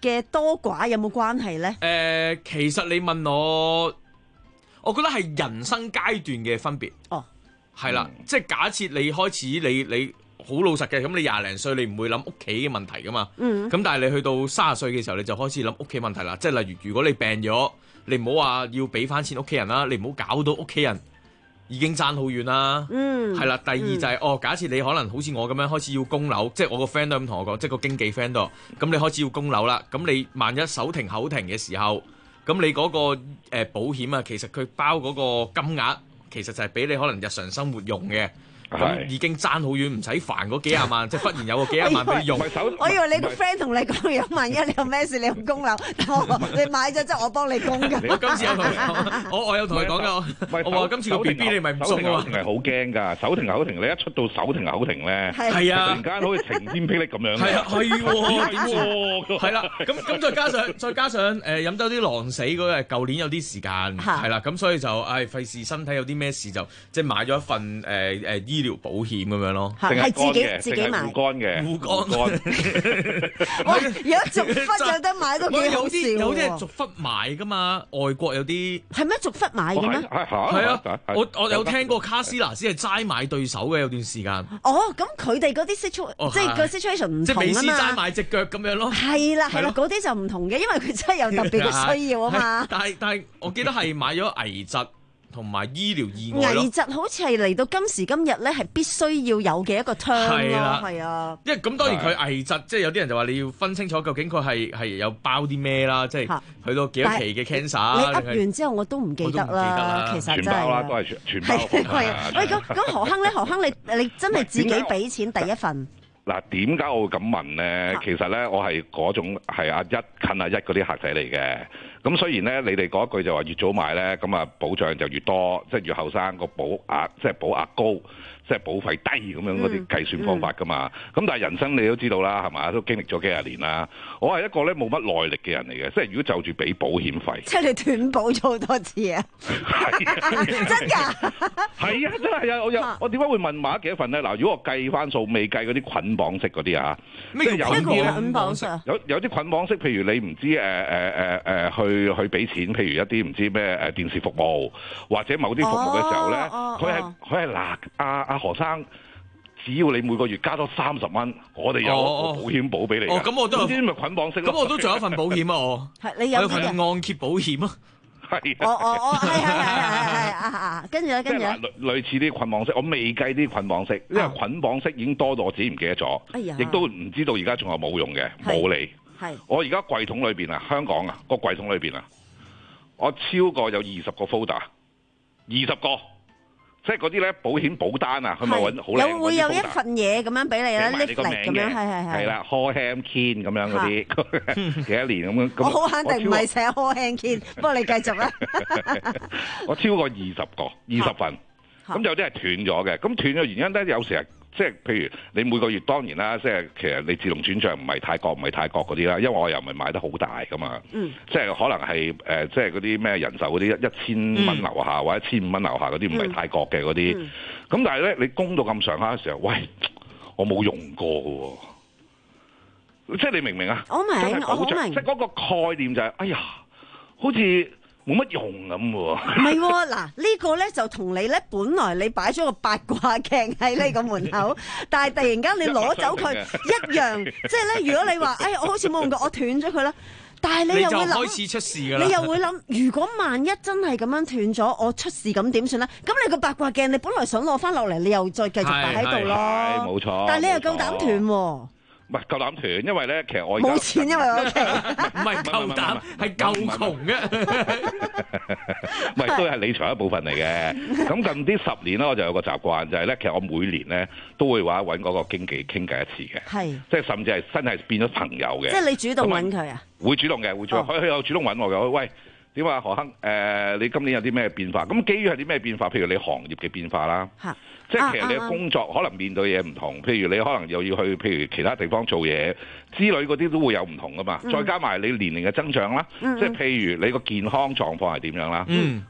嘅多寡有冇關係咧？ 誒、呃，其實你問我，我覺得係人生階段嘅分別。 哦， 係啦，嗯、即係假設你開始你你好老實嘅，咁你廿零歲你唔會諗屋企嘅問題噶嘛。嗯。咁但係你去到三十歲嘅時候，你就開始諗屋企問題啦。即係例如，如果你病咗，你唔好話要俾翻錢屋企人啦，你唔好搞到屋企人已經爭好遠啦。嗯。係啦，第二就係、是嗯、哦，假設你可能好似我咁樣開始要供樓，即係我個 friend 都咁同我講，即係個經紀 friend 都，咁你開始要供樓啦，咁你萬一手停口停嘅時候，咁你嗰、那個誒、呃、保險啊，其實佢包嗰個金額，其實就係俾你可能日常生活用嘅。咁已經爭好遠，唔使煩嗰幾廿萬，即係忽然有個幾廿萬俾你用。 我以為你個 friend 同你講，有萬一你有咩事，你用供樓，你買咗之後我幫你供㗎。 我今次有同你講，我我有同佢講㗎，我話今次個 B B 你咪唔送啊嘛。 手停口停係好驚㗎，手停口停，你一出到手停口停咧， 係啊， 突然間好似晴天霹靂咁樣。 係啊，係喎，點算？係啦，咁咁再加上再加上誒飲咗啲狼死嗰日，舊年有啲時間係啦，咁所以就誒費事身體有啲咩事就即係買咗一份誒誒醫療保險咁樣咯， 係自己自己買護肝嘅護肝。 喂，而家逐忽有得買都幾好笑喎。 有啲係逐忽買噶嘛，外國有啲係咩逐忽買嘅咩？ 係啊，我我有聽過卡斯拿斯係齋買對手嘅有段時間。 哦，咁佢哋嗰啲 situation 即係個 situation 唔同啊嘛。 即係美斯齋買隻腳咁樣咯。 係啦係啦，嗰啲就唔同嘅，因為佢真係有特別嘅需要啊嘛。 但係但係，我記得係買咗危疾同埋醫療意外咯。 危疾好似係嚟到今時今日咧，係必須要有嘅一個 term 咯，係啊。 因為咁當然佢危疾，即係有啲人就話你要分清楚究竟佢係係有包啲咩啦，即係去到幾多期嘅 cancer。 你噏完之後我都唔記得啦，其實真係。 全包啦，都係全全包。 係啊，喂，咁咁何亨咧？何亨你你真係自己俾錢第一份？ 嗱，點解我會咁問咧？其實咧，我係嗰種係阿一近阿一嗰啲客仔嚟嘅。咁雖然咧，你哋嗰一句就話越早買咧，咁啊保障就越多，即係越後生個保額，即係保額高，即係保費低咁樣嗰啲計算方法噶嘛。咁、嗯嗯、但係人生你都知道啦，係嘛？都經歷咗幾廿年啦。我係一個咧冇乜耐力嘅人嚟嘅，即係如果就住俾保險費， 即係你斷保咗好多次啊！真㗎？ 係啊，真係啊！我有我點解會問買幾多份咧？嗱，如果我計翻數，未計嗰啲捆綁式嗰啲啊，即係有啲捆綁式， 有有啲捆綁式，譬如你唔知誒誒誒誒去。去去俾錢，譬如一啲唔知咩誒電視服務或者某啲服務嘅時候咧，佢係佢係嗱阿阿何生，只要你每個月加多三十蚊，我哋有個保險保俾你。 哦，咁我都有啲咪捆綁式咯。 咁我都仲有一份保險啊！我係你有份按揭保險啊。 係。 哦哦哦，係係係係係啊啊！跟住咧，跟住咧， 類似啲捆綁式，我未計啲捆綁式，因為捆綁式已經多到我自己唔記得咗，亦都唔知道而家仲有冇用嘅，冇嚟。 係， 我而家櫃桶裏邊啊，香港啊個櫃桶裏邊啊，我超過有二十個 folder， 二十個，即係嗰啲咧保險保單啊，佢咪揾好靚有會有一份嘢咁樣俾你啦 list 嚟咁樣，係係係。 係啦 ，Hall Hand Kin 咁樣嗰啲，幾多年咁樣。 我好肯定唔係寫 Hall Hand Kin，不過你繼續啦。 我超過二十個，二十份，咁有啲係斷咗嘅，咁斷嘅原因咧，有時係。即係譬如你每個月當然啦，即係其實你自動轉帳唔係泰國唔係泰國嗰啲啦，因為我又唔係買得好大噶嘛，嗯、即係可能係誒、呃、即係嗰啲咩人壽嗰啲一一千蚊樓下、嗯、或者一千五蚊樓下嗰啲唔係泰國嘅嗰啲，咁、嗯嗯、但係咧你供到咁上下嘅時候，喂，我冇用過嘅喎，即係你明唔明啊？ 我明，我好明， 即係嗰個概念就係、是，哎呀，好似。冇乜用咁喎， 唔係喎，嗱呢個咧就同你咧，本來你擺咗個八卦鏡喺呢個門口，但係突然間你攞走佢一樣，即係咧，如果你話，哎，我好似冇用過，我斷咗佢啦，但係你又會諗， 你就開始出事㗎啦， 你又會諗，如果萬一真係咁樣斷咗，我出事咁點算咧？咁你個八卦鏡，你本來想攞翻落嚟，你又再繼續擺喺度咯， 係冇錯， 但係你又夠膽斷喎。 唔係夠膽斷，因為咧，其實我冇錢，因為我屋企唔係夠膽，係夠窮嘅。 唔係都係理財一部分嚟嘅。咁近啲十年咧，我就有個習慣，就係咧，其實我每年咧都會話揾嗰個經紀傾偈一次嘅。係。即係甚至係真係變咗朋友嘅。 即係你主動揾佢啊？ 會主動嘅，會主動。佢佢有主動揾我嘅。喂，點啊何亨？誒，你今年有啲咩變化？咁基於係啲咩變化？譬如你行業嘅變化啦。嚇。即係其實你嘅工作可能面對嘢唔同，譬如你可能又要去譬如其他地方做嘢之類嗰啲都會有唔同噶嘛。嗯、再加埋你年齡嘅增長啦，嗯、即係譬如你個健康狀況係點樣啦。咁、嗯、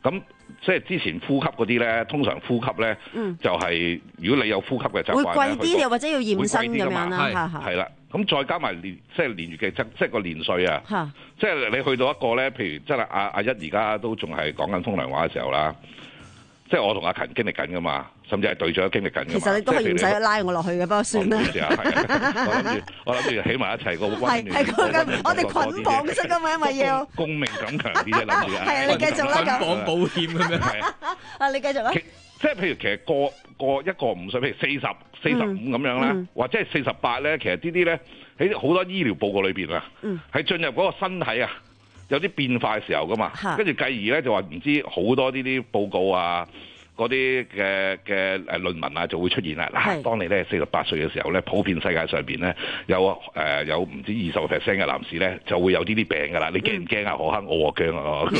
即係之前呼吸嗰啲咧，通常呼吸咧、嗯、就係、是、如果你有呼吸嘅習慣會貴啲，又或者要驗身咁樣啦， 係啦。咁再加埋年即係年月嘅即係個年歲啊，即係你去到一個咧，譬如即係阿阿一而家都仲係講緊風涼話嘅時候啦。即係我同阿勤經歷緊噶嘛，甚至係隊長經歷緊。其實你都係唔使拉我落去嘅，不過算啦。 我諗住，我諗住起埋一齊個溫暖。係係我哋捆綁式噶嘛，因為要公命感強啲啫，諗住。 係啊，你繼續啦咁。 捆綁保險咁樣係啊。啊，你繼續啦。 即係譬如其實過過一個五歲，譬如四十四十五咁樣啦，或者係四十八咧，其實呢啲咧喺好多醫療報告裏邊啊，係進入嗰個身體啊。有啲變化嘅時候噶嘛，跟住繼而咧就話唔知好多呢啲報告啊，嗰啲嘅嘅誒論文啊就會出現啦。嗱，當你咧四十八歲嘅時候咧，普遍世界上邊咧有誒、呃、有唔止二十個 percent 嘅男士咧就會有呢啲病噶啦。你驚唔驚啊？何坑我驚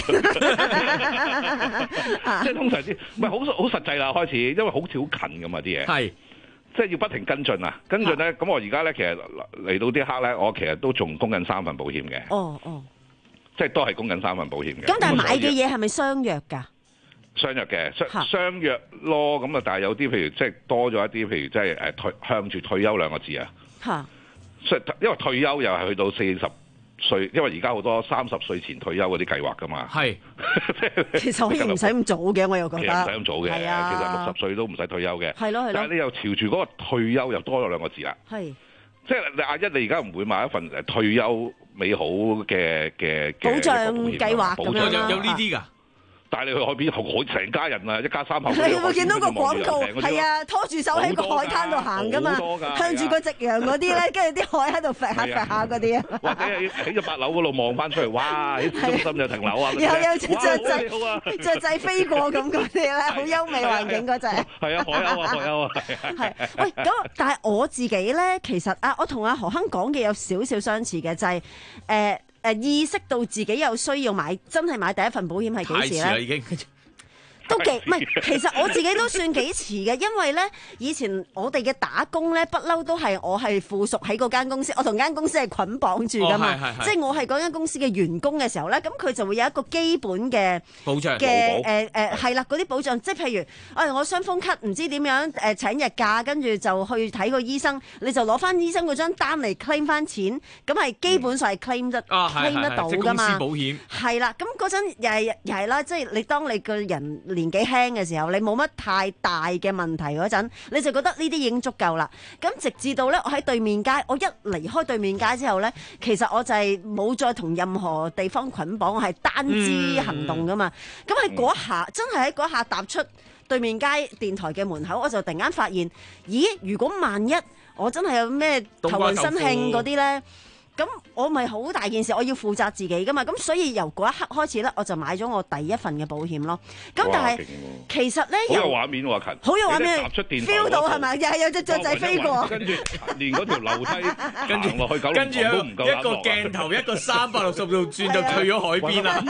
啊！即係通常啲唔係好好實際啦，開始因為好似好近噶嘛啲嘢。係。即係要不停跟進啊！跟進咧，咁我而家咧其實嚟到啲刻咧，我其實都仲供緊三份保險嘅。哦哦。即係都係供緊三份保險嘅。 咁但係買嘅嘢係咪相約㗎？ 相約嘅，相相約咯。咁啊，但係有啲譬如即係多咗一啲，譬如即係誒退向住退休兩個字啊。嚇！因為退休又係去到四十歲，因為而家好多三十歲前退休嗰啲計劃㗎嘛。係。 其實可以唔使咁早嘅，我又覺得。 其實唔使咁早嘅，係啊、其實六十歲都唔使退休嘅。係咯係咯。但係你又朝住嗰個退休又多咗兩個字啦。係。即係你阿一，你而家唔會買一份誒退休美好嘅嘅保障計劃咁樣有有呢啲㗎？ 但係你去海邊，我成家人啊，一家三口。 你會見到個廣告係啊，拖住手喺個海灘度行㗎嘛，向住個夕陽嗰啲咧，跟住啲海喺度揈下揈下嗰啲啊。 或者係喺咗八樓嗰度望翻出嚟，哇！喺市中心有層樓啊， 有有雀仔雀仔飛過咁嗰啲咧，好優美環境嗰隻。 係啊，海鷗啊，海鷗啊。 係喂，咁但係我自己咧，其實啊，我同阿何亨講嘅有少少相似嘅，就係誒。誒意識到自己有需要買，真係買第一份保險係幾時咧？太遲啦已經。都幾唔係，其實我自己都算幾遲嘅，因為咧以前我哋嘅打工咧，不嬲都係我係附屬喺嗰間公司，我同間公司係捆綁住噶嘛，哦、即係我係嗰間公司嘅員工嘅時候咧，咁佢就會有一個基本嘅保障嘅誒誒係啦，嗰啲保障，即係譬如誒、哎、我傷風咳唔知點樣誒、呃、請日假，跟住就去睇個醫生，你就攞翻醫生嗰張單嚟 claim 翻錢，咁係基本上係 claim 得、嗯、claim 得到噶嘛， 保險係啦，咁嗰陣又係又係啦，即係你當你個人年紀輕嘅時候，你冇乜太大嘅問題嗰陣，你就覺得呢啲已經足夠啦。咁直至到咧，我喺對面街，我一離開對面街之後咧，其實我就係冇再同任何地方捆綁，我係單支行動噶嘛。咁喺嗰下，嗯、真係喺嗰下踏出對面街電台嘅門口，我就突然間發現，咦？如果萬一我真係有咩頭暈身慶嗰啲咧？咁我咪好大件事，我要負責自己噶嘛，咁所以由嗰一刻開始咧，我就買咗我第一份嘅保險咯。咁但係其實咧， 好有畫面喎，勤， 好有畫面， 踏出電台 feel 到係咪？又係有隻雀仔飛過， 跟住連嗰條樓梯跟住落去九龍跟住塘都唔夠一個鏡頭一個三百六十度轉就去咗海邊啦。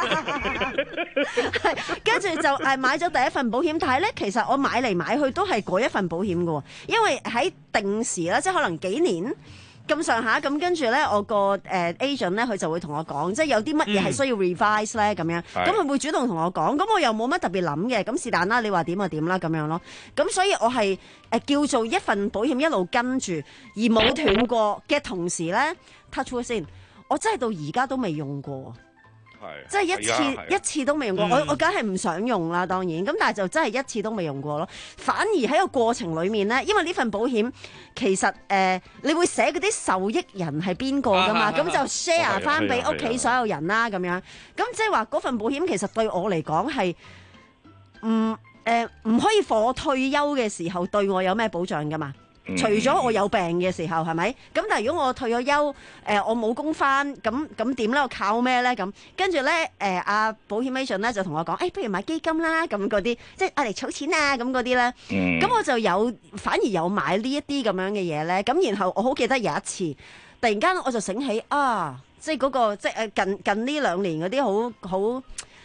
係，跟住就誒買咗第一份保險，但係咧其實我買嚟買去都係嗰一份保險嘅喎，因為喺定時啦，即係可能幾年。咁上下咁跟住咧，我個誒 agent 咧，佢就會同我講，即係有啲乜嘢係需要 revise 咧咁樣，咁佢會主動同我講，咁我又冇乜特別諗嘅，咁是但啦，你話點就點啦咁樣咯，咁所以我係誒叫做一份保險一路跟住，而冇斷過嘅同時咧 touch wood 先，我真係到而家都未用過。即係一次一次都未用過，嗯、我我梗係唔想用啦，當然咁，但係就真係一次都未用過咯。反而喺個過程裡面咧，因為呢份保險其實誒、呃，你會寫嗰啲受益人係邊個噶嘛，咁、啊、就 share 翻俾屋企所有人啦，咁樣。咁即係話嗰份保險其實對我嚟講係唔誒唔可以貨我退休嘅時候對我有咩保障噶嘛？除咗我有病嘅時候係咪？咁但係如果我退咗休，誒、呃、我冇工返，咁咁點咧？我靠咩咧？咁跟住咧，誒阿保險 agent 咧就同我講，誒、哎、不如買基金啦，咁嗰啲即係愛嚟儲錢啊，咁嗰啲咧。咁、嗯、我就有反而有買呢一啲咁樣嘅嘢咧。咁然後我好記得有一次，突然間我就醒起啊，即係嗰、嗰個即係誒近近呢兩年嗰啲好好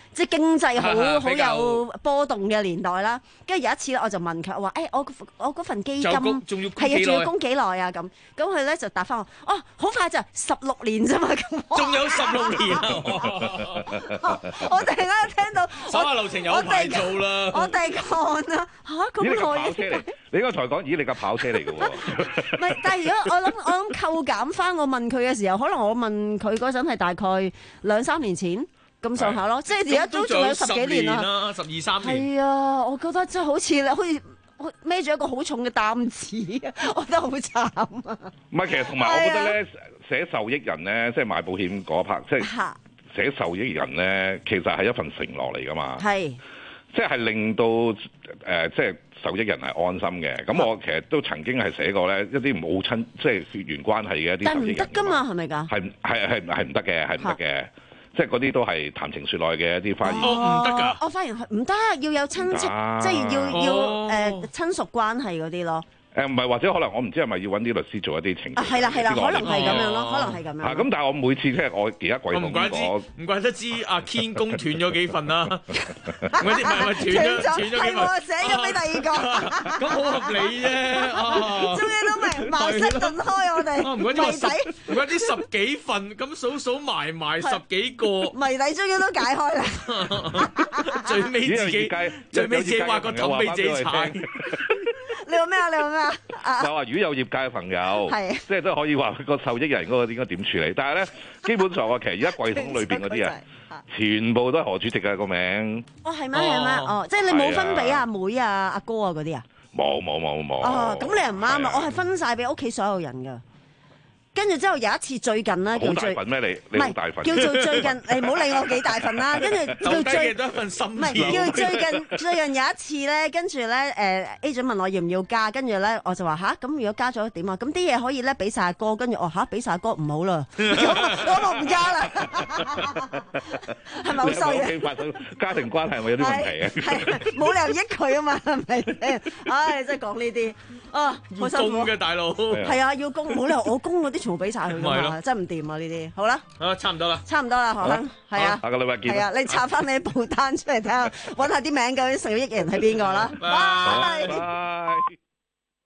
即係經濟好好有波動嘅年代啦。跟住有一次咧，我就問佢，我話：誒，我我嗰份基金係啊，仲要供幾耐啊？咁咁佢咧就答翻我：哦，好快就十六年啫嘛。咁仲有十六年啊！ 我突然間聽到手下留情有排做啦。 我哋講啊嚇咁耐嘅。 你嗰個才講，咦？你架跑車嚟嘅喎？ 唔係，但係如果我諗我諗扣減翻，我問佢嘅時候，可能我問佢嗰陣係大概兩三年前咁上下咯，即係而家都仲有十幾年啦， 十二三年。 係啊，我覺得真係好似好似孭住一個好重嘅擔子啊，我覺得好慘啊。 唔係，其實同埋我覺得咧，寫受益人咧，即係買保險嗰一 part，即係寫受益人咧，其實係一份承諾嚟㗎嘛。係，即係令到誒、呃，即係。受益人係安心嘅，咁我其實都曾經係寫過咧一啲冇親即係血緣關係嘅一啲受益人。但係唔得㗎嘛，係咪㗎？係係係係唔得嘅，係唔得嘅，即係嗰啲都係談情説愛嘅一啲花言。 哦，唔得㗎！我發現唔得，要有親戚，即係要要誒親屬關係嗰啲咯。誒唔係，或者可能我唔知係咪要揾啲律師做一啲程序。 係啦係啦，可能係咁樣咯，可能係咁樣。 啊咁，但係我每次即係我而家貴唔怪之，唔怪得知阿堅公斷咗幾份啦。唔係唔係斷咗斷咗幾份， 係寫咗俾第二個。 咁好合理啫。 終於都明茅塞頓開我哋。 唔怪之十，唔怪之十幾份，咁數數埋埋十幾個。 謎底終於都解開啦。 最尾自己，最尾自己挖個氹俾自己踩。 你話咩啊？你話咩啊？ 就話如果有業界嘅朋友，即係都可以話個受益人嗰個應該點處理。但係咧，基本上我其實而家櫃桶裏邊嗰啲啊，全部都係何主席嘅個名。 哦，係咩？係咩？哦，即係你冇分俾阿妹啊、阿哥啊嗰啲啊？ 冇冇冇冇。 哦，咁你又唔啱啊！我係分晒俾屋企所有人㗎。跟住之後有一次最近咧， 好大份咩？你你好大份， 叫做最近，你唔好理我幾大份啦。跟住叫最多一份心， 唔係叫最近最近有一次咧，跟住咧誒 agent 問我要唔要加，跟住咧我就話吓，咁如果加咗點啊？咁啲嘢可以咧俾晒阿哥，跟住我吓俾晒阿哥唔好啦，咁我唔加啦，係咪好衰啊？ 屋企發生家庭關係係咪有啲問題啊？ 係冇理由益佢啊嘛，係咪先？唉，真係講呢啲啊，好辛苦嘅大佬。 係啊，要供冇理由我供嗰啲全部俾晒佢㗎嘛，真係唔掂啊呢啲。好啦， 啊差唔多啦， 差唔多啦，何生，係啊， 下個禮拜見。 係啊，你插翻你報單出嚟睇下，揾下啲名究竟受益人係邊個啦。拜拜。